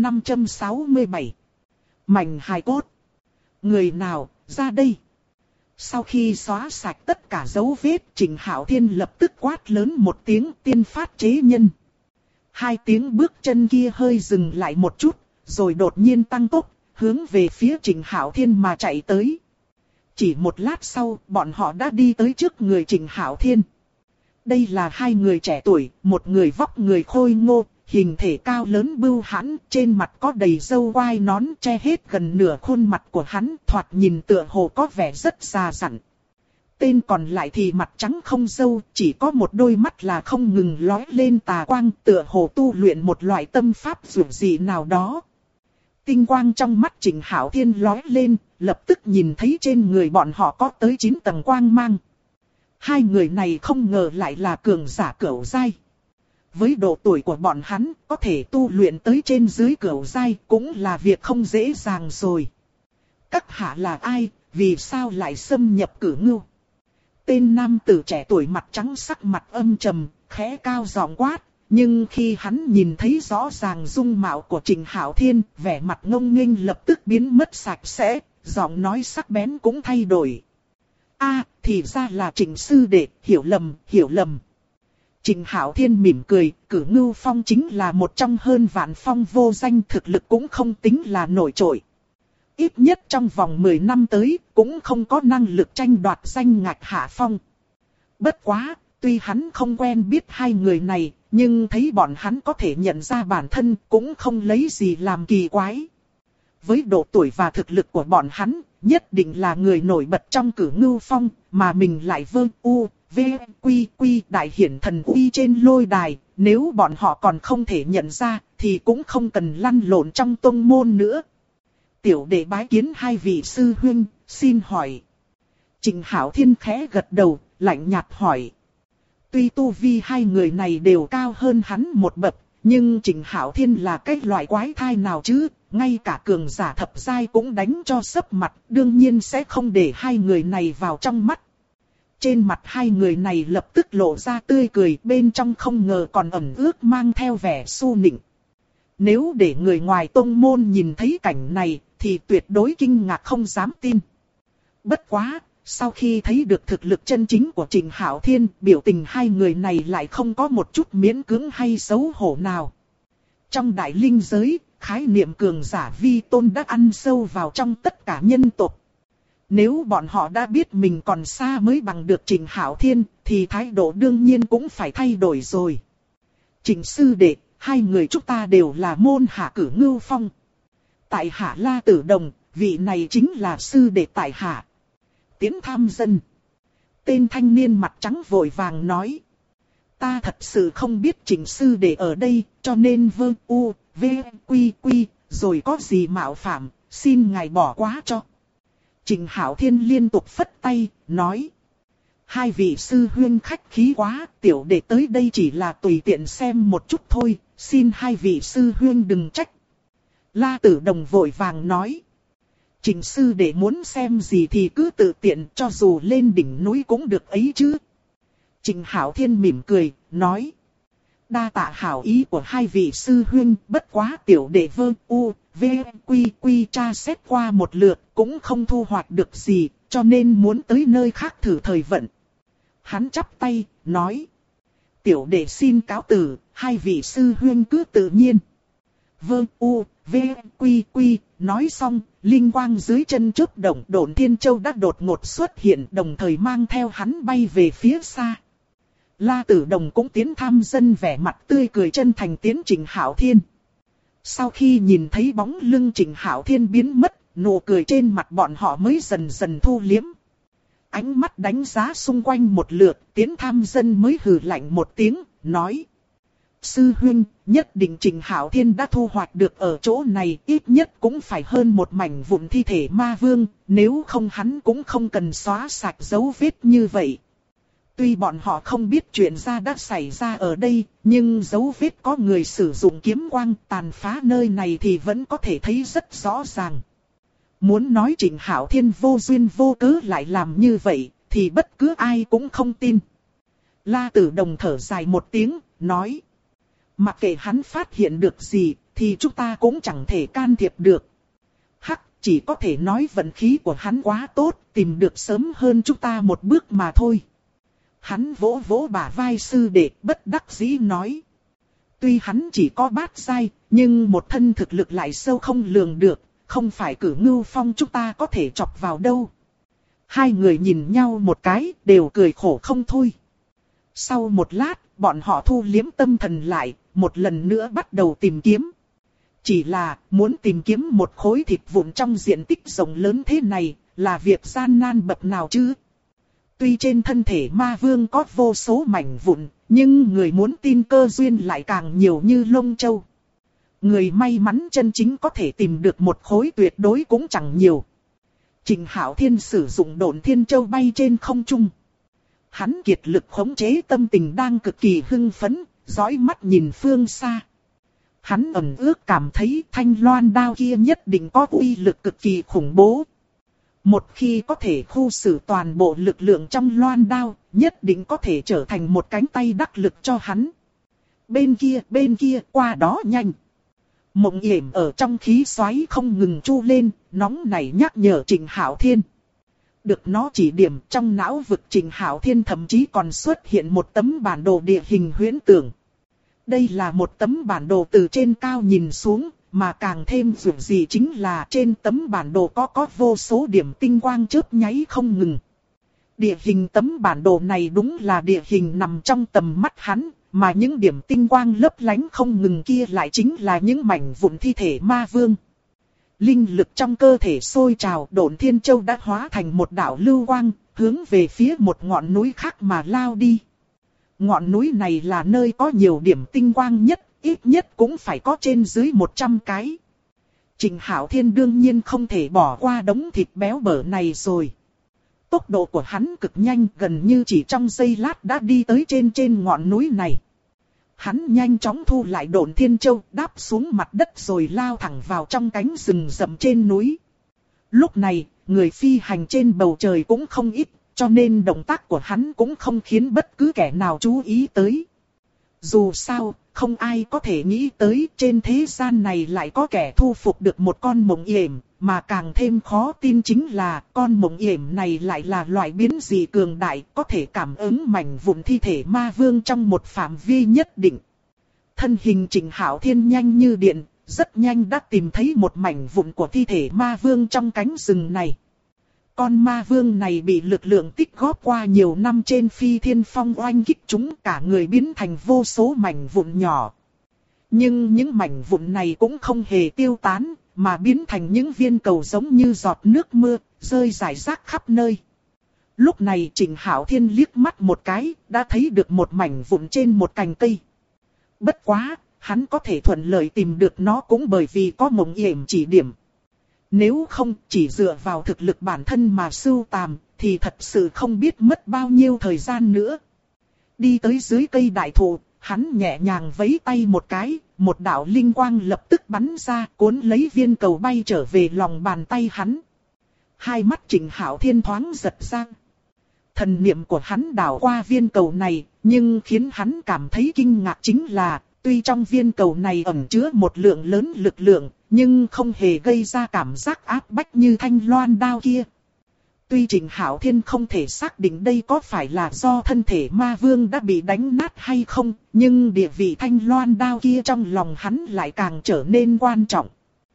567. Mảnh hài cốt. Người nào, ra đây. Sau khi xóa sạch tất cả dấu vết, Trịnh Hạo Thiên lập tức quát lớn một tiếng, tiên phát chế nhân. Hai tiếng bước chân kia hơi dừng lại một chút, rồi đột nhiên tăng tốc, hướng về phía Trịnh Hạo Thiên mà chạy tới. Chỉ một lát sau, bọn họ đã đi tới trước người Trịnh Hạo Thiên. Đây là hai người trẻ tuổi, một người vóc người khôi ngô, hình thể cao lớn bưu hãn, trên mặt có đầy râu quai nón che hết gần nửa khuôn mặt của hắn, thoạt nhìn tựa hồ có vẻ rất già dặn. Tên còn lại thì mặt trắng không râu, chỉ có một đôi mắt là không ngừng lóe lên tà quang, tựa hồ tu luyện một loại tâm pháp dường dị nào đó. Tinh quang trong mắt Trịnh Hạo Thiên lóe lên, lập tức nhìn thấy trên người bọn họ có tới 9 tầng quang mang. Hai người này không ngờ lại là cường giả cửu giai. Với độ tuổi của bọn hắn, có thể tu luyện tới trên dưới cửu giai cũng là việc không dễ dàng rồi. Các hạ là ai, vì sao lại xâm nhập Cửu Ngưu? Tên nam tử trẻ tuổi mặt trắng sắc mặt âm trầm, khẽ cao giọng quát. Nhưng khi hắn nhìn thấy rõ ràng dung mạo của Trịnh Hạo Thiên, vẻ mặt ngông nghênh lập tức biến mất sạch sẽ, giọng nói sắc bén cũng thay đổi. Thì ra là Trịnh sư đệ, hiểu lầm. Trịnh Hạo Thiên mỉm cười, Cửu Ngưu Phong chính là một trong hơn vạn phong vô danh, thực lực cũng không tính là nổi trội. Ít nhất trong vòng 10 năm tới, cũng không có năng lực tranh đoạt danh ngạch hạ phong. Bất quá, tuy hắn không quen biết hai người này, nhưng thấy bọn hắn có thể nhận ra bản thân cũng không lấy gì làm kỳ quái. với độ tuổi và thực lực của bọn hắn, nhất định là người nổi bật trong Cửu Ngưu Phong, mà mình lại quy đại hiển thần uy trên lôi đài, nếu bọn họ còn không thể nhận ra, thì cũng không cần lăn lộn trong tông môn nữa. Tiểu đệ bái kiến hai vị sư huynh, xin hỏi. Trịnh Hạo Thiên khẽ gật đầu, lạnh nhạt hỏi. Tuy tu vi hai người này đều cao hơn hắn một bậc, nhưng Trịnh Hạo Thiên là cái loại quái thai nào chứ, ngay cả cường giả thập giai cũng đánh cho sấp mặt, đương nhiên sẽ không để hai người này vào trong mắt. Trên mặt hai người này lập tức lộ ra tươi cười, bên trong không ngờ còn ẩn ước mang theo vẻ su nịnh. Nếu để người ngoài tông môn nhìn thấy cảnh này, thì tuyệt đối kinh ngạc không dám tin. Bất quá, sau khi thấy được thực lực chân chính của Trịnh Hạo Thiên, biểu tình hai người này lại không có một chút miễn cưỡng hay xấu hổ nào. Trong đại linh giới, khái niệm cường giả vi tôn đã ăn sâu vào trong tất cả nhân tộc. Nếu bọn họ đã biết mình còn xa mới bằng được Trịnh Hạo Thiên, thì thái độ đương nhiên cũng phải thay đổi rồi. Trịnh sư đệ, hai người chúng ta đều là môn hạ Cửu Ngưu Phong. Tại hạ La Tử Đồng, vị này chính là sư đệ tại hạ. Tiến tham dân. Tên thanh niên mặt trắng vội vàng nói. Ta thật sự không biết Trịnh sư đệ ở đây, cho nên quy, rồi có gì mạo phạm, xin ngài bỏ qua cho. Trịnh Hạo Thiên liên tục phất tay, nói. Hai vị sư huynh khách khí quá, tiểu đệ tới đây chỉ là tùy tiện xem một chút thôi, xin hai vị sư huynh đừng trách. La Tử Đồng vội vàng nói. Trịnh sư đệ muốn xem gì thì cứ tự tiện, cho dù lên đỉnh núi cũng được ấy chứ. Trịnh Hạo Thiên mỉm cười, nói. Đa tạ hảo ý của hai vị sư huynh, bất quá tiểu đệ quy tra xét qua một lượt, cũng không thu hoạch được gì, cho nên muốn tới nơi khác thử thời vận. Hắn chắp tay, nói. Tiểu đệ xin cáo từ, hai vị sư huynh cứ tự nhiên. Quy, nói xong, linh quang dưới chân chớp động, Độn Thiên Châu đã đột ngột xuất hiện, đồng thời mang theo hắn bay về phía xa. La Tử Đồng cũng tiến tham dân, vẻ mặt tươi cười chân thành tiến Trịnh Hạo Thiên. Sau khi nhìn thấy bóng lưng Trịnh Hạo Thiên biến mất, nụ cười trên mặt bọn họ mới dần dần thu liếm. Ánh mắt đánh giá xung quanh một lượt, tiến tham dân mới hừ lạnh một tiếng, nói. Sư huynh, nhất định Trịnh Hạo Thiên đã thu hoạch được ở chỗ này, ít nhất cũng phải hơn một mảnh vụn thi thể ma vương, nếu không hắn cũng không cần xóa sạch dấu vết như vậy. Tuy bọn họ không biết chuyện đã xảy ra ở đây, nhưng dấu vết có người sử dụng kiếm quang tàn phá nơi này thì vẫn có thể thấy rất rõ ràng. Muốn nói Trịnh Hạo Thiên vô duyên vô cớ lại làm như vậy, thì bất cứ ai cũng không tin. La Tử Đồng thở dài một tiếng, nói. Mặc kệ hắn phát hiện được gì, thì chúng ta cũng chẳng thể can thiệp được. Hắc, chỉ có thể nói vận khí của hắn quá tốt, tìm được sớm hơn chúng ta một bước mà thôi. Hắn vỗ vỗ bả vai sư đệ, bất đắc dĩ nói. Tuy hắn chỉ có bát giai, nhưng một thân thực lực lại sâu không lường được, không phải Cửu Ngưu Phong chúng ta có thể chọc vào đâu. Hai người nhìn nhau một cái, đều cười khổ không thôi. Sau một lát, bọn họ thu liếm tâm thần lại, một lần nữa bắt đầu tìm kiếm. Chỉ là, muốn tìm kiếm một khối thịt vụn trong diện tích rộng lớn thế này, là việc gian nan bậc nào chứ? Tuy trên thân thể ma vương có vô số mảnh vụn, nhưng người muốn tin cơ duyên lại càng nhiều như lông châu. Người may mắn chân chính có thể tìm được một khối tuyệt đối cũng chẳng nhiều. Trịnh Hạo Thiên sử dụng Độn Thiên Châu bay trên không trung. Hắn kiệt lực khống chế tâm tình đang cực kỳ hưng phấn, dõi mắt nhìn phương xa. Hắn ẩn ước cảm thấy thanh loan đao kia nhất định có uy lực cực kỳ khủng bố. Một khi có thể khu xử toàn bộ lực lượng trong loan đao, nhất định có thể trở thành một cánh tay đắc lực cho hắn. Bên kia, qua đó nhanh. Mộng yểm ở trong khí xoáy không ngừng chu lên, nóng nảy nhắc nhở Trịnh Hạo Thiên. Được nó chỉ điểm, trong não vực Trịnh Hạo Thiên thậm chí còn xuất hiện một tấm bản đồ địa hình huyễn tưởng. Đây là một tấm bản đồ từ trên cao nhìn xuống, mà càng thêm dường gì chính là trên tấm bản đồ có vô số điểm tinh quang chớp nháy không ngừng. Địa hình tấm bản đồ này đúng là địa hình nằm trong tầm mắt hắn, mà những điểm tinh quang lấp lánh không ngừng kia lại chính là những mảnh vụn thi thể ma vương. linh lực trong cơ thể sôi trào, Độn Thiên Châu đã hóa thành một đạo lưu quang, hướng về phía một ngọn núi khác mà lao đi. Ngọn núi này là nơi có nhiều điểm tinh quang nhất, ít nhất cũng phải có trên dưới 100 cái. Trịnh Hạo Thiên đương nhiên không thể bỏ qua đống thịt béo bở này rồi. Tốc độ của hắn cực nhanh, gần như chỉ trong giây lát đã đi tới trên ngọn núi này. Hắn nhanh chóng thu lại Độn Thiên Châu, đáp xuống mặt đất rồi lao thẳng vào trong cánh rừng rậm trên núi. Lúc này, người phi hành trên bầu trời cũng không ít, cho nên động tác của hắn cũng không khiến bất cứ kẻ nào chú ý tới. Dù sao, không ai có thể nghĩ tới trên thế gian này lại có kẻ thu phục được một con mộng yểm, mà càng thêm khó tin chính là con mộng yểm này lại là loại biến dị cường đại, có thể cảm ứng mảnh vụn thi thể ma vương trong một phạm vi nhất định. Thân hình Trịnh Hạo Thiên nhanh như điện, rất nhanh đã tìm thấy một mảnh vụn của thi thể ma vương trong cánh rừng này. Con ma vương này bị lực lượng tích góp qua nhiều năm trên Phi Thiên Phong oanh kích chúng, cả người biến thành vô số mảnh vụn nhỏ. Nhưng những mảnh vụn này cũng không hề tiêu tán, mà biến thành những viên cầu giống như giọt nước mưa, rơi rải rác khắp nơi. Lúc này Trịnh Hạo Thiên liếc mắt một cái, đã thấy được một mảnh vụn trên một cành cây. Bất quá, hắn có thể thuận lợi tìm được nó cũng bởi vì có mộng yểm chỉ điểm. Nếu không chỉ dựa vào thực lực bản thân mà sưu tàm, thì thật sự không biết mất bao nhiêu thời gian nữa. Đi tới dưới cây đại thụ, hắn nhẹ nhàng vẫy tay một cái, một đạo linh quang lập tức bắn ra, cuốn lấy viên cầu bay trở về lòng bàn tay hắn. Hai mắt Trịnh Hạo Thiên thoáng giật ra. Thần niệm của hắn đảo qua viên cầu này, nhưng khiến hắn cảm thấy kinh ngạc chính là, tuy trong viên cầu này ẩn chứa một lượng lớn lực lượng, nhưng không hề gây ra cảm giác áp bách như thanh loan đao kia. Tuy Trịnh Hạo Thiên không thể xác định đây có phải là do thân thể ma vương đã bị đánh nát hay không, nhưng địa vị thanh loan đao kia trong lòng hắn lại càng trở nên quan trọng.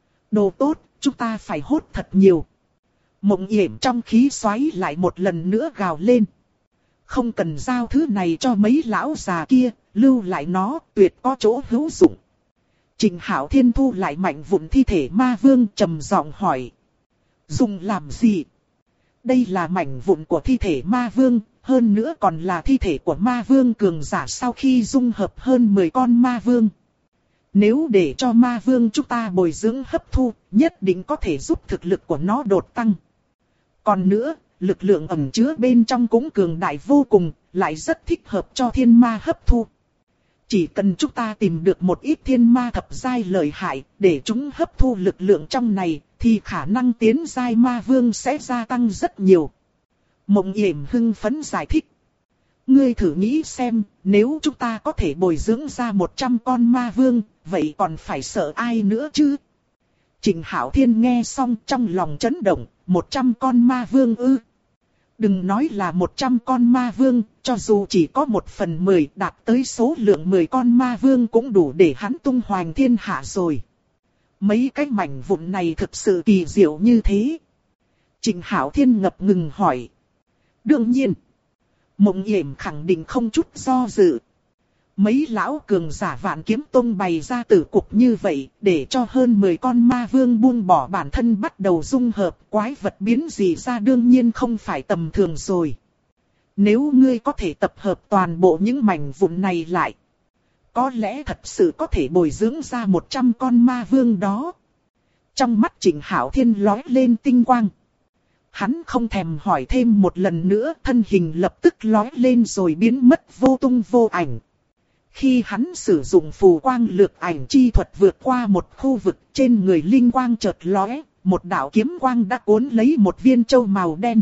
Đồ tốt, chúng ta phải hốt thật nhiều. Mộng yểm trong khí xoáy lại một lần nữa gào lên. Không cần giao thứ này cho mấy lão già kia, lưu lại nó tuyệt có chỗ hữu dụng. Trịnh Hạo Thiên thu lại mảnh vụn thi thể ma vương trầm giọng hỏi. Dùng làm gì? Đây là mảnh vụn của thi thể ma vương, hơn nữa còn là thi thể của ma vương cường giả sau khi dung hợp hơn 10 con ma vương. Nếu để cho ma vương chúng ta bồi dưỡng hấp thu, nhất định có thể giúp thực lực của nó đột tăng. Còn nữa, lực lượng ẩn chứa bên trong cũng cường đại vô cùng, lại rất thích hợp cho thiên ma hấp thu. Chỉ cần chúng ta tìm được một ít thiên ma thập giai lợi hại, để chúng hấp thu lực lượng trong này, thì khả năng tiến giai ma vương sẽ gia tăng rất nhiều. Mộng yểm hưng phấn giải thích. Ngươi thử nghĩ xem, nếu chúng ta có thể bồi dưỡng ra 100 con ma vương, vậy còn phải sợ ai nữa chứ? Trịnh Hạo Thiên nghe xong trong lòng chấn động, 100 con ma vương ư? Đừng nói là 100 con ma vương, cho dù chỉ có 1/10 đạt tới số lượng 10 con ma vương cũng đủ để hắn tung hoành thiên hạ rồi. Mấy cái mảnh vụn này thực sự kỳ diệu như thế. Trịnh Hạo Thiên ngập ngừng hỏi. Đương nhiên, Mộng yểm khẳng định không chút do dự. Mấy lão cường giả Vạn Kiếm Tông bày ra tử cục như vậy, để cho hơn 10 con ma vương buông bỏ bản thân bắt đầu dung hợp, quái vật biến dị ra đương nhiên không phải tầm thường rồi. Nếu ngươi có thể tập hợp toàn bộ những mảnh vụn này lại, có lẽ thật sự có thể bồi dưỡng ra 100 con ma vương đó. Trong mắt Trịnh Hạo Thiên lóe lên tinh quang. Hắn không thèm hỏi thêm một lần nữa, thân hình lập tức lóe lên rồi biến mất vô tung vô ảnh. Khi hắn sử dụng phù quang lược ảnh chi thuật vượt qua một khu vực, trên người linh quang chợt lóe, một đạo kiếm quang đã cuốn lấy một viên châu màu đen.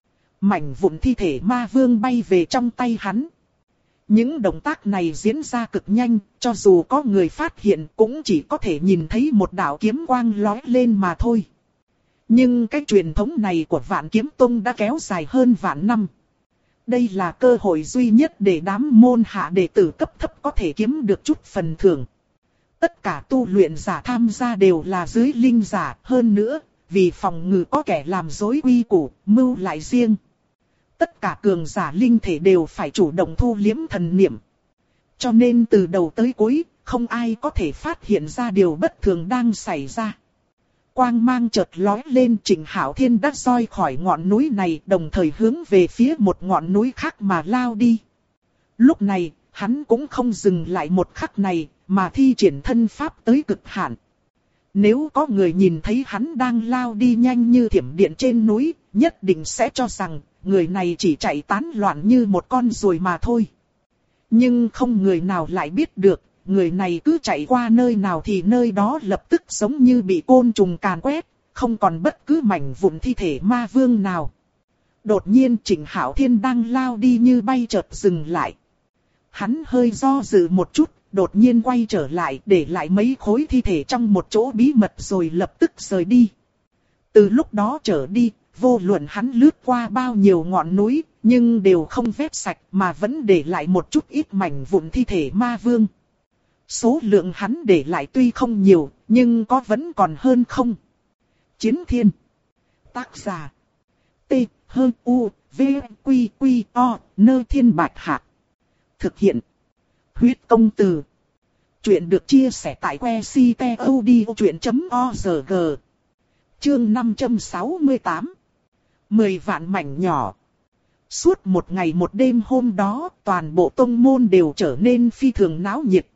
Mảnh vụn thi thể ma vương bay về trong tay hắn. Những động tác này diễn ra cực nhanh, cho dù có người phát hiện cũng chỉ có thể nhìn thấy một đạo kiếm quang lóe lên mà thôi. Nhưng cái truyền thống này của Vạn Kiếm Tông đã kéo dài hơn vạn năm. Đây là cơ hội duy nhất để đám môn hạ đệ tử cấp thấp có thể kiếm được chút phần thưởng. Tất cả tu luyện giả tham gia đều là dưới linh giả, hơn nữa, vì phòng ngừa có kẻ làm rối quy củ, mưu lại riêng. Tất cả cường giả linh thể đều phải chủ động thu liếm thần niệm. Cho nên từ đầu tới cuối, không ai có thể phát hiện ra điều bất thường đang xảy ra. Quang mang chợt lóe lên, Trịnh Hạo Thiên đã roi khỏi ngọn núi này, đồng thời hướng về phía một ngọn núi khác mà lao đi. Lúc này, hắn cũng không dừng lại một khắc này, mà thi triển thân pháp tới cực hạn. Nếu có người nhìn thấy hắn đang lao đi nhanh như thiểm điện trên núi, nhất định sẽ cho rằng người này chỉ chạy tán loạn như một con ruồi mà thôi. Nhưng không người nào lại biết được, người này cứ chạy qua nơi nào thì nơi đó lập tức giống như bị côn trùng càn quét, không còn bất cứ mảnh vụn thi thể ma vương nào. Đột nhiên Trịnh Hạo Thiên đang lao đi như bay chợt dừng lại. Hắn hơi do dự một chút, đột nhiên quay trở lại, để lại mấy khối thi thể trong một chỗ bí mật rồi lập tức rời đi. Từ lúc đó trở đi, vô luận hắn lướt qua bao nhiêu ngọn núi, nhưng đều không vét sạch mà vẫn để lại một chút ít mảnh vụn thi thể ma vương. Số lượng hắn để lại tuy không nhiều, nhưng có vẫn còn hơn không. Chiến Thiên. Tác giả. T, H, U, V, Q, Q, O, Nơ Thiên Bạch Hạc. Thực hiện. Huyết Công Từ. Chuyện được chia sẻ tại website.odchuyện.org. Chương 568. 10 vạn mảnh nhỏ. Suốt một ngày một đêm hôm đó, toàn bộ tông môn đều trở nên phi thường náo nhiệt.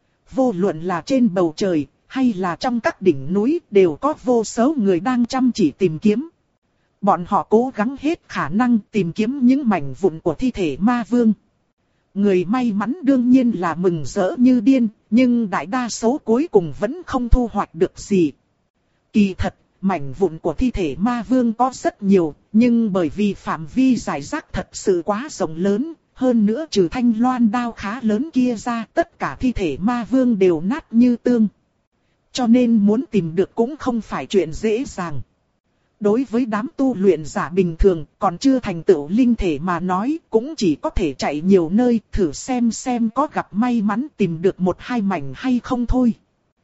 Vô luận là trên bầu trời, hay là trong các đỉnh núi, đều có vô số người đang chăm chỉ tìm kiếm. Bọn họ cố gắng hết khả năng tìm kiếm những mảnh vụn của thi thể ma vương. Người may mắn đương nhiên là mừng rỡ như điên, nhưng đại đa số cuối cùng vẫn không thu hoạch được gì. Kỳ thật, mảnh vụn của thi thể ma vương có rất nhiều, nhưng bởi vì phạm vi giải rác thật sự quá rộng lớn, hơn nữa trừ thanh loan đao khá lớn kia ra, tất cả thi thể ma vương đều nát như tương. Cho nên muốn tìm được cũng không phải chuyện dễ dàng. Đối với đám tu luyện giả bình thường, còn chưa thành tựu linh thể mà nói, cũng chỉ có thể chạy nhiều nơi, thử xem có gặp may mắn tìm được một hai mảnh hay không thôi.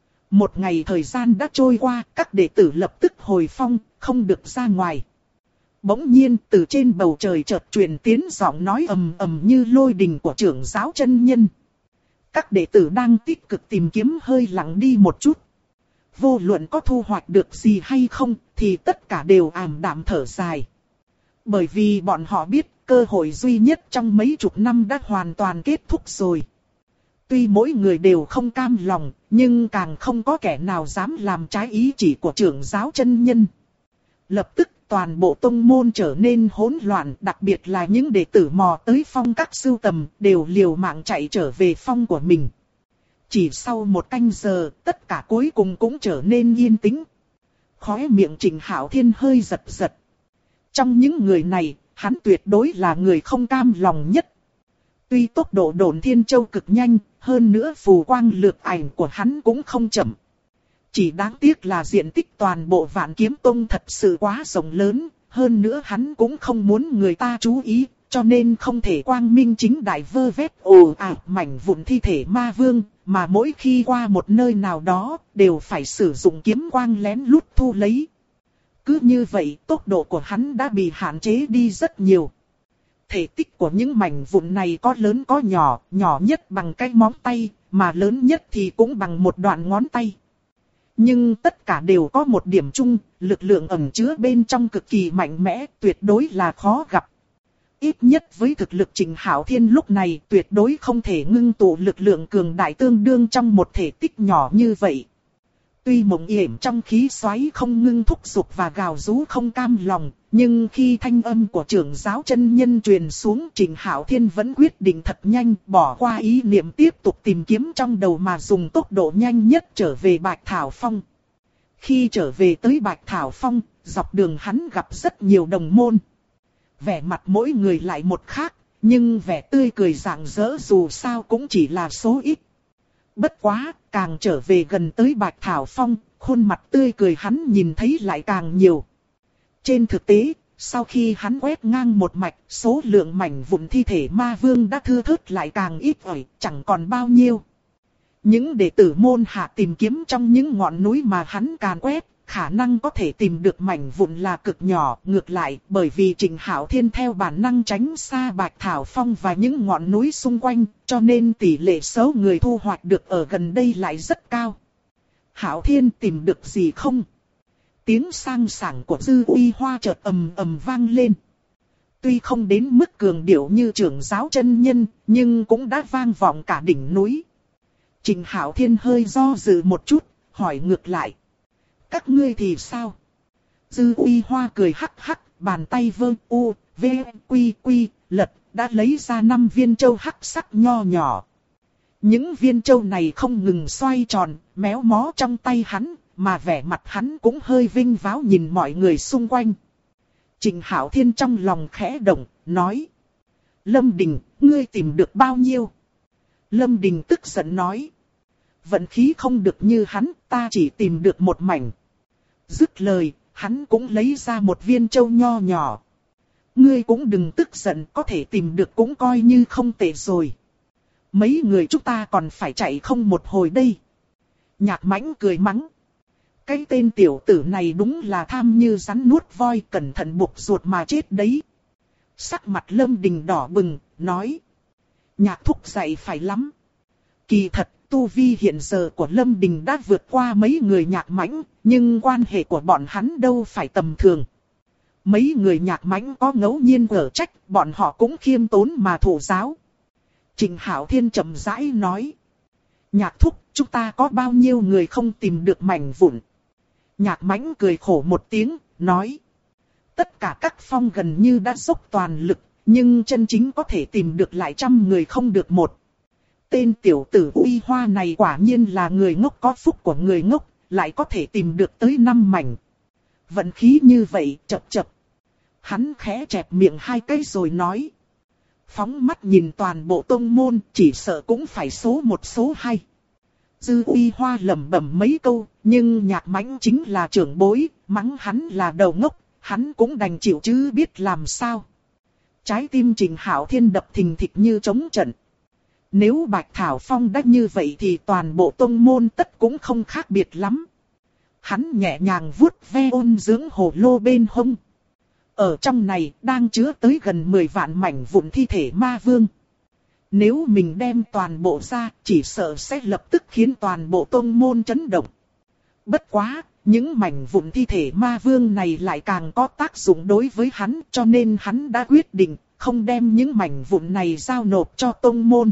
Một ngày thời gian đã trôi qua, các đệ tử lập tức hồi phong, không được ra ngoài. Bỗng nhiên từ trên bầu trời chợt truyền tiến giọng nói ầm ầm như lôi đình của trưởng giáo chân nhân. Các đệ tử đang tích cực tìm kiếm hơi lặng đi một chút. Vô luận có thu hoạch được gì hay không, thì tất cả đều ảm đạm thở dài. Bởi vì bọn họ biết cơ hội duy nhất trong mấy chục năm đã hoàn toàn kết thúc rồi. Tuy mỗi người đều không cam lòng, nhưng càng không có kẻ nào dám làm trái ý chỉ của trưởng giáo chân nhân. Lập tức toàn bộ tông môn trở nên hỗn loạn, đặc biệt là những đệ tử mò tới phong các sưu tầm, đều liều mạng chạy trở về phong của mình. Chỉ sau một canh giờ, tất cả cuối cùng cũng trở nên yên tĩnh. Khóe miệng Trịnh Hạo Thiên hơi giật giật. Trong những người này, hắn tuyệt đối là người không cam lòng nhất. Tuy tốc độ độn thiên châu cực nhanh, hơn nữa phù quang lược ảnh của hắn cũng không chậm. Chỉ đáng tiếc là diện tích toàn bộ Vạn Kiếm Tông thật sự quá rộng lớn, hơn nữa hắn cũng không muốn người ta chú ý, cho nên không thể quang minh chính đại vơ vét ồ ạt mảnh vụn thi thể ma vương, mà mỗi khi qua một nơi nào đó, đều phải sử dụng kiếm quang lén lút thu lấy. Cứ như vậy, tốc độ của hắn đã bị hạn chế đi rất nhiều. Thể tích của những mảnh vụn này có lớn có nhỏ, nhỏ nhất bằng cái móng tay, mà lớn nhất thì cũng bằng một đoạn ngón tay. Nhưng tất cả đều có một điểm chung, lực lượng ẩn chứa bên trong cực kỳ mạnh mẽ, tuyệt đối là khó gặp. Ít nhất với thực lực Trịnh Hạo Thiên lúc này tuyệt đối không thể ngưng tụ lực lượng cường đại tương đương trong một thể tích nhỏ như vậy. Tuy mộng yểm trong khí xoáy không ngưng thúc giục và gào rú không cam lòng, nhưng khi thanh âm của trưởng giáo chân nhân truyền xuống, Trịnh Hạo Thiên vẫn quyết định thật nhanh bỏ qua ý niệm tiếp tục tìm kiếm trong đầu mà dùng tốc độ nhanh nhất trở về Bạch Thảo Phong. Khi trở về tới Bạch Thảo Phong, dọc đường hắn gặp rất nhiều đồng môn. Vẻ mặt mỗi người lại một khác, nhưng vẻ tươi cười rạng rỡ dù sao cũng chỉ là số ít. Bất quá, càng trở về gần tới Bạch Thảo Phong, khuôn mặt tươi cười hắn nhìn thấy lại càng nhiều. Trên thực tế, sau khi hắn quét ngang một mạch, số lượng mảnh vụn thi thể ma vương đã thưa thớt lại càng ít ỏi, chẳng còn bao nhiêu. Những đệ tử môn hạ tìm kiếm trong những ngọn núi mà hắn càn quét, khả năng có thể tìm được mảnh vụn là cực nhỏ. Ngược lại, bởi vì Trịnh Hạo Thiên theo bản năng tránh xa Bạch Thảo Phong và những ngọn núi xung quanh, cho nên tỷ lệ số người thu hoạch được ở gần đây lại rất cao. Hạo Thiên tìm được gì không? tiếng sang sảng của Dư Uy Hoa chợt ầm ầm vang lên. Tuy không đến mức cường điệu như trưởng giáo chân nhân, nhưng cũng đã vang vọng cả đỉnh núi. Trình Hạo Thiên hơi do dự một chút, hỏi ngược lại. Các ngươi thì sao? Dư Uy Hoa cười hắc hắc, bàn tay vơ u, v, quy quy, lật, đã lấy ra 5 viên châu hắc sắc nho nhỏ. Những viên châu này không ngừng xoay tròn, méo mó trong tay hắn, mà vẻ mặt hắn cũng hơi vinh váo nhìn mọi người xung quanh. Trình Hạo Thiên trong lòng khẽ động, nói. Lâm Đình, ngươi tìm được bao nhiêu? Lâm Đình tức giận nói. Vận khí không được như hắn, ta chỉ tìm được một mảnh. Dứt lời, hắn cũng lấy ra một viên châu nho nhỏ. Ngươi cũng đừng tức giận, có thể tìm được cũng coi như không tệ rồi. Mấy người chúng ta còn phải chạy không một hồi đây. Nhạc Mãnh cười mắng. Cái tên tiểu tử này đúng là tham như rắn nuốt voi, cẩn thận buộc ruột mà chết đấy. Sắc mặt Lâm Đình đỏ bừng, nói. Nhạc thúc dạy phải lắm. Kỳ thật, tu vi hiện giờ của Lâm Đình đã vượt qua mấy người Nhạc Mãnh, nhưng quan hệ của bọn hắn đâu phải tầm thường. Mấy người Nhạc Mãnh có ngẫu nhiên ở trách, bọn họ cũng khiêm tốn mà thụ giáo. Trình Hạo Thiên chậm rãi nói. Nhạc thúc, chúng ta có bao nhiêu người không tìm được mảnh vụn? Nhạc Mãnh cười khổ một tiếng, nói. Tất cả các phong gần như đã dốc toàn lực, nhưng chân chính có thể tìm được lại 100 người không được một. Tên tiểu tử Uy Hoa này quả nhiên là người ngốc có phúc của người ngốc, lại có thể tìm được tới 5 mảnh. Vận khí như vậy, chập chập. Hắn khẽ chẹp miệng 2 cái rồi nói. Phóng mắt nhìn toàn bộ tông môn, chỉ sợ cũng phải số 1 số 2. Dư Uy Hoa lẩm bẩm mấy câu, nhưng Nhạc Mãnh chính là trưởng bối, mắng hắn là đầu ngốc, hắn cũng đành chịu chứ biết làm sao. Trái tim Trình Hạo Thiên đập thình thịch như trống trận. Nếu Bạch Thảo Phong đã như vậy thì toàn bộ tông môn tất cũng không khác biệt lắm. Hắn nhẹ nhàng vuốt ve ôn dưỡng hồ lô bên hông. Ở trong này đang chứa tới gần 10 vạn mảnh vụn thi thể ma vương. Nếu mình đem toàn bộ ra, chỉ sợ sẽ lập tức khiến toàn bộ tông môn chấn động. Bất quá, những mảnh vụn thi thể ma vương này lại càng có tác dụng đối với hắn, cho nên hắn đã quyết định không đem những mảnh vụn này giao nộp cho tông môn.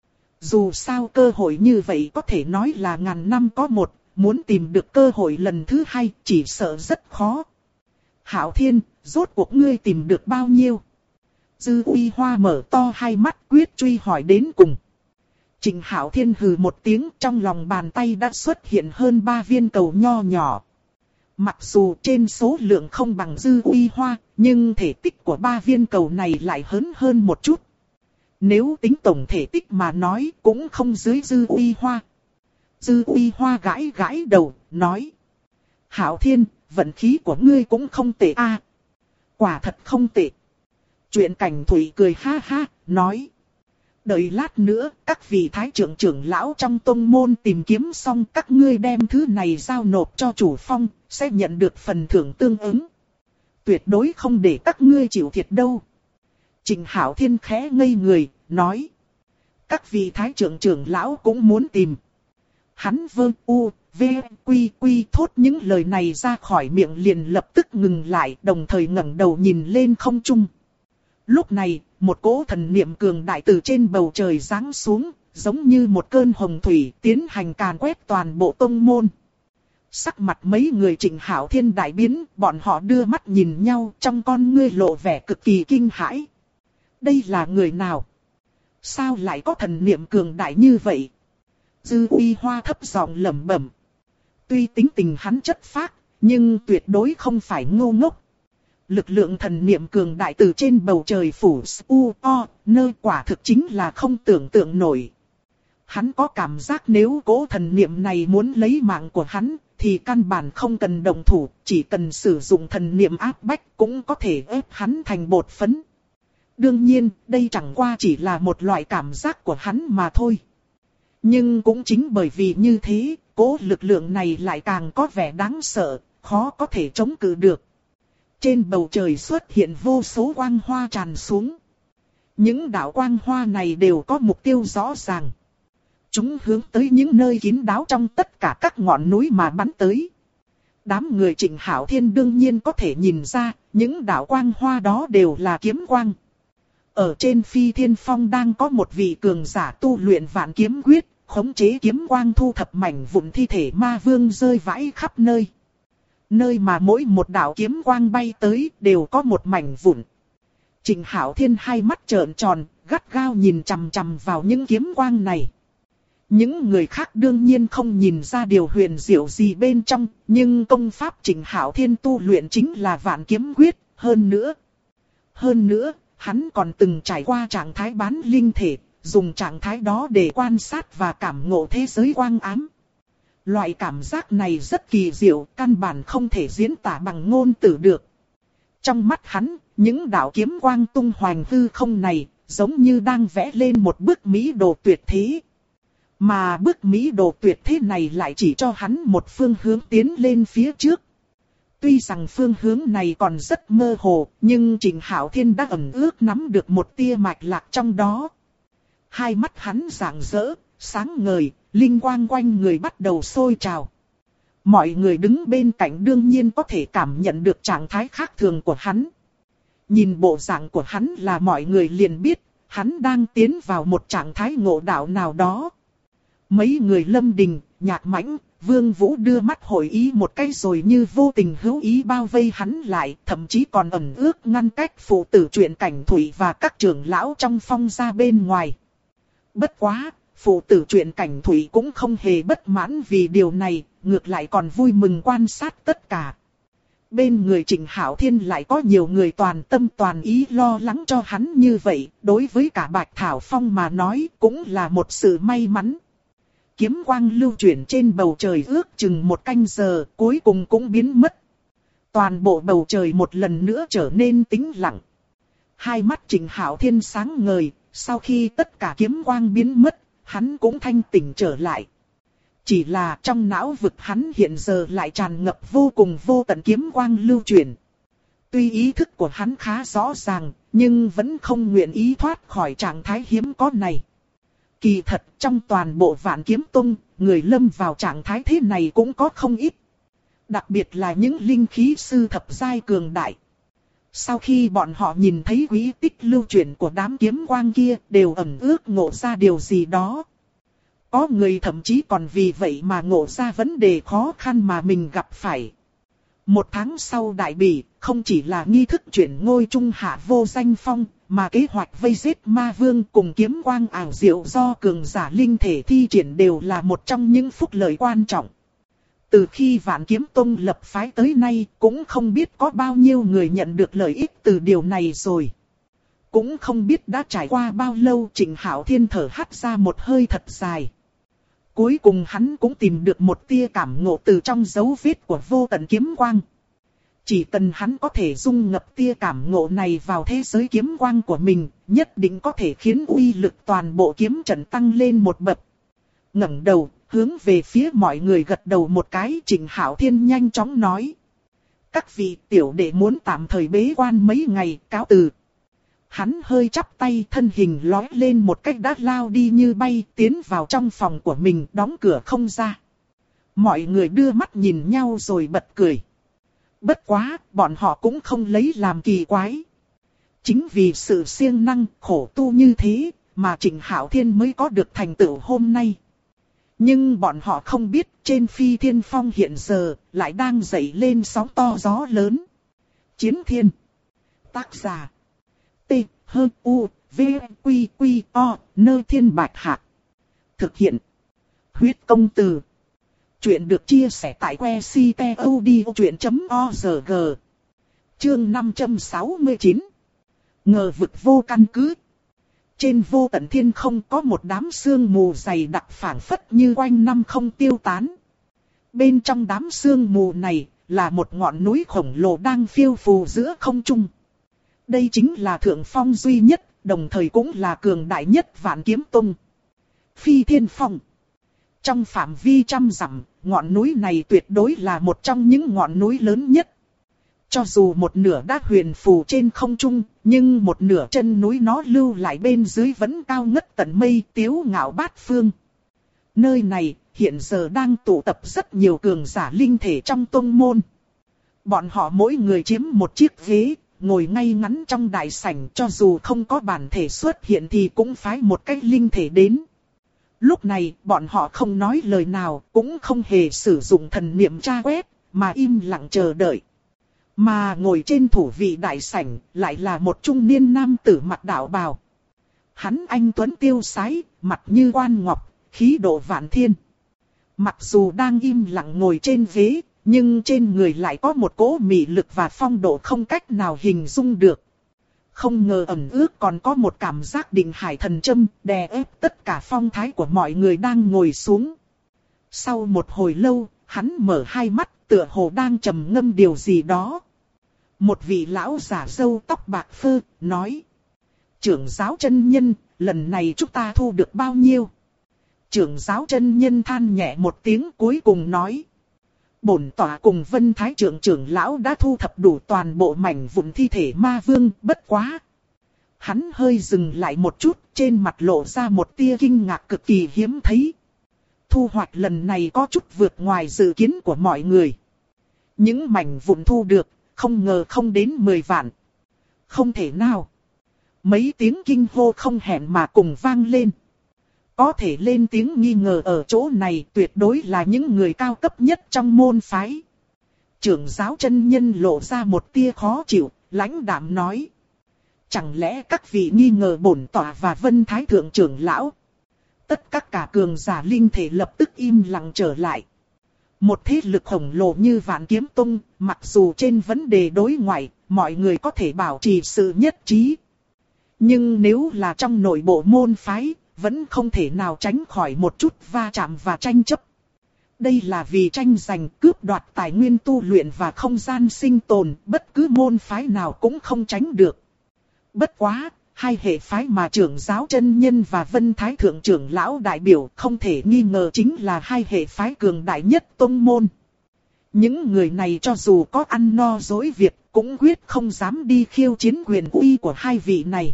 Dù sao cơ hội như vậy có thể nói là ngàn năm có một, muốn tìm được cơ hội lần thứ 2 chỉ sợ rất khó. Hạo Thiên, rốt cuộc ngươi tìm được bao nhiêu? Dư Uy Hoa mở to 2 mắt quyết truy hỏi đến cùng. Trình Hạo Thiên hừ một tiếng, trong lòng bàn tay đã xuất hiện hơn 3 viên cầu nho nhỏ. Mặc dù trên số lượng không bằng Dư Uy Hoa, nhưng thể tích của 3 viên cầu này lại hơn một chút. Nếu tính tổng thể tích mà nói cũng không dưới Dư Uy Hoa. Dư Uy Hoa gãi gãi đầu, nói. Hạo Thiên, vận khí của ngươi cũng không tệ a. Quả thật không tệ. Chuyện Cảnh Thủy cười ha ha, nói. Đợi lát nữa, các vị thái trưởng trưởng lão trong tông môn tìm kiếm xong các ngươi đem thứ này giao nộp cho chủ phong, sẽ nhận được phần thưởng tương ứng. Tuyệt đối không để các ngươi chịu thiệt đâu. Trình Hạo Thiên khẽ ngây người, nói. Các vị thái trưởng trưởng lão cũng muốn tìm. Hắn vơ u, v, quy quy thốt những lời này ra khỏi miệng liền lập tức ngừng lại, đồng thời ngẩng đầu nhìn lên không trung. Lúc này, một cỗ thần niệm cường đại từ trên bầu trời giáng xuống, giống như một cơn hồng thủy tiến hành càn quét toàn bộ tông môn. Sắc mặt mấy người Trình Hạo Thiên đại biến, bọn họ đưa mắt nhìn nhau, trong con ngươi lộ vẻ cực kỳ kinh hãi. Đây là người nào? Sao lại có thần niệm cường đại như vậy? Dư Uy Hoa thấp giọng lẩm bẩm. Tuy tính tình hắn chất phác, nhưng tuyệt đối không phải ngu ngốc. Lực lượng thần niệm cường đại từ trên bầu trời phủ nơi quả thực chính là không tưởng tượng nổi. Hắn có cảm giác nếu cỗ thần niệm này muốn lấy mạng của hắn, thì căn bản không cần động thủ, chỉ cần sử dụng thần niệm áp bách cũng có thể ép hắn thành bột phấn. Đương nhiên, đây chẳng qua chỉ là một loại cảm giác của hắn mà thôi. Nhưng cũng chính bởi vì như thế, cỗ lực lượng này lại càng có vẻ đáng sợ, khó có thể chống cự được. Trên bầu trời xuất hiện vô số quang hoa tràn xuống. Những đạo quang hoa này đều có mục tiêu rõ ràng. Chúng hướng tới những nơi kín đáo trong tất cả các ngọn núi mà bắn tới. Đám người Trịnh Hạo Thiên đương nhiên có thể nhìn ra, những đạo quang hoa đó đều là kiếm quang. Ở trên Phi Thiên Phong đang có một vị cường giả tu luyện Vạn Kiếm Quyết, khống chế kiếm quang thu thập mảnh vụn thi thể ma vương rơi vãi khắp nơi. Nơi mà mỗi một đạo kiếm quang bay tới đều có một mảnh vụn. Trịnh Hạo Thiên hai mắt trợn tròn, gắt gao nhìn chằm chằm vào những kiếm quang này. Những người khác đương nhiên không nhìn ra điều huyền diệu gì bên trong, nhưng công pháp Trịnh Hạo Thiên tu luyện chính là Vạn Kiếm Quyết, hơn nữa, hắn còn từng trải qua trạng thái bán linh thể, dùng trạng thái đó để quan sát và cảm ngộ thế giới quang ám. Loại cảm giác này rất kỳ diệu, căn bản không thể diễn tả bằng ngôn từ được. Trong mắt hắn, những đạo kiếm quang tung hoành hư không này, giống như đang vẽ lên một bức mỹ đồ tuyệt thế. Mà bức mỹ đồ tuyệt thế này lại chỉ cho hắn một phương hướng tiến lên phía trước. Tuy rằng phương hướng này còn rất mơ hồ, nhưng Trịnh Hạo Thiên đã ẩn ước nắm được một tia mạch lạc trong đó. Hai mắt hắn rạng rỡ, sáng ngời, linh quang quanh người bắt đầu sôi trào. Mọi người đứng bên cạnh đương nhiên có thể cảm nhận được trạng thái khác thường của hắn. Nhìn bộ dạng của hắn là mọi người liền biết, hắn đang tiến vào một trạng thái ngộ đạo nào đó. Mấy người Lâm Đình, Nhạc Mãnh, Vương Vũ đưa mắt hội ý một cái rồi như vô tình hữu ý bao vây hắn lại, thậm chí còn ẩn ước ngăn cách phụ tử Truyện Cảnh Thủy và các trưởng lão trong phong ra bên ngoài. Bất quá, phụ tử Truyện Cảnh Thủy cũng không hề bất mãn vì điều này, ngược lại còn vui mừng quan sát tất cả. Bên người Trịnh Hạo Thiên lại có nhiều người toàn tâm toàn ý lo lắng cho hắn như vậy, đối với cả Bạch Thảo Phong mà nói cũng là một sự may mắn. Kiếm quang lưu chuyển trên bầu trời ước chừng một canh giờ, cuối cùng cũng biến mất. Toàn bộ bầu trời một lần nữa trở nên tĩnh lặng. Hai mắt Trịnh Hạo Thiên sáng ngời, sau khi tất cả kiếm quang biến mất, hắn cũng thanh tỉnh trở lại. Chỉ là trong não vực hắn hiện giờ lại tràn ngập vô cùng vô tận kiếm quang lưu chuyển. Tuy ý thức của hắn khá rõ ràng, nhưng vẫn không nguyện ý thoát khỏi trạng thái hiếm có này. Kỳ thật trong toàn bộ Vạn Kiếm Tông, người lâm vào trạng thái thế này cũng có không ít. Đặc biệt là những linh khí sư thập giai cường đại. Sau khi bọn họ nhìn thấy quý tích lưu chuyển của đám kiếm quang kia, đều ẩn ước ngộ ra điều gì đó. Có người thậm chí còn vì vậy mà ngộ ra vấn đề khó khăn mà mình gặp phải. Một tháng sau đại bỉ, không chỉ là nghi thức chuyển ngôi trung hạ vô danh phong, mà kế hoạch vây giết ma vương cùng kiếm quang ảo diệu do cường giả linh thể thi triển đều là một trong những phúc lợi quan trọng. Từ khi Vạn Kiếm Tông lập phái tới nay, cũng không biết có bao nhiêu người nhận được lợi ích từ điều này rồi. Cũng không biết đã trải qua bao lâu, Trịnh Hạo Thiên thở hắt ra một hơi thật dài. Cuối cùng hắn cũng tìm được một tia cảm ngộ từ trong dấu vết của vô tận kiếm quang. Chỉ cần hắn có thể dung ngập tia cảm ngộ này vào thế giới kiếm quang của mình, nhất định có thể khiến uy lực toàn bộ kiếm trận tăng lên một bậc. Ngẩng đầu, hướng về phía mọi người gật đầu một cái, Trịnh Hạo Thiên nhanh chóng nói. Các vị tiểu đệ muốn tạm thời bế quan mấy ngày, cáo từ. Hắn hơi chắp tay, thân hình lói lên một cách đã lao đi như bay, tiến vào trong phòng của mình, đóng cửa không ra. Mọi người đưa mắt nhìn nhau rồi bật cười. Bất quá, bọn họ cũng không lấy làm kỳ quái. Chính vì sự siêng năng, khổ tu như thế, mà Trịnh Hạo Thiên mới có được thành tựu hôm nay. Nhưng bọn họ không biết, trên Phi Thiên Phong hiện giờ, lại đang dậy lên sóng to gió lớn. Chiến Thiên. Tác giả. T, H, U, V, Quy, Quy, O, Nơ Thiên Bạch Hạc. Thực hiện. Huyết Công Từ. Chuyện được chia sẻ tại que ctod.org. Chương 569. Ngờ vực vô căn cứ. Trên vô tận thiên không có một đám sương mù dày đặc phảng phất như quanh năm không tiêu tán. Bên trong đám sương mù này là một ngọn núi khổng lồ đang phiêu phù giữa không trung. Đây chính là thượng phong duy nhất, đồng thời cũng là cường đại nhất Vạn Kiếm Tông. Phi Thiên Phong. Trong phạm vi trăm dặm, ngọn núi này tuyệt đối là một trong những ngọn núi lớn nhất. Cho dù một nửa đã huyền phù trên không trung, nhưng một nửa chân núi nó lưu lại bên dưới vẫn cao ngất tận mây, tiếu ngạo bát phương. Nơi này hiện giờ đang tụ tập rất nhiều cường giả linh thể trong tông môn. Bọn họ mỗi người chiếm một chiếc ghế, ngồi ngay ngắn trong đại sảnh, cho dù không có bản thể xuất hiện thì cũng phái một cách linh thể đến. Lúc này bọn họ không nói lời nào, cũng không hề sử dụng thần niệm tra quét, mà im lặng chờ đợi. Mà ngồi trên thủ vị đại sảnh lại là một trung niên nam tử mặc đạo bào. Hắn anh tuấn tiêu sái, mặt như quan ngọc, khí độ vạn thiên. Mặc dù đang im lặng ngồi trên ghế, nhưng trên người lại có một cỗ mị lực và phong độ không cách nào hình dung được. Không ngờ ẩn ước còn có một cảm giác định hải thần châm, đè ép tất cả phong thái của mọi người đang ngồi xuống. Sau một hồi lâu, hắn mở hai mắt, tựa hồ đang trầm ngâm điều gì đó. Một vị lão giả râu tóc bạc phơ, nói: trưởng giáo chân nhân, lần này chúng ta thu được bao nhiêu? Trưởng giáo chân nhân than nhẹ một tiếng cuối cùng nói: bổn tọa cùng Vân Thái trưởng lão đã thu thập đủ toàn bộ mảnh vụn thi thể ma vương, bất quá. Hắn hơi dừng lại một chút, trên mặt lộ ra một tia kinh ngạc cực kỳ hiếm thấy. Thu hoạch lần này có chút vượt ngoài dự kiến của mọi người. Những mảnh vụn thu được, không ngờ không đến 10 vạn. Không thể nào. Mấy tiếng kinh hô không hẹn mà cùng vang lên. Có thể lên tiếng nghi ngờ ở chỗ này tuyệt đối là những người cao cấp nhất trong môn phái. Trưởng giáo chân nhân lộ ra một tia khó chịu, lãnh đạm nói: chẳng lẽ các vị nghi ngờ bổn tọa và Vân Thái thượng trưởng lão? Tất cả cường giả linh thể lập tức im lặng trở lại. Một thế lực khổng lồ như Vạn Kiếm Tông, mặc dù trên vấn đề đối ngoại, mọi người có thể bảo trì sự nhất trí. Nhưng nếu là trong nội bộ môn phái, vẫn không thể nào tránh khỏi một chút va chạm và tranh chấp. Đây là vì tranh giành cướp đoạt tài nguyên tu luyện và không gian sinh tồn, bất cứ môn phái nào cũng không tránh được. Bất quá, hai hệ phái mà trưởng giáo chân nhân và Vân Thái thượng trưởng lão đại biểu không thể nghi ngờ chính là hai hệ phái cường đại nhất tông môn. Những người này cho dù có ăn no dối việc, cũng quyết không dám đi khiêu chiến quyền uy của hai vị này.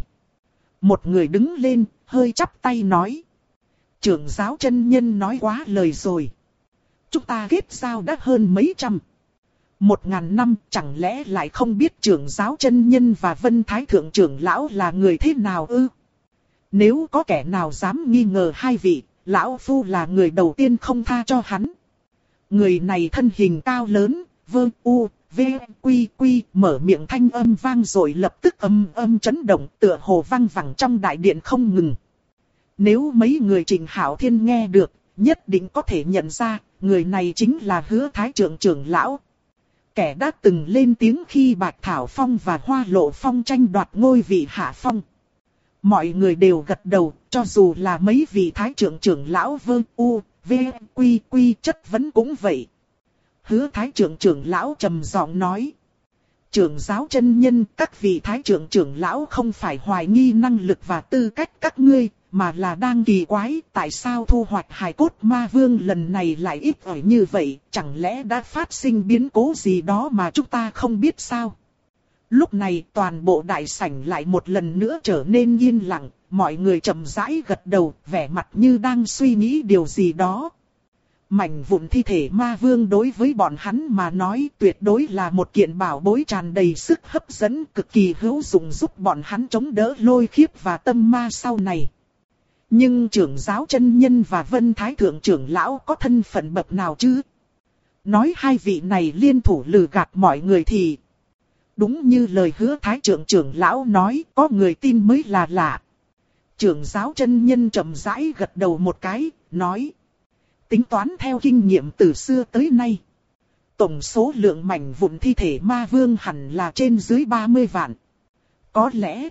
Một người đứng lên, hơi chắp tay nói: trưởng giáo chân nhân nói quá lời rồi. Chúng ta kết giao đã hơn mấy trăm, 1000 năm, chẳng lẽ lại không biết trưởng giáo chân nhân và Vân Thái thượng trưởng lão là người thế nào ư? Nếu có kẻ nào dám nghi ngờ hai vị, lão phu là người đầu tiên không tha cho hắn. Người này thân hình cao lớn, vơ u, v, quy quy, mở miệng thanh âm vang rồi lập tức âm chấn động, tựa hồ vang vẳng trong đại điện không ngừng. Nếu mấy người Trình Hạo Thiên nghe được, nhất định có thể nhận ra, người này chính là Hứa Thái trưởng lão. Kẻ đã từng lên tiếng khi Bạch Thảo Phong và Hoa Lộ Phong tranh đoạt ngôi vị hạ phong. Mọi người đều gật đầu, cho dù là mấy vị Thái trưởng lão vơ u, v, quy quy chất vấn cũng vậy. Hứa Thái trưởng lão trầm giọng nói: trưởng giáo chân nhân, các vị Thái trưởng lão không phải hoài nghi năng lực và tư cách các ngươi, mà là đang kỳ quái tại sao thu hoạch hài cốt ma vương lần này lại ít ỏi như vậy, chẳng lẽ đã phát sinh biến cố gì đó mà chúng ta không biết sao? Lúc này toàn bộ đại sảnh lại một lần nữa trở nên yên lặng, mọi người chậm rãi gật đầu, vẻ mặt như đang suy nghĩ điều gì đó. Mảnh vụn thi thể ma vương đối với bọn hắn mà nói tuyệt đối là một kiện bảo bối tràn đầy sức hấp dẫn, cực kỳ hữu dụng giúp bọn hắn chống đỡ lôi khiếp và tâm ma sau này. Nhưng trưởng giáo chân nhân và Vân Thái thượng trưởng lão có thân phận bậc nào chứ? Nói hai vị này liên thủ lừa gạt mọi người thì đúng như lời Hứa Thái trưởng lão nói, có người tin mới là lạ. Trưởng giáo chân nhân chậm rãi gật đầu một cái, nói: tính toán theo kinh nghiệm từ xưa tới nay, tổng số lượng mảnh vụn thi thể ma vương hẳn là trên dưới 30 vạn. Có lẽ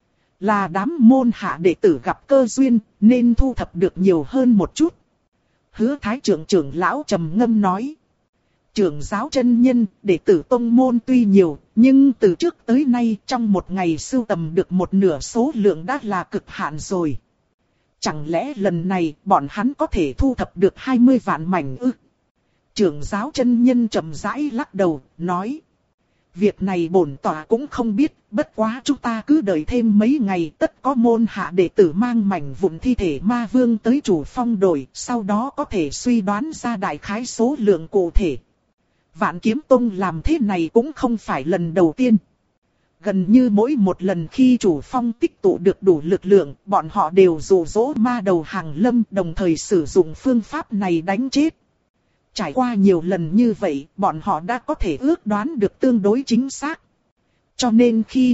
là đám môn hạ đệ tử gặp cơ duyên, nên thu thập được nhiều hơn một chút. Hứa Thái trưởng lão trầm ngâm nói: trưởng giáo chân nhân, đệ tử tông môn tuy nhiều, nhưng từ trước tới nay trong một ngày sưu tầm được một nửa số lượng đã là cực hạn rồi. Chẳng lẽ lần này bọn hắn có thể thu thập được 20 vạn mảnh ư? Trưởng giáo chân nhân chậm rãi lắc đầu, nói: Việc này bổn tọa cũng không biết, bất quá chúng ta cứ đợi thêm mấy ngày, tất có môn hạ đệ tử mang mảnh vụn thi thể ma vương tới chủ phong đổi, sau đó có thể suy đoán ra đại khái số lượng cụ thể. Vạn Kiếm Tông làm thế này cũng không phải lần đầu tiên. Gần như mỗi một lần khi chủ phong tích tụ được đủ lực lượng, bọn họ đều dụ dỗ ma đầu hàng lâm, đồng thời sử dụng phương pháp này đánh chết. Trải qua nhiều lần như vậy, bọn họ đã có thể ước đoán được tương đối chính xác. Cho nên khi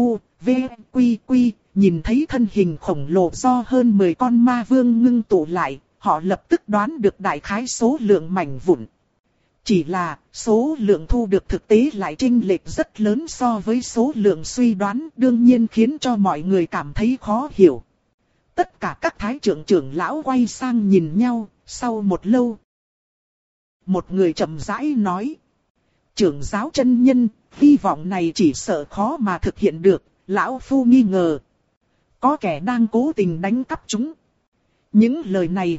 nhìn thấy thân hình khổng lồ do hơn 10 con ma vương ngưng tụ lại, họ lập tức đoán được đại khái số lượng mảnh vụn. Chỉ là số lượng thu được thực tế lại chênh lệch rất lớn so với số lượng suy đoán, đương nhiên khiến cho mọi người cảm thấy khó hiểu. Tất cả các thái trưởng lão quay sang nhìn nhau, sau một lâu. Một người chậm rãi nói: trưởng giáo chân nhân, hy vọng này chỉ sợ khó mà thực hiện được, lão phu nghi ngờ có kẻ đang cố tình đánh cắp chúng. Những lời này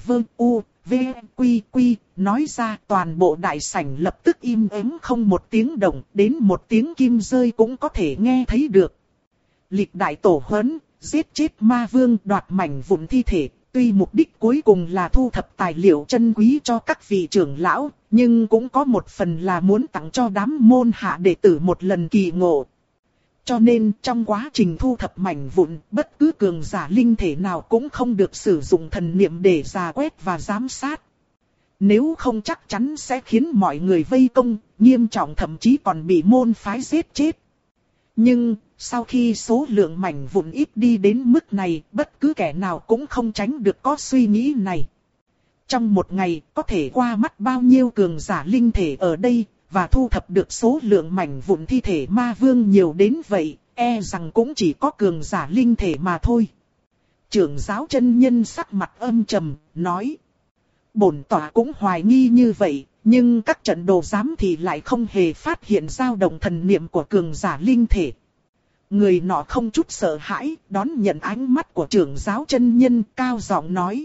nói ra, toàn bộ đại sảnh lập tức im ắng không một tiếng động, đến một tiếng kim rơi cũng có thể nghe thấy được. Lịch đại tổ huấn, giết chết ma vương, đoạt mảnh vụn thi thể, tuy mục đích cuối cùng là thu thập tài liệu chân quý cho các vị trưởng lão, nhưng cũng có một phần là muốn tặng cho đám môn hạ đệ tử một lần kỳ ngộ. Cho nên trong quá trình thu thập mảnh vụn, bất cứ cường giả linh thể nào cũng không được sử dụng thần niệm để rà quét và giám sát. Nếu không chắc chắn sẽ khiến mọi người vây công, nghiêm trọng thậm chí còn bị môn phái giết chết. Nhưng, sau khi số lượng mảnh vụn ít đi đến mức này, bất cứ kẻ nào cũng không tránh được có suy nghĩ này. Trong một ngày, có thể qua mắt bao nhiêu cường giả linh thể ở đây, và thu thập được số lượng mảnh vụn thi thể ma vương nhiều đến vậy, e rằng cũng chỉ có cường giả linh thể mà thôi. Trưởng giáo chân nhân sắc mặt âm trầm, nói: bổn tọa cũng hoài nghi như vậy, nhưng các trận đồ giám thì lại không hề phát hiện dao động thần niệm của cường giả linh thể. Người nọ không chút sợ hãi, đón nhận ánh mắt của trưởng giáo chân nhân, cao giọng nói: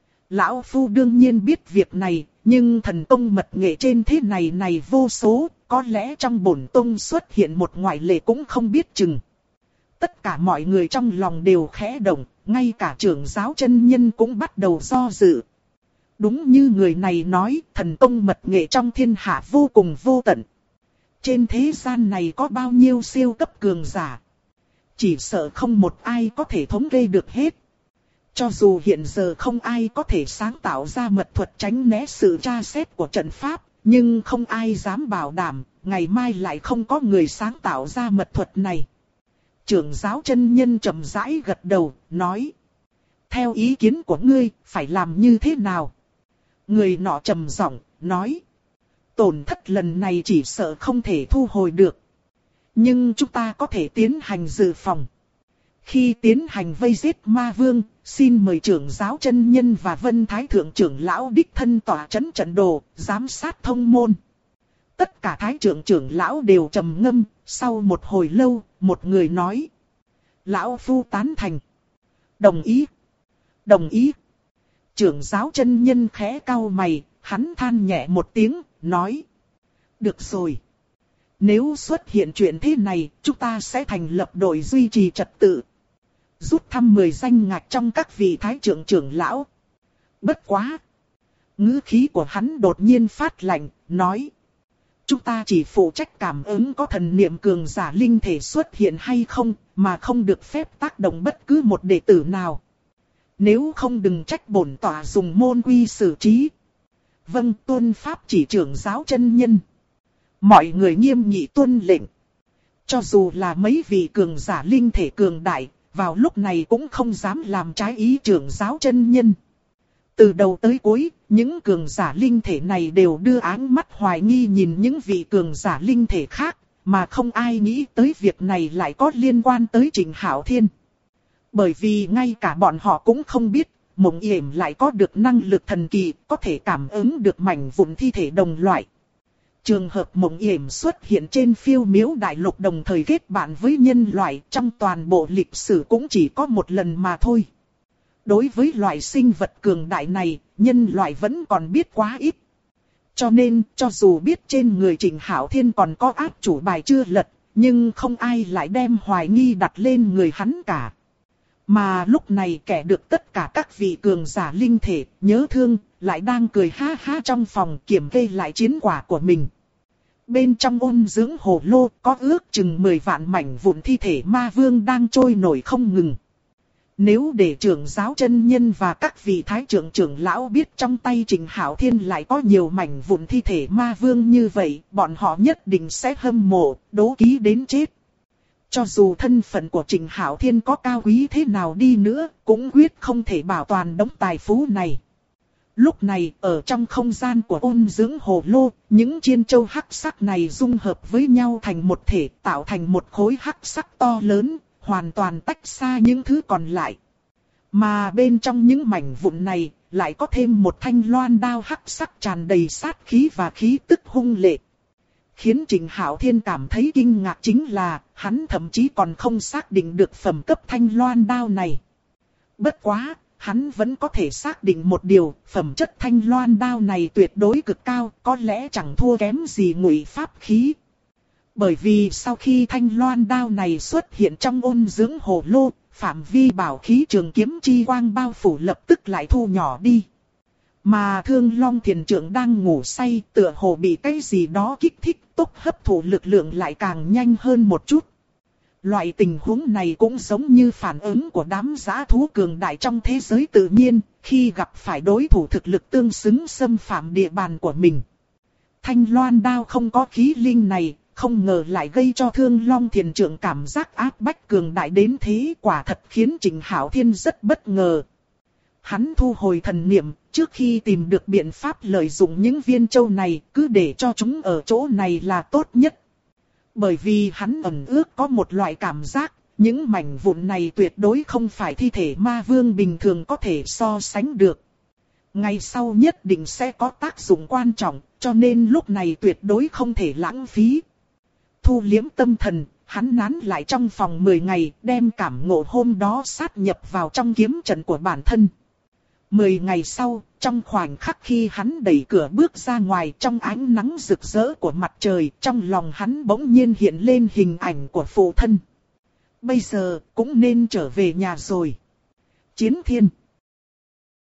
lão phu đương nhiên biết việc này, nhưng thần tông mật nghệ trên thế này vô số, có lẽ trong bổn tông xuất hiện một ngoại lệ cũng không biết chừng. Tất cả mọi người trong lòng đều khẽ động, ngay cả trưởng giáo chân nhân cũng bắt đầu do dự. Đúng như người này nói, thần tông mật nghệ trong thiên hạ vô cùng vô tận. Trên thế gian này có bao nhiêu siêu cấp cường giả, chỉ sợ không một ai có thể thống kê được hết. Cho dù hiện giờ không ai có thể sáng tạo ra mật thuật tránh né sự tra xét của trận pháp, nhưng không ai dám bảo đảm, ngày mai lại không có người sáng tạo ra mật thuật này. Trưởng giáo chân nhân chậm rãi gật đầu, nói: theo ý kiến của ngươi, phải làm như thế nào? Người nọ trầm giọng, nói: tổn thất lần này chỉ sợ không thể thu hồi được. Nhưng chúng ta có thể tiến hành dự phòng. Khi tiến hành vây giết ma vương, xin mời trưởng giáo chân nhân và Vân Thái Thượng trưởng lão đích thân tỏa chấn trận đồ, giám sát thông môn. Tất cả thái trưởng lão đều trầm ngâm, sau một hồi lâu, một người nói: lão phu tán thành. Đồng ý. Đồng ý. Trưởng giáo chân nhân khẽ cau mày, hắn than nhẹ một tiếng, nói: được rồi. Nếu xuất hiện chuyện thế này, chúng ta sẽ thành lập đội duy trì trật tự, rút thăm 10 danh ngạch trong các vị thái trưởng lão. Bất quá. Ngữ khí của hắn đột nhiên phát lạnh, nói: chúng ta chỉ phụ trách cảm ứng có thần niệm cường giả linh thể xuất hiện hay không, mà không được phép tác động bất cứ một đệ tử nào. Nếu không đừng trách bổn tọa dùng môn quy xử trí. Vâng, tuân pháp chỉ trưởng giáo chân nhân. Mọi người nghiêm nghị tuân lệnh. Cho dù là mấy vị cường giả linh thể cường đại, vào lúc này cũng không dám làm trái ý trưởng giáo chân nhân. Từ đầu tới cuối, những cường giả linh thể này đều đưa áng mắt hoài nghi nhìn những vị cường giả linh thể khác, mà không ai nghĩ tới việc này lại có liên quan tới Trịnh Hạo Thiên. Bởi vì ngay cả bọn họ cũng không biết, Mộng Yểm lại có được năng lực thần kỳ, có thể cảm ứng được mảnh vụn thi thể đồng loại. Trường hợp Mộng Yểm xuất hiện trên Phiêu Miếu Đại Lục đồng thời kết bạn với nhân loại trong toàn bộ lịch sử cũng chỉ có một lần mà thôi. Đối với loại sinh vật cường đại này, nhân loại vẫn còn biết quá ít. Cho nên, cho dù biết trên người Trịnh Hạo Thiên còn có áp chủ bài chưa lật, nhưng không ai lại đem hoài nghi đặt lên người hắn cả. Mà lúc này kẻ được tất cả các vị cường giả linh thể nhớ thương, lại đang cười ha ha trong phòng kiểm kê lại chiến quả của mình. Bên trong ôn dưỡng hồ lô có ước chừng 10 vạn mảnh vụn thi thể ma vương đang trôi nổi không ngừng. Nếu để trưởng giáo chân nhân và các vị thái trưởng trưởng lão biết trong tay Trịnh Hạo Thiên lại có nhiều mảnh vụn thi thể ma vương như vậy, bọn họ nhất định sẽ hâm mộ, đố ký đến chết. Cho dù thân phận của Trịnh Hạo Thiên có cao quý thế nào đi nữa, cũng quyết không thể bảo toàn đống tài phú này. Lúc này, ở trong không gian của ôn dưỡng hồ lô, những chiên châu hắc sắc này dung hợp với nhau thành một thể, tạo thành một khối hắc sắc to lớn, hoàn toàn tách xa những thứ còn lại. Mà bên trong những mảnh vụn này, lại có thêm một thanh loan đao hắc sắc tràn đầy sát khí và khí tức hung lệ. Khiến Trịnh Hạo Thiên cảm thấy kinh ngạc chính là, hắn thậm chí còn không xác định được phẩm cấp thanh loan đao này. Bất quá, hắn vẫn có thể xác định một điều, phẩm chất thanh loan đao này tuyệt đối cực cao, có lẽ chẳng thua kém gì ngụy pháp khí. Bởi vì sau khi thanh loan đao này xuất hiện trong ôn dưỡng hồ lô, phạm vi bảo khí trường kiếm chi quang bao phủ lập tức lại thu nhỏ đi. Mà Thương Long Thiền Trưởng đang ngủ say, tựa hồ bị cái gì đó kích thích, tốc hấp thụ lực lượng lại càng nhanh hơn một chút. Loại tình huống này cũng giống như phản ứng của đám dã thú cường đại trong thế giới tự nhiên, khi gặp phải đối thủ thực lực tương xứng xâm phạm địa bàn của mình. Thanh loan đao không có khí linh này, không ngờ lại gây cho Thương Long Thiền Trưởng cảm giác áp bách cường đại đến thế, quả thật khiến Trịnh Hạo Thiên rất bất ngờ. Hắn thu hồi thần niệm, trước khi tìm được biện pháp lợi dụng những viên châu này, cứ để cho chúng ở chỗ này là tốt nhất. Bởi vì hắn ẩn ước có một loại cảm giác, những mảnh vụn này tuyệt đối không phải thi thể ma vương bình thường có thể so sánh được. Ngày sau nhất định sẽ có tác dụng quan trọng, cho nên lúc này tuyệt đối không thể lãng phí. Thu liếm tâm thần, hắn nán lại trong phòng 10 ngày, đem cảm ngộ hôm đó sát nhập vào trong kiếm trận của bản thân. 10 ngày sau, trong khoảnh khắc khi hắn đẩy cửa bước ra ngoài trong ánh nắng rực rỡ của mặt trời, trong lòng hắn bỗng nhiên hiện lên hình ảnh của phụ thân. Bây giờ, cũng nên trở về nhà rồi. Chiến Thiên.